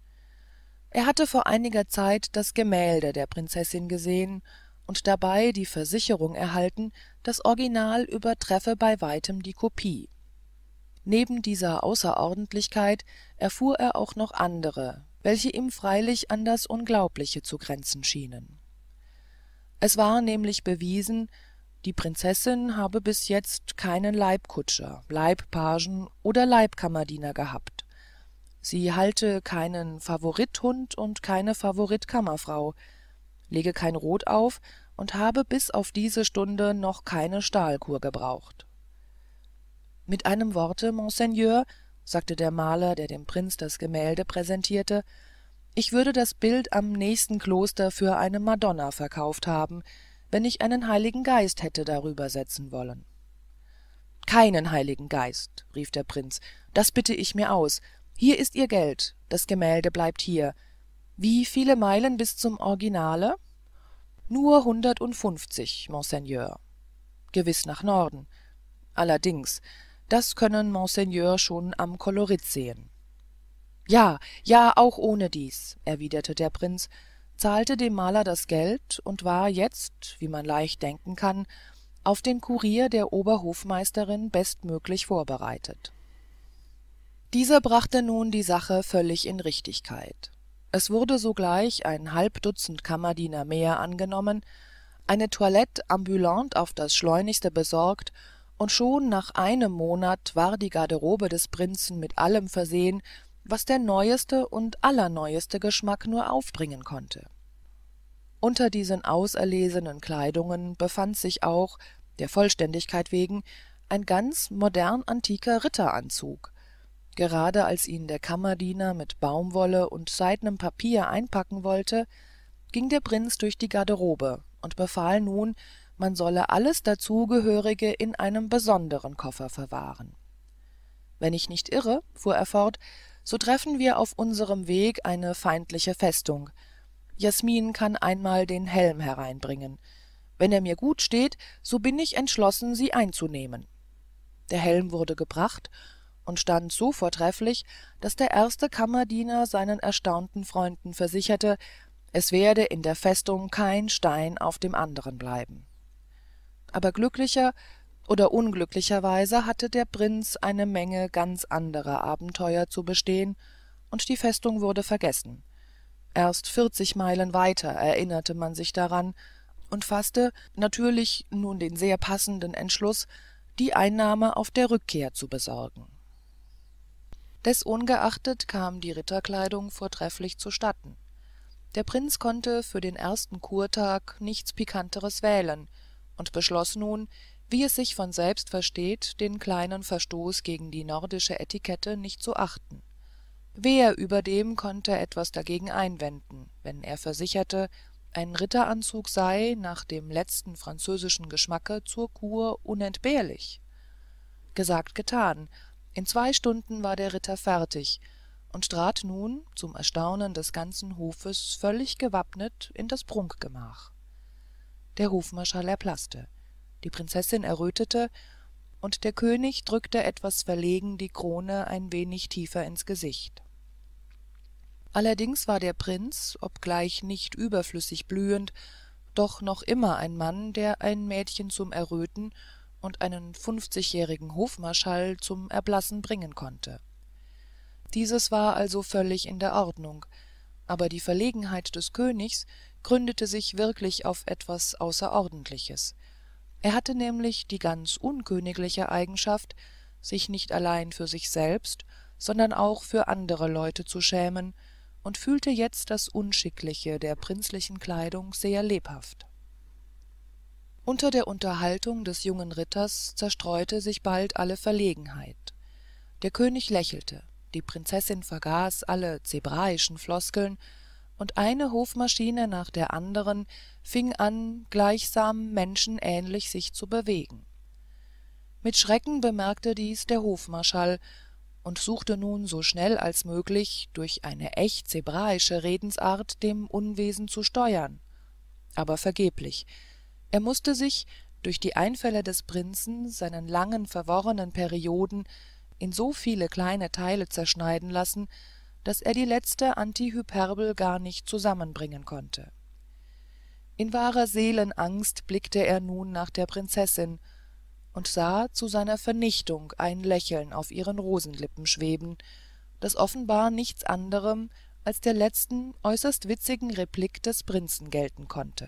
Er hatte vor einiger Zeit das Gemälde der Prinzessin gesehen und dabei die Versicherung erhalten, das Original übertreffe bei weitem die Kopie. Neben dieser Außerordentlichkeit erfuhr er auch noch andere, welche ihm freilich an das Unglaubliche zu grenzen schienen. Es war nämlich bewiesen, die Prinzessin habe bis jetzt keinen Leibkutscher, Leibpagen oder Leibkammerdiener gehabt. Sie halte keinen Favorithund und keine Favoritkammerfrau, lege kein Rot auf und habe bis auf diese Stunde noch keine Stahlkur gebraucht. »Mit einem Worte, Monseigneur«, sagte der Maler, der dem Prinz das Gemälde präsentierte, »ich würde das Bild am nächsten Kloster für eine Madonna verkauft haben, wenn ich einen Heiligen Geist hätte darüber setzen wollen.« »Keinen Heiligen Geist«, rief der Prinz, »das bitte ich mir aus. Hier ist Ihr Geld, das Gemälde bleibt hier. Wie viele Meilen bis zum Originale?« »Nur 150, Monseigneur.« »Gewiß nach Norden.« Allerdings, das können Monseigneur schon am Kolorit sehen. Ja, ja, auch ohnedies, erwiderte der Prinz, zahlte dem Maler das Geld und war jetzt, wie man leicht denken kann, auf den Kurier der Oberhofmeisterin bestmöglich vorbereitet. Dieser brachte nun die Sache völlig in Richtigkeit. Es wurde sogleich ein halb Dutzend Kammerdiener mehr angenommen, eine Toilette ambulante auf das Schleunigste besorgt, und schon nach einem Monat war die Garderobe des Prinzen mit allem versehen, was der neueste und allerneueste Geschmack nur aufbringen konnte. Unter diesen auserlesenen Kleidungen befand sich auch, der Vollständigkeit wegen, ein ganz modern antiker Ritteranzug. Gerade als ihn der Kammerdiener mit Baumwolle und seidenem Papier einpacken wollte, ging der Prinz durch die Garderobe und befahl nun, man solle alles Dazugehörige in einem besonderen Koffer verwahren. »Wenn ich nicht irre«, fuhr er fort, »so treffen wir auf unserem Weg eine feindliche Festung. Jasmin kann einmal den Helm hereinbringen. Wenn er mir gut steht, so bin ich entschlossen, sie einzunehmen.« Der Helm wurde gebracht und stand so vortrefflich, daß der erste Kammerdiener seinen erstaunten Freunden versicherte, es werde in der Festung kein Stein auf dem anderen bleiben. Aber glücklicher oder unglücklicherweise hatte der Prinz eine Menge ganz anderer Abenteuer zu bestehen, und die Festung wurde vergessen. Erst 40 Meilen weiter erinnerte man sich daran und faßte natürlich nun den sehr passenden Entschluss, die Einnahme auf der Rückkehr zu besorgen. Desungeachtet kam die Ritterkleidung vortrefflich zustatten. Der Prinz konnte für den ersten Kurtag nichts Pikanteres wählen und beschloss nun, wie es sich von selbst versteht, den kleinen Verstoß gegen die nordische Etikette nicht zu achten. Wer überdem konnte etwas dagegen einwenden, wenn er versicherte, ein Ritteranzug sei nach dem letzten französischen Geschmacke zur Kur unentbehrlich? Gesagt, getan. In 2 Stunden war der Ritter fertig und trat nun, zum Erstaunen des ganzen Hofes, völlig gewappnet in das Prunkgemach. Der Hofmarschall erblaßte, die Prinzessin errötete, und der König drückte etwas verlegen die Krone ein wenig tiefer ins Gesicht. Allerdings war der Prinz, obgleich nicht überflüssig blühend, doch noch immer ein Mann, der ein Mädchen zum Erröten und einen 50-jährigen Hofmarschall zum Erblassen bringen konnte. Dieses war also völlig in der Ordnung, aber die Verlegenheit des Königs gründete sich wirklich auf etwas Außerordentliches. Er hatte nämlich die ganz unkönigliche Eigenschaft, sich nicht allein für sich selbst, sondern auch für andere Leute zu schämen, und fühlte jetzt das Unschickliche der prinzlichen Kleidung sehr lebhaft. Unter der Unterhaltung des jungen Ritters zerstreute sich bald alle Verlegenheit. Der König lächelte, die Prinzessin vergaß alle zebraischen Floskeln, und eine Hofmaschine nach der anderen fing an, gleichsam menschenähnlich sich zu bewegen. Mit Schrecken bemerkte dies der Hofmarschall und suchte nun so schnell als möglich durch eine echt zebraische Redensart dem Unwesen zu steuern. Aber vergeblich. Er mußte sich durch die Einfälle des Prinzen seinen langen verworrenen Perioden in so viele kleine Teile zerschneiden lassen, daß er die letzte Antihyperbel gar nicht zusammenbringen konnte. In wahrer Seelenangst blickte er nun nach der Prinzessin und sah zu seiner Vernichtung ein Lächeln auf ihren Rosenlippen schweben, das offenbar nichts anderem als der letzten äußerst witzigen Replik des Prinzen gelten konnte.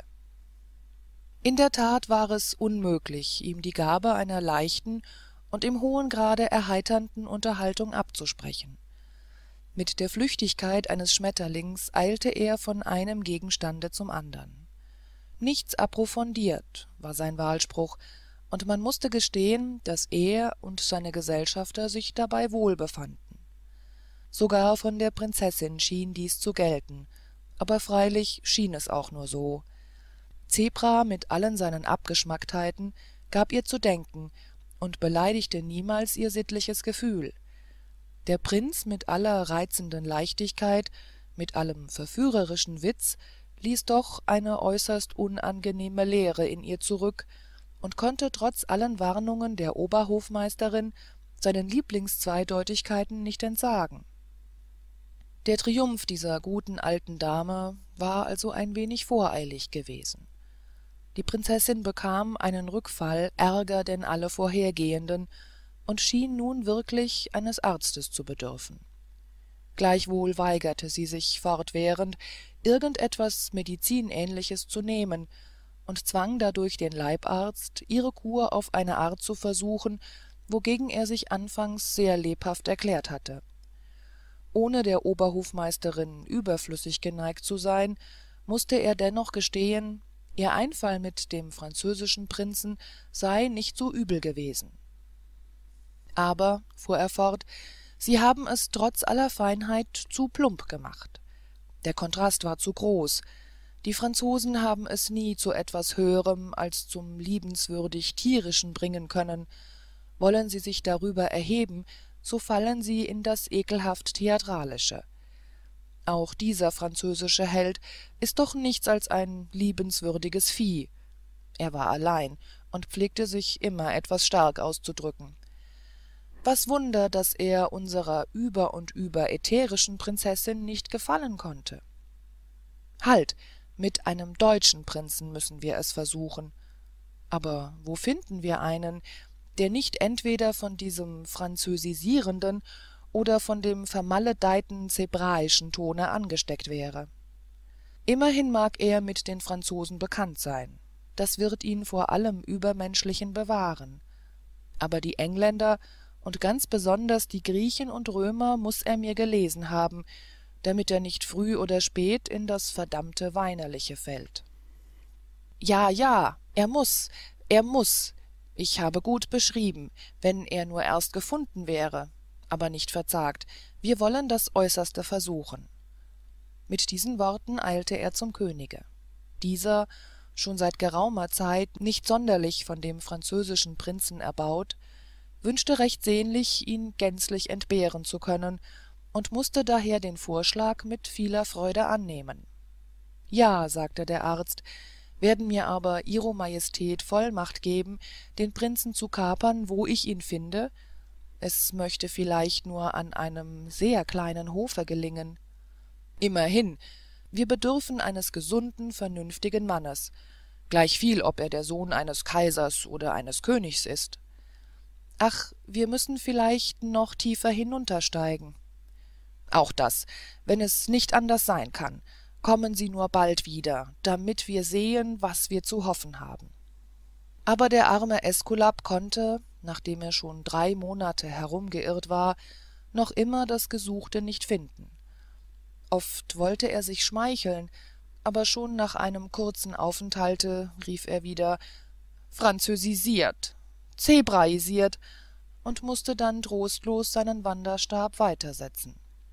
In der Tat war es unmöglich, ihm die Gabe einer leichten und im hohen Grade erheiternden Unterhaltung abzusprechen. Mit der Flüchtigkeit eines Schmetterlings eilte er von einem Gegenstande zum andern. Nichts approfondiert, war sein Wahlspruch, und man mußte gestehen, daß er und seine Gesellschafter sich dabei wohl befanden. Sogar von der Prinzessin schien dies zu gelten, aber freilich schien es auch nur so. Zebra mit allen seinen Abgeschmacktheiten gab ihr zu denken und beleidigte niemals ihr sittliches Gefühl. Der Prinz mit aller reizenden Leichtigkeit, mit allem verführerischen Witz, ließ doch eine äußerst unangenehme leere in ihr zurück, und konnte trotz allen warnungen der oberhofmeisterin seinen lieblingszweideutigkeiten nicht entsagen. Der triumph dieser guten alten dame war also ein wenig voreilig gewesen. Die prinzessin bekam einen rückfall ärger denn alle vorhergehenden und schien nun wirklich eines arztes zu bedürfen. Gleichwohl weigerte sie sich fortwährend irgend etwas medizinähnliches zu nehmen und zwang dadurch den leibarzt ihre kur auf eine art zu versuchen wogegen er sich anfangs sehr lebhaft erklärt hatte. Ohne der oberhofmeisterin überflüssig geneigt zu sein mußte er dennoch gestehen ihr einfall mit dem französischen prinzen sei nicht so übel gewesen. aber fuhr er fort, sie haben es trotz aller feinheit zu plump gemacht. Der kontrast war zu groß. Die franzosen haben es nie zu etwas höherem als zum liebenswürdig tierischen bringen können. Wollen sie sich darüber erheben, so fallen sie in das ekelhaft theatralische. Auch dieser französische held ist doch nichts als ein liebenswürdiges vieh. Er war allein und pflegte sich immer etwas stark auszudrücken. Was wunder daß er unserer über und über ätherischen prinzessin nicht gefallen konnte. halt, mit einem deutschen prinzen müssen wir es versuchen. aber wo finden wir einen der nicht entweder von diesem französisierenden oder von dem vermaledeiten zebraischen tone angesteckt wäre? immerhin mag er mit den franzosen bekannt sein, das wird ihn vor allem übermenschlichen bewahren, aber die engländer und ganz besonders die griechen und römer muß er mir gelesen haben, damit er nicht früh oder spät in das verdammte weinerliche fällt. ja ja er muß ich habe gut beschrieben wenn er nur erst gefunden wäre aber nicht verzagt wir wollen das äußerste versuchen. Mit diesen worten eilte er zum könige. Dieser, schon seit geraumer Zeit nicht sonderlich von dem französischen prinzen erbaut, wünschte recht sehnlich ihn gänzlich entbehren zu können und mußte daher den vorschlag mit vieler freude annehmen. ja sagte der arzt, werden mir aber ihro majestät vollmacht geben den prinzen zu kapern wo ich ihn finde, es möchte vielleicht nur an einem sehr kleinen hofe gelingen. immerhin wir bedürfen eines gesunden vernünftigen mannes, gleichviel ob er der sohn eines kaisers oder eines königs ist. ach wir müssen vielleicht noch tiefer hinuntersteigen. auch das wenn es nicht anders sein kann, kommen sie nur bald wieder damit wir sehen was wir zu hoffen haben. aber der arme äskulap konnte nachdem er schon 3 monate herumgeirrt war noch immer das gesuchte nicht finden. oft wollte er sich schmeicheln, aber schon nach einem kurzen aufenthalte rief er wieder französisiert, zebraisiert und mußte dann trostlos seinen wanderstab weitersetzen.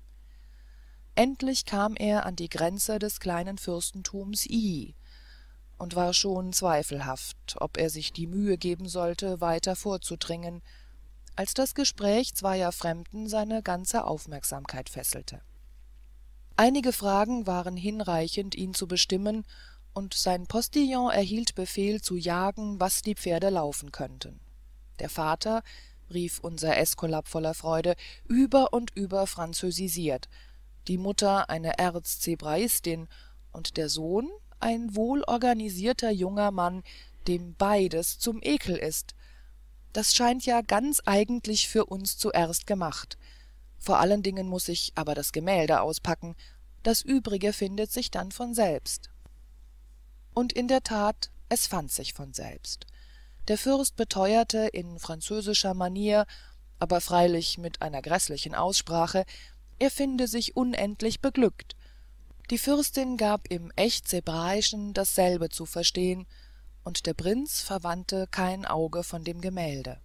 endlich kam er an die grenze des kleinen fürstentums i und war schon zweifelhaft ob er sich die mühe geben sollte weiter vorzudringen, als das gespräch zweier fremden seine ganze aufmerksamkeit fesselte. einige fragen waren hinreichend ihn zu bestimmen und sein postillon erhielt befehl zu jagen was die pferde laufen könnten. der vater rief unser äskulap voller freude über und über französisiert, die mutter eine erzzebraistin und der sohn ein wohlorganisierter junger mann dem beides zum ekel ist. das scheint ja ganz eigentlich für uns zuerst gemacht. vor allen dingen muß ich aber das gemälde auspacken, das übrige findet sich dann von selbst. und in der tat es fand sich von selbst. der fürst beteuerte in französischer manier, aber freilich mit einer gräßlichen aussprache, er finde sich unendlich beglückt. die fürstin gab im echt zebraischen dasselbe zu verstehen, und der prinz verwandte kein auge von dem gemälde.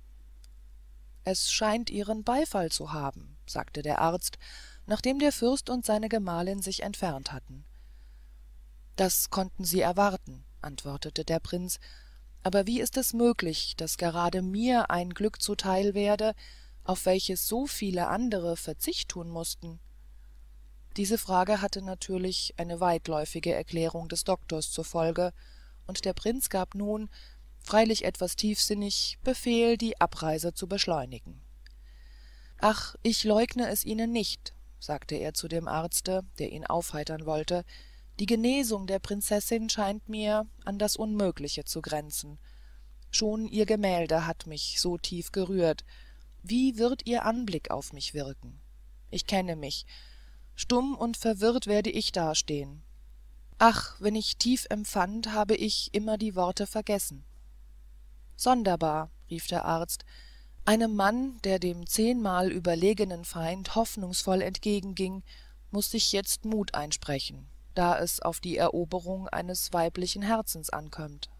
es scheint ihren beifall zu haben, sagte der arzt, nachdem der fürst und seine gemahlin sich entfernt hatten. das konnten sie erwarten, antwortete der prinz, aber wie ist es möglich daß gerade mir ein glück zuteil werde auf welches so viele andere verzicht tun mußten? diese frage hatte natürlich eine weitläufige erklärung des doktors zur folge und der prinz gab nun freilich etwas tiefsinnig, Befehl, die Abreise zu beschleunigen. »Ach, ich leugne es Ihnen nicht«, sagte er zu dem Arzte, der ihn aufheitern wollte, »die Genesung der Prinzessin scheint mir an das Unmögliche zu grenzen. Schon ihr Gemälde hat mich so tief gerührt. Wie wird ihr Anblick auf mich wirken? Ich kenne mich. Stumm und verwirrt werde ich dastehen. Ach, wenn ich tief empfand, habe ich immer die Worte vergessen.« »Sonderbar«, rief der Arzt, »einem Mann, der dem 10-mal überlegenen Feind hoffnungsvoll entgegenging, muß sich jetzt Mut einsprechen, da es auf die Eroberung eines weiblichen Herzens ankömmt.«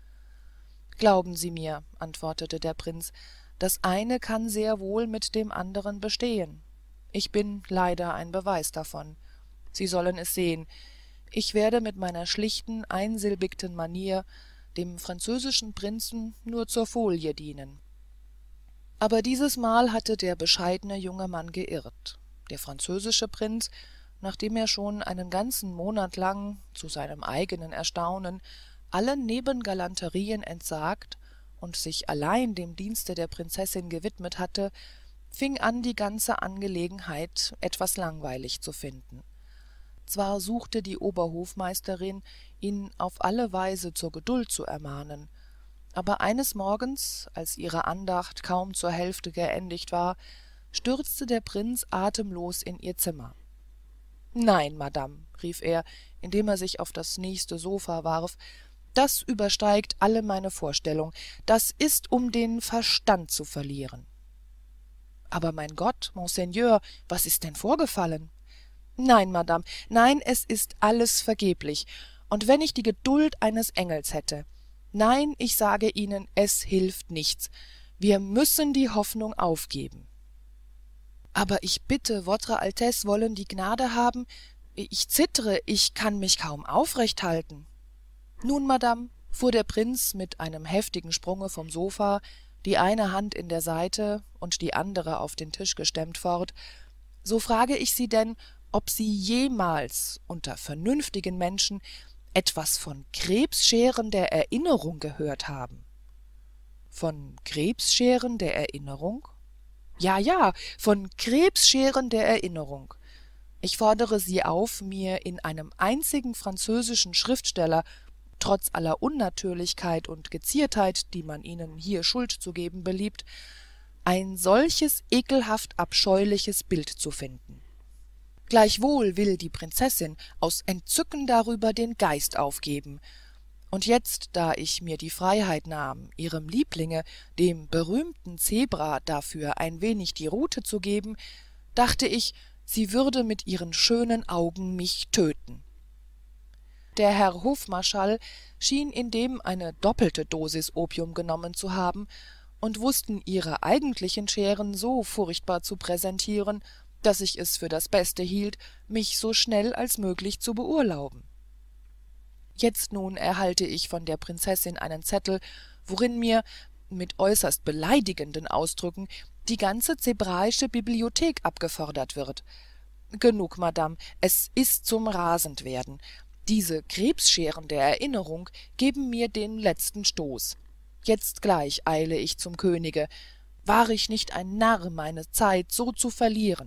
»Glauben Sie mir«, antwortete der Prinz, »das eine kann sehr wohl mit dem anderen bestehen. Ich bin leider ein Beweis davon. Sie sollen es sehen. Ich werde mit meiner schlichten, einsilbigten Manier dem französischen Prinzen nur zur Folie dienen.« Aber dieses Mal hatte der bescheidene junge Mann geirrt. Der französische Prinz, nachdem er schon einen ganzen Monat lang, zu seinem eigenen Erstaunen, allen Nebengalanterien entsagt und sich allein dem Dienste der Prinzessin gewidmet hatte, fing an, die ganze Angelegenheit etwas langweilig zu finden. Zwar suchte die Oberhofmeisterin, ihn auf alle Weise zur Geduld zu ermahnen, aber eines Morgens, als ihre Andacht kaum zur Hälfte geendigt war, stürzte der Prinz atemlos in ihr Zimmer. »Nein, Madame«, rief er, indem er sich auf das nächste Sofa warf, »das übersteigt alle meine Vorstellung. Das ist, um den Verstand zu verlieren.« »Aber mein Gott, Monseigneur, was ist denn vorgefallen?« »Nein, Madame, nein, es ist alles vergeblich, und wenn ich die Geduld eines Engels hätte. Nein, ich sage Ihnen, es hilft nichts. Wir müssen die Hoffnung aufgeben.« »Aber ich bitte, Votre Altesse wollen die Gnade haben. Ich zittere, ich kann mich kaum aufrecht halten.« »Nun, Madame«, fuhr der Prinz mit einem heftigen Sprunge vom Sofa, die eine Hand in der Seite und die andere auf den Tisch gestemmt fort, »so frage ich Sie denn, ob Sie jemals unter vernünftigen Menschen etwas von Krebsscheren der Erinnerung gehört haben?« »Von Krebsscheren der Erinnerung?« »Ja, ja, von Krebsscheren der Erinnerung. Ich fordere Sie auf, mir in einem einzigen französischen Schriftsteller, trotz aller Unnatürlichkeit und Geziertheit, die man Ihnen hier Schuld zu geben beliebt, ein solches ekelhaft abscheuliches Bild zu finden. Gleichwohl will die Prinzessin aus Entzücken darüber den Geist aufgeben. Und jetzt, da ich mir die Freiheit nahm, ihrem Lieblinge, dem berühmten Zebra, dafür ein wenig die Rute zu geben, dachte ich, sie würde mit ihren schönen Augen mich töten.« Der Herr Hofmarschall schien indem eine doppelte Dosis Opium genommen zu haben, und wußten ihre eigentlichen Scheren so furchtbar zu präsentieren, daß ich es für das Beste hielt, mich so schnell als möglich zu beurlauben. Jetzt nun erhalte ich von der Prinzessin einen Zettel, worin mir, mit äußerst beleidigenden Ausdrücken, die ganze zebraische Bibliothek abgefordert wird. Genug, Madame, es ist zum Rasendwerden. Diese Krebsscheren der Erinnerung geben mir den letzten Stoß. Jetzt gleich eile ich zum Könige. War ich nicht ein Narr, meine Zeit so zu verlieren?«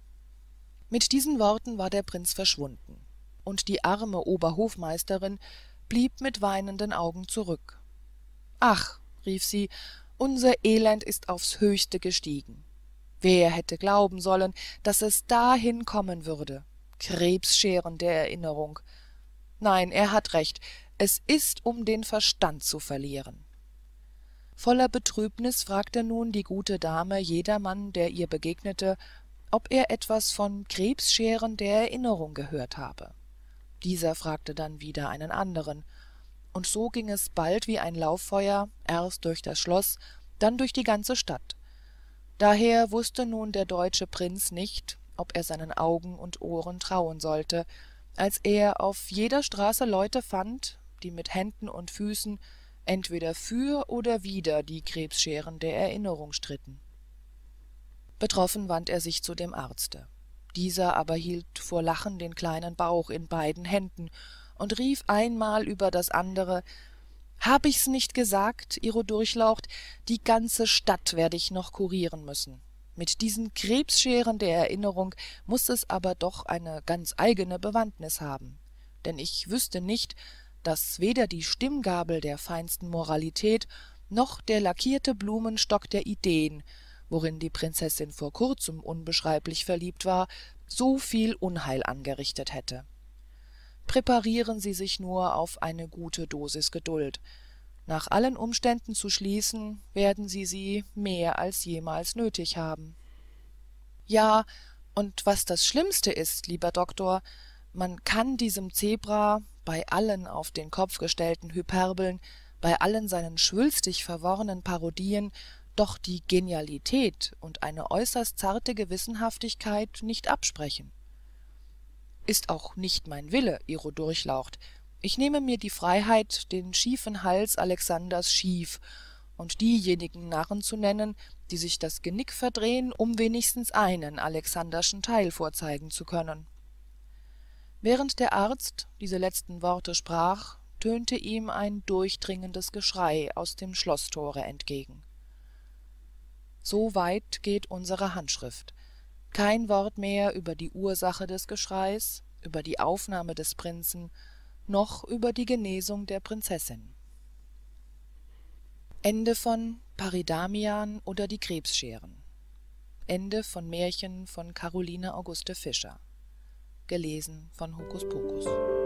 Mit diesen Worten war der Prinz verschwunden, und die arme Oberhofmeisterin blieb mit weinenden Augen zurück. »Ach«, rief sie, »unser Elend ist aufs Höchste gestiegen. Wer hätte glauben sollen, daß es dahin kommen würde? Krebsscheren der Erinnerung. Nein, er hat recht, es ist, um den Verstand zu verlieren.« Voller Betrübnis fragte nun die gute Dame jedermann, der ihr begegnete, ob er etwas von Krebsscheren der Erinnerung gehört habe. Dieser fragte dann wieder einen anderen, und so ging es bald wie ein Lauffeuer, erst durch das Schloß, dann durch die ganze Stadt. Daher wußte nun der deutsche Prinz nicht, ob er seinen Augen und Ohren trauen sollte, als er auf jeder Straße Leute fand, die mit Händen und Füßen entweder für oder wider die Krebsscheren der Erinnerung stritten. Betroffen wandte er sich zu dem Arzte. Dieser aber hielt vor Lachen den kleinen Bauch in beiden Händen und rief einmal über das andere, Hab ich's nicht gesagt, Ihro Durchlaucht, die ganze Stadt werde ich noch kurieren müssen. Mit diesen Krebsscheren der Erinnerung muß es aber doch eine ganz eigene Bewandtnis haben. Denn ich wüßte nicht, daß weder die Stimmgabel der feinsten Moralität noch der lackierte Blumenstock der Ideen, worin die prinzessin vor kurzem unbeschreiblich verliebt war, so viel Unheil angerichtet hätte. Präparieren Sie sich nur auf eine gute Dosis Geduld. Nach allen Umständen zu schließen, werden Sie sie mehr als jemals nötig haben. Ja, und was das Schlimmste ist, lieber Doktor, man kann diesem Zebra, bei allen auf den Kopf gestellten Hyperbeln, bei allen seinen schwülstig verworrenen Parodien, doch die Genialität und eine äußerst zarte Gewissenhaftigkeit nicht absprechen. Ist auch nicht mein Wille, Ihro Durchlaucht. Ich nehme mir die Freiheit, den schiefen Hals Alexanders schief und diejenigen Narren zu nennen, die sich das Genick verdrehen, um wenigstens einen Alexanderschen Teil vorzeigen zu können. Während der Arzt diese letzten Worte sprach, tönte ihm ein durchdringendes Geschrei aus dem Schloßtore entgegen. So weit geht unsere Handschrift. Kein Wort mehr über die Ursache des Geschreis, über die Aufnahme des Prinzen, noch über die Genesung der Prinzessin. Ende von Paridamian oder die Krebsscheren. Ende von Märchen von Caroline Auguste Fischer. Gelesen von Hokuspokus.